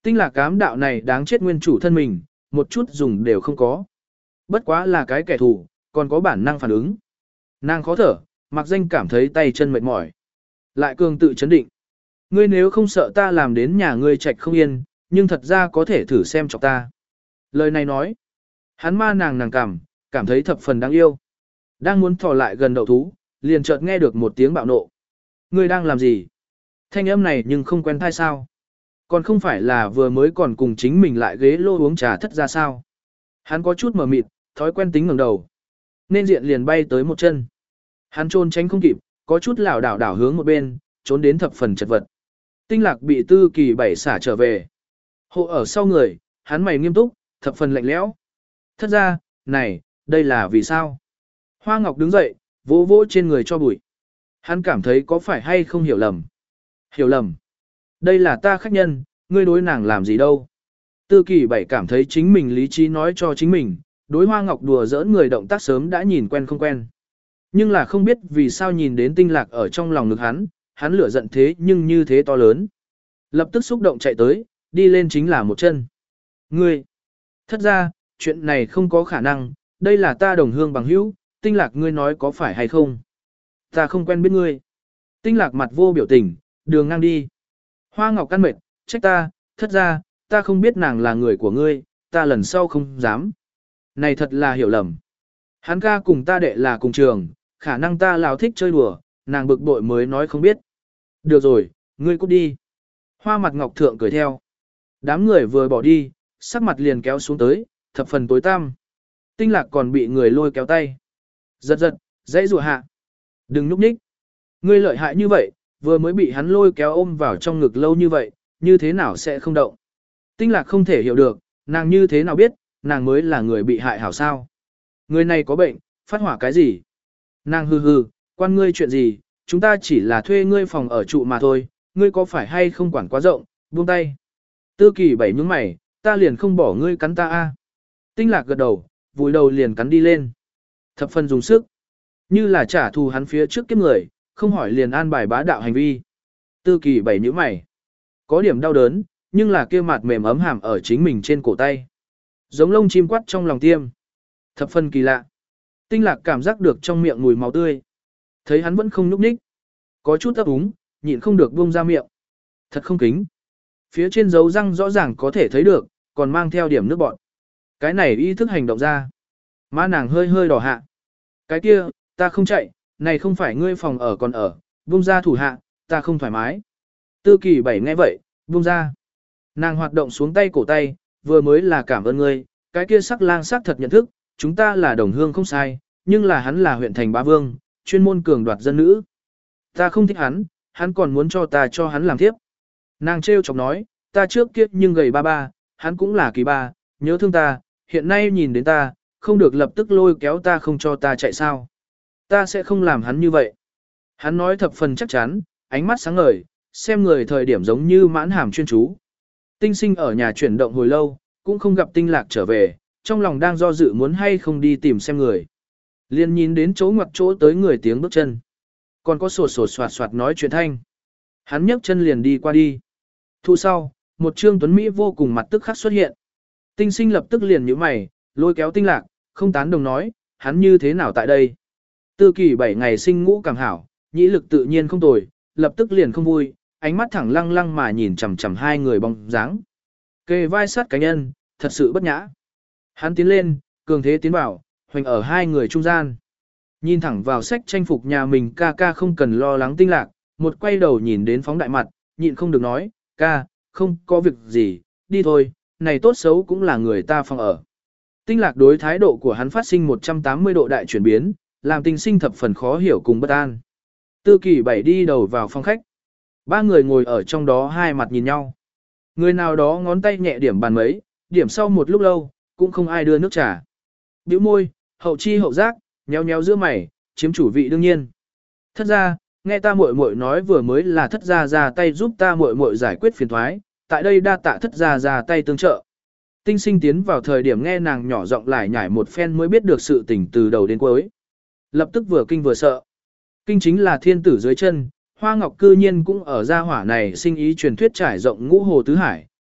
Tinh lạc cám đạo này đáng chết nguyên chủ thân mình, một chút dùng đều không có. Bất quá là cái kẻ thù, còn có bản năng phản ứng. Nàng khó thở, mặc danh cảm thấy tay chân mệt mỏi. Lại cường tự chấn định. Ngươi nếu không sợ ta làm đến nhà ngươi trạch không yên, nhưng thật ra có thể thử xem chọc ta. Lời này nói. Hắn ma nàng nàng cảm, cảm thấy thập phần đáng yêu. Đang muốn thò lại gần đậu thú, liền chợt nghe được một tiếng bạo nộ. Ngươi đang làm gì? Thanh âm này nhưng không quen thai sao? Còn không phải là vừa mới còn cùng chính mình lại ghế lô uống trà thất ra sao? Hắn có chút mờ mịt, thói quen tính ngẩng đầu. Nên diện liền bay tới một chân. Hắn trôn tránh không kịp, có chút lảo đảo đảo hướng một bên, trốn đến thập phần chật vật. Tinh lạc bị tư kỳ bảy xả trở về. Hộ ở sau người, hắn mày nghiêm túc, thập phần lạnh lẽo. Thất ra, này, đây là vì sao? Hoa Ngọc đứng dậy, vỗ vỗ trên người cho bụi. Hắn cảm thấy có phải hay không hiểu lầm. Hiểu lầm. Đây là ta khách nhân, ngươi đối nàng làm gì đâu. Tư kỳ bảy cảm thấy chính mình lý trí nói cho chính mình, đối Hoa Ngọc đùa giỡn người động tác sớm đã nhìn quen không quen. Nhưng là không biết vì sao nhìn đến tinh lạc ở trong lòng ngực hắn, hắn lửa giận thế nhưng như thế to lớn. Lập tức xúc động chạy tới, đi lên chính là một chân. Ngươi! Thất ra, chuyện này không có khả năng, đây là ta đồng hương bằng hữu, tinh lạc ngươi nói có phải hay không? Ta không quen biết ngươi. Tinh lạc mặt vô biểu tình, đường ngang đi. Hoa Ngọc căn mệt, trách ta, thất ra, ta không biết nàng là người của ngươi, ta lần sau không dám. Này thật là hiểu lầm. Hắn ca cùng ta đệ là cùng trường, khả năng ta lào thích chơi đùa, nàng bực bội mới nói không biết. Được rồi, ngươi cút đi. Hoa mặt Ngọc Thượng cười theo. Đám người vừa bỏ đi, sắc mặt liền kéo xuống tới, thập phần tối tăm. Tinh lạc còn bị người lôi kéo tay. Giật giật, dãy rùa hạ. Đừng núp nhích. Ngươi lợi hại như vậy, vừa mới bị hắn lôi kéo ôm vào trong ngực lâu như vậy, như thế nào sẽ không động. Tinh lạc không thể hiểu được, nàng như thế nào biết, nàng mới là người bị hại hảo sao. Người này có bệnh, phát hỏa cái gì? Nàng hừ hừ, quan ngươi chuyện gì, chúng ta chỉ là thuê ngươi phòng ở trụ mà thôi, ngươi có phải hay không quản quá rộng, buông tay. Tư kỳ bảy nhướng mày, ta liền không bỏ ngươi cắn ta a. Tinh lạc gật đầu, vùi đầu liền cắn đi lên. Thập phần dùng sức, như là trả thù hắn phía trước kiếp người, không hỏi liền an bài bá đạo hành vi. Tư kỳ bảy nhướng mày, có điểm đau đớn, nhưng là kia mặt mềm ấm hàm ở chính mình trên cổ tay. Giống lông chim quắt trong lòng tiêm. Thập phần kỳ lạ. Tinh lạc cảm giác được trong miệng mùi máu tươi. Thấy hắn vẫn không nhúc nhích. Có chút ấp úng, nhịn không được buông ra miệng. Thật không kính. Phía trên dấu răng rõ ràng có thể thấy được, còn mang theo điểm nước bọt. Cái này ý thức hành động ra. Má nàng hơi hơi đỏ hạ. Cái kia, ta không chạy, này không phải ngươi phòng ở còn ở, buông ra thủ hạ, ta không thoải mái. Tư kỳ bảy nghe vậy, buông ra. Nàng hoạt động xuống tay cổ tay, vừa mới là cảm ơn ngươi, cái kia sắc lang sắc thật nhận thức, chúng ta là đồng hương không sai, nhưng là hắn là huyện thành bá vương, chuyên môn cường đoạt dân nữ. Ta không thích hắn, hắn còn muốn cho ta cho hắn làm tiếp. Nàng trêu chọc nói, ta trước kiếp nhưng gầy ba ba, hắn cũng là kỳ ba, nhớ thương ta, hiện nay nhìn đến ta, không được lập tức lôi kéo ta không cho ta chạy sao. Ta sẽ không làm hắn như vậy. Hắn nói thập phần chắc chắn, ánh mắt sáng ngời, xem người thời điểm giống như mãn hàm chuyên chú. Tinh sinh ở nhà chuyển động hồi lâu, cũng không gặp tinh lạc trở về, trong lòng đang do dự muốn hay không đi tìm xem người. Liên nhìn đến chỗ ngoặt chỗ tới người tiếng bước chân. Còn có sột sột soạt soạt nói chuyện thanh. Hắn nhấc chân liền đi qua đi. Thu sau, một trương tuấn Mỹ vô cùng mặt tức khắc xuất hiện. Tinh sinh lập tức liền nhíu mày, lôi kéo tinh lạc, không tán đồng nói, hắn như thế nào tại đây. Tư kỳ bảy ngày sinh ngũ càng hảo, nhĩ lực tự nhiên không tồi, lập tức liền không vui, ánh mắt thẳng lăng lăng mà nhìn chằm chằm hai người bóng dáng. Kề vai sát cánh nhân, thật sự bất nhã. Hắn tiến lên, cường thế tiến vào, hoành ở hai người trung gian. Nhìn thẳng vào sách tranh phục nhà mình ca ca không cần lo lắng tinh lạc, một quay đầu nhìn đến phóng đại mặt, nhịn không được nói, ca, không có việc gì, đi thôi, này tốt xấu cũng là người ta phòng ở. Tinh lạc đối thái độ của hắn phát sinh một trăm tám mươi độ đại chuyển biến, làm tinh sinh thập phần khó hiểu cùng bất an. Tư kỳ bảy đi đầu vào phòng khách. Ba người ngồi ở trong đó hai mặt nhìn nhau. Người nào đó ngón tay nhẹ điểm bàn mấy, điểm sau một lúc lâu, cũng không ai đưa nước trà. Bĩu môi, hậu chi hậu giác, nhéo nhéo giữa mày, chiếm chủ vị đương nhiên. Thất ra, nghe ta muội muội nói vừa mới là thất ra ra tay giúp ta muội muội giải quyết phiền thoái, tại đây đa tạ thất ra ra tay tương trợ. Tinh sinh tiến vào thời điểm nghe nàng nhỏ giọng lại nhảy một phen mới biết được sự tình từ đầu đến cuối. Lập tức vừa kinh vừa sợ. Kinh chính là thiên tử dưới chân, Hoa Ngọc cư nhiên cũng ở gia hỏa này sinh ý truyền thuyết trải rộng ngũ hồ tứ hải,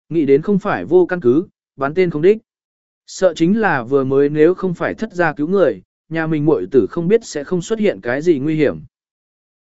Nghĩ đến không phải vô căn cứ, bán tên không đích. Sợ chính là vừa mới nếu không phải thất gia cứu người, nhà mình muội tử không biết sẽ không xuất hiện cái gì nguy hiểm.